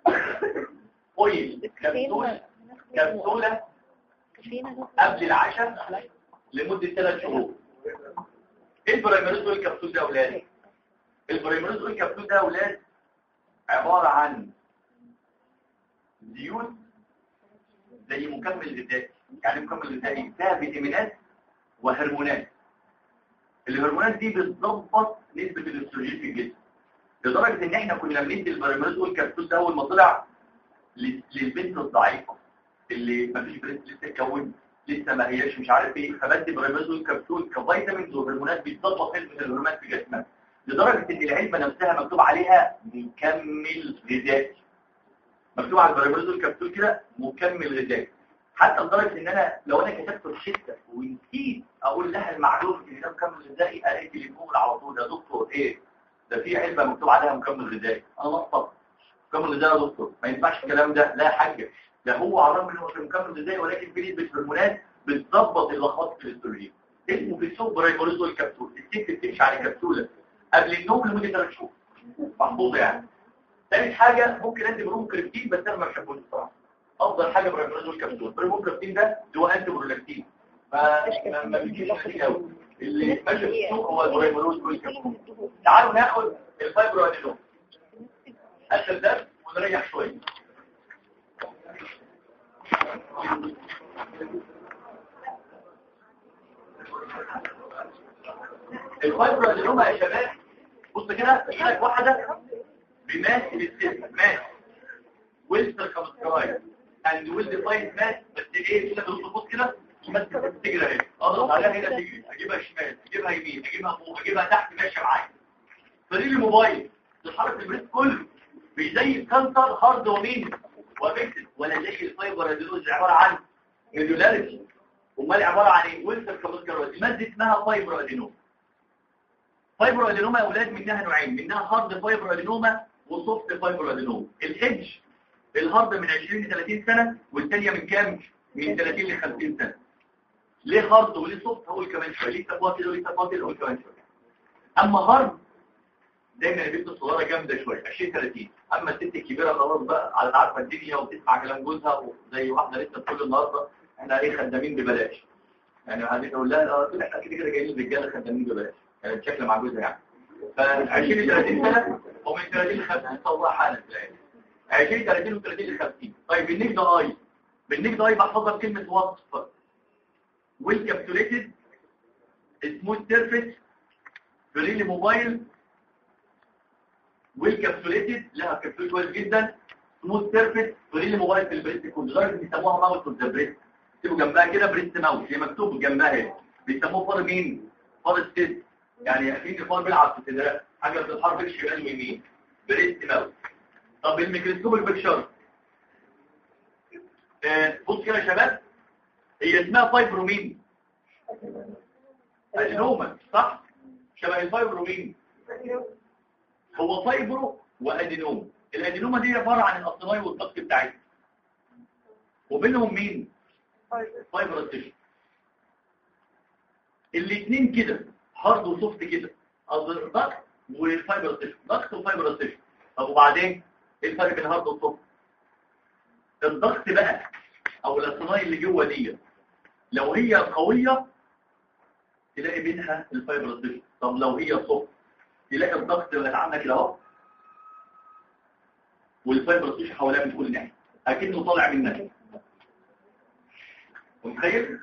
اويل كبسوله قبل العشاء لمده 3 شهور. ايه البرايمروز اويل كبسول ده يا اولاد؟ البرايمروز اويل كبسول ده يا اولاد عباره عن زيوت زي مكمل غذائي. يعني مكمل غذائي فيها فيتامينات وهرمونات. الهرمونات دي بتظبط نسبه الاستروجين في الجسم، لدرجه ان احنا كنا بندي البرايمروز اويل كبسول ده اول ما طلع للبنت الضعيفه اللي ما فيش بريست لسه اتكون لسه ما هياش مش عارف ايه، فبدي برايمروز اويل كبسول كفيتامينز وهرمونات بتظبط نسبه الهرمونات في جسمها، لدرجه ان العلبه نفسها مكتوب عليها مكمل غذائي. مكتوب على البرايمروز اويل كبسول كده مكمل غذائي، حتى لدرجه ان انا لو انا كتبت الشته ونسيت اقول لها المعلومه ان ده مكمل غذائي الاقي تليفون على طول يا دكتور ايه ده في علبه مكتوب عليها مكمل غذائي. انا نقطه مكمل غذائي يا دكتور ما ينفعش الكلام ده. لا يا حاجه، ده هو على الرغم انه مكمل غذائي ولكن في نسبه هرمونات بتظبط اللخبطه في الاستروجين. اسمه في السوق برايمروز اويل كبسول. الست بتمشي على كبسوله قبل النوم لمده 3 شهور محفوظه يعني. ثالث حاجه ممكن ادي بروموكريبتين بس انا ما بحبوش الصراحه. افضل حاجه برايمروز اويل كبسول. بروموكريبتين ده هو انتي برولاكتين ما بيجيش نتيجه قوي. اللي ماشي في السوق هو البرايمروز اويل كبسول. تعالوا ناخد الفايبرو ادينوم اخر درس ونريح شويه. الفايبرو ادينوم يا شباب بص كده لك واحده بماس السيستم ماس ويلتر كابسكرايد اند ويل ديفاين ماس بس ايه كده بالظبط كده بس تجري اهي اضغط عليها هنا تجري اجيبها شمال اجيبها يمين اجيبها فوق اجيبها تحت ماشيه معايا. فريق الموبايل تتحرك البريد كله مش زي الكانسر هارد ومين وفيكسد ولا زي الفايبر ادينوز عباره عن ميدولاريتي. امال عباره عن ايه؟ ويلتر كابسكرايد ماده اسمها فايبر ادينوم. فايبر ادينوما يا اولاد منها نوعين، منها هارد فايبر ادينوما وسوفت فايبر ادينوما. الهيدج الهارد من 20 ل 30 سنه والثانيه من كام؟ من 30 ل 50 سنه. ليه هارد وليه سوفت هقول كمان شويه، ليه تفاصيل وليه تفاصيل هقول كمان شويه. اما هارد دايما البنت الصغيره جامده شويه 20 30، اما الست الكبيره خلاص بقى على عارفه الدنيا وبتسمع كلام جوزها وزي واحده لسه بتقول النهارده احنا ايه خدامين ببلاش. يعني عايزين اقول لها احنا كده كده جايين الرجاله خدامين ببلاش يعني بشكل مع جوزها يعني. ف 20 30 سنه ومن 30 ل 50 صلح حالك يعني 20 30 و30 ل 50. طيب بالنيك ده بحفظها كلمه وصف والكابسوليتد سموث سيرفيس فريلي موبايل والكابسوليتد لها كابسول كويس جدا سموث سيرفيس فريلي موبايل في البريست كله لدرجه بيسموها ماوس اوف ذا بريست. تبقوا جنبها كده بريست ماوس هي مكتوب جنبها اهي بيسموه فار مين؟ فار ستيت يعني اكيد الفار بيلعب في الصدر حاجه بتتحرك الشمال ويمين بريست ماوس. طب الميكروسكوب البكشر بص كده يا شباب هي اسمها فايبرومين ادينوما صح؟ شبه الفايبرومين. هو فايبرو وادينوما. الادينوما دي عباره عن الاصناي والضغط بتاعتها وبينهم مين؟ فايبر تيشو. الاثنين كده هارد وسوفت كده، الضغط والفايبر تيشو، ضغط وفايبر تيشو. طب وبعدين ايه الفرق بين الهارد والسوفت؟ الضغط بقى او الاصناي اللي جوه دي لو هي قويه تلاقي بينها الفايبر تيشو. طب لو هي سوفت تلاقي الضغط اللي عندك كده اهو والفايبر تيشو حواليها من كل ناحيه اكنه طالع منك. متخيل؟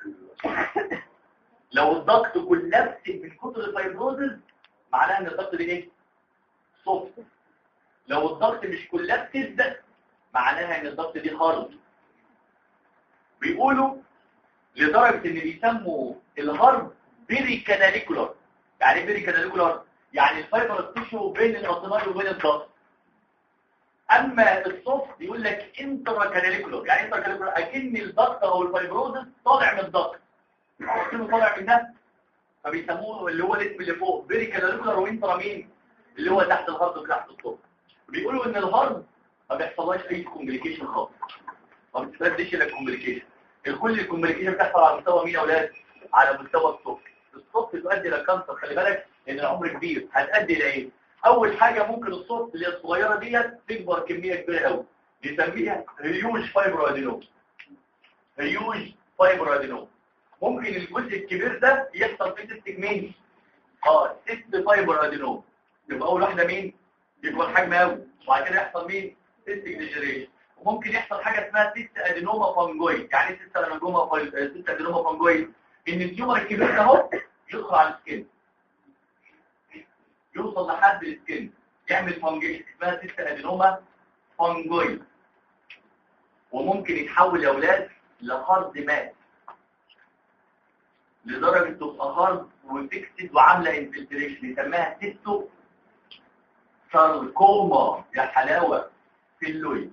لو الضغط كولابس من كتر الفايبروزز معناها ان الضغط دي ايه؟ سوفت. لو الضغط مش كولابس معناها ان الضغط دي هارد. بيقولوا لدرجه ان بيسموا الهارد بيري كاناليكولار. يعني ايه بيري كاناليكولار؟ يعني الفايبر تيشو بين الاصناي وبين الضغط. اما السوفت يقول لك انترا كاناليكولار. يعني انترا كاناليكولار اكن الضغط او الفايبروزس طالع من الضغط. عارفينه طالع من ده فبيسموه اللي هو الاسم اللي فوق بيري كاناليكولار وانترا مين اللي هو تحت الهارد وتحت السوفت. بيقولوا ان الهارد ما بيحصلهاش اي كومبليكيشن خالص، ما بتتردش الا كومبليكيشن. الكل الكومبليكيشن بتحصل على مستوى مين يا اولاد؟ على مستوى السوفت. السوفت تؤدي الى كانسر. خلي بالك ان العمر كبير. هتؤدي الى ايه؟ اول حاجه ممكن السوفت اللي الصغيره ديت تكبر كميه كبيره قوي نسميها هيوج فايبر ادينوم. هيوج فايبر ادينوم. ممكن الجزء الكبير ده يحصل فيه سيستك مين؟ سيست فايبر ادينوم. يبقى اول واحده مين؟ يكبر حجمها قوي وبعد كده يحصل مين؟ سيستك ديجنريشن. وممكن يحصل حاجه اسمها سيست ادينوما فانجويد. يعني ايه سيست ادينوما فانجويد؟ ان التيومر الكبير ده اهو يدخل على السكين يوصل لحد السكين يعمل فانجيشن اسمها سيست ادينوما فانجويد. وممكن يتحول يا اولاد لهارد مات لدرجه تبقى هارد وفيكسد وعامله انفلتريشن يسميها سيستو ساركوما. يا حلاوه في اللويد.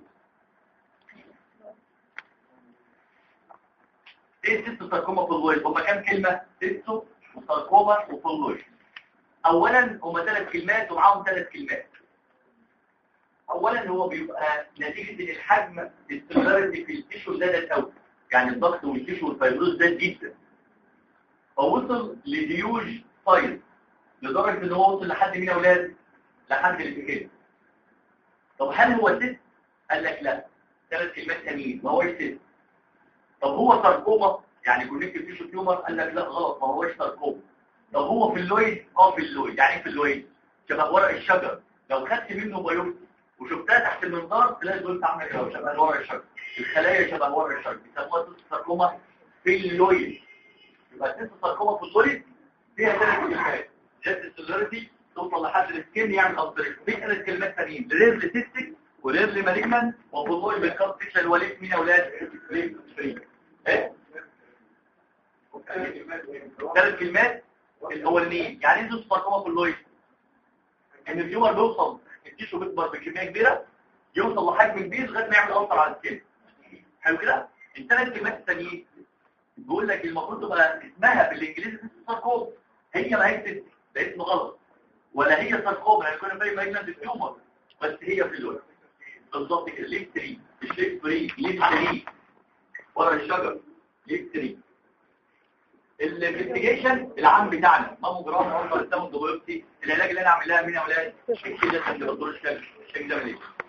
ايه سيستو ساركوما في اللويد؟ هما كام كلمه؟ سيستو وساركوما وفي اللويد. اولا هما 3 كلمات ومعاهم 3 كلمات. اولا هو بيبقى نتيجه ان الحجم السيلولاريتي في التيشو زادت قوي. يعني الضغط والتيشو والفيبروز زاد جدا فوصل لديوج سايز لدرجه ان هو وصل لحد مين يا اولاد؟ لحد الابيكين. طب هل هو سيست؟ قال لك لا. 3 كلمات ثانيين ما هوش سيست. طب هو ساركوما يعني كونكتيف تيشو تيومر؟ قال لك لا غلط ما هوش ساركوما. طب هو في اللويد؟ في اللويد. يعني ايه في اللويد؟ شبه ورق الشجر. لو خدت منه بايوبسي وشفتها تحت المنظار تلاقي دول عامله كده شبه ورق الشجر. الخلايا شبه ورق الشجر بيسموها سيست ساركوما في اللويد. يبقى سيست ساركوما في اللويد فيها 3 كلمات. جت السيلولاريتي توصل لحد السكين يعمل أبدريك. في 3 كلمات ثانيين رير لسيستيك ورير لمالجمنت وفضوي بالكاب سيكشن وليس مين يا اولاد؟ ليه فري. ايه 3 كلمات الاولانيين. يعني انتوا تفكروا في اللويد ان التيومر بيوصل التيشو بيكبر بكميه كبيره يوصل لحجم كبير لغايه ما يعمل ألسر على السكين. حلو كده؟ ال3 كلمات الثانيين بيقول لك المفروض تبقى اسمها بالانجليزي ساركوما. هي ما هي ده اسم غلط ولا هي ساركوما يعني كنا باين ماجنت التيومر بس هي في اللويد بالظبط كده. ليف 3 مش ليف 3 ليف 3 ورا الشجر ليف 3. الانفستيجيشن العام بتاعنا ماموجرام اول ما نستخدم بايوبسي. العلاج اللي انا اعمل لها مين يا اولاد؟ الشيك ده اللي بدور الشكل ده ليه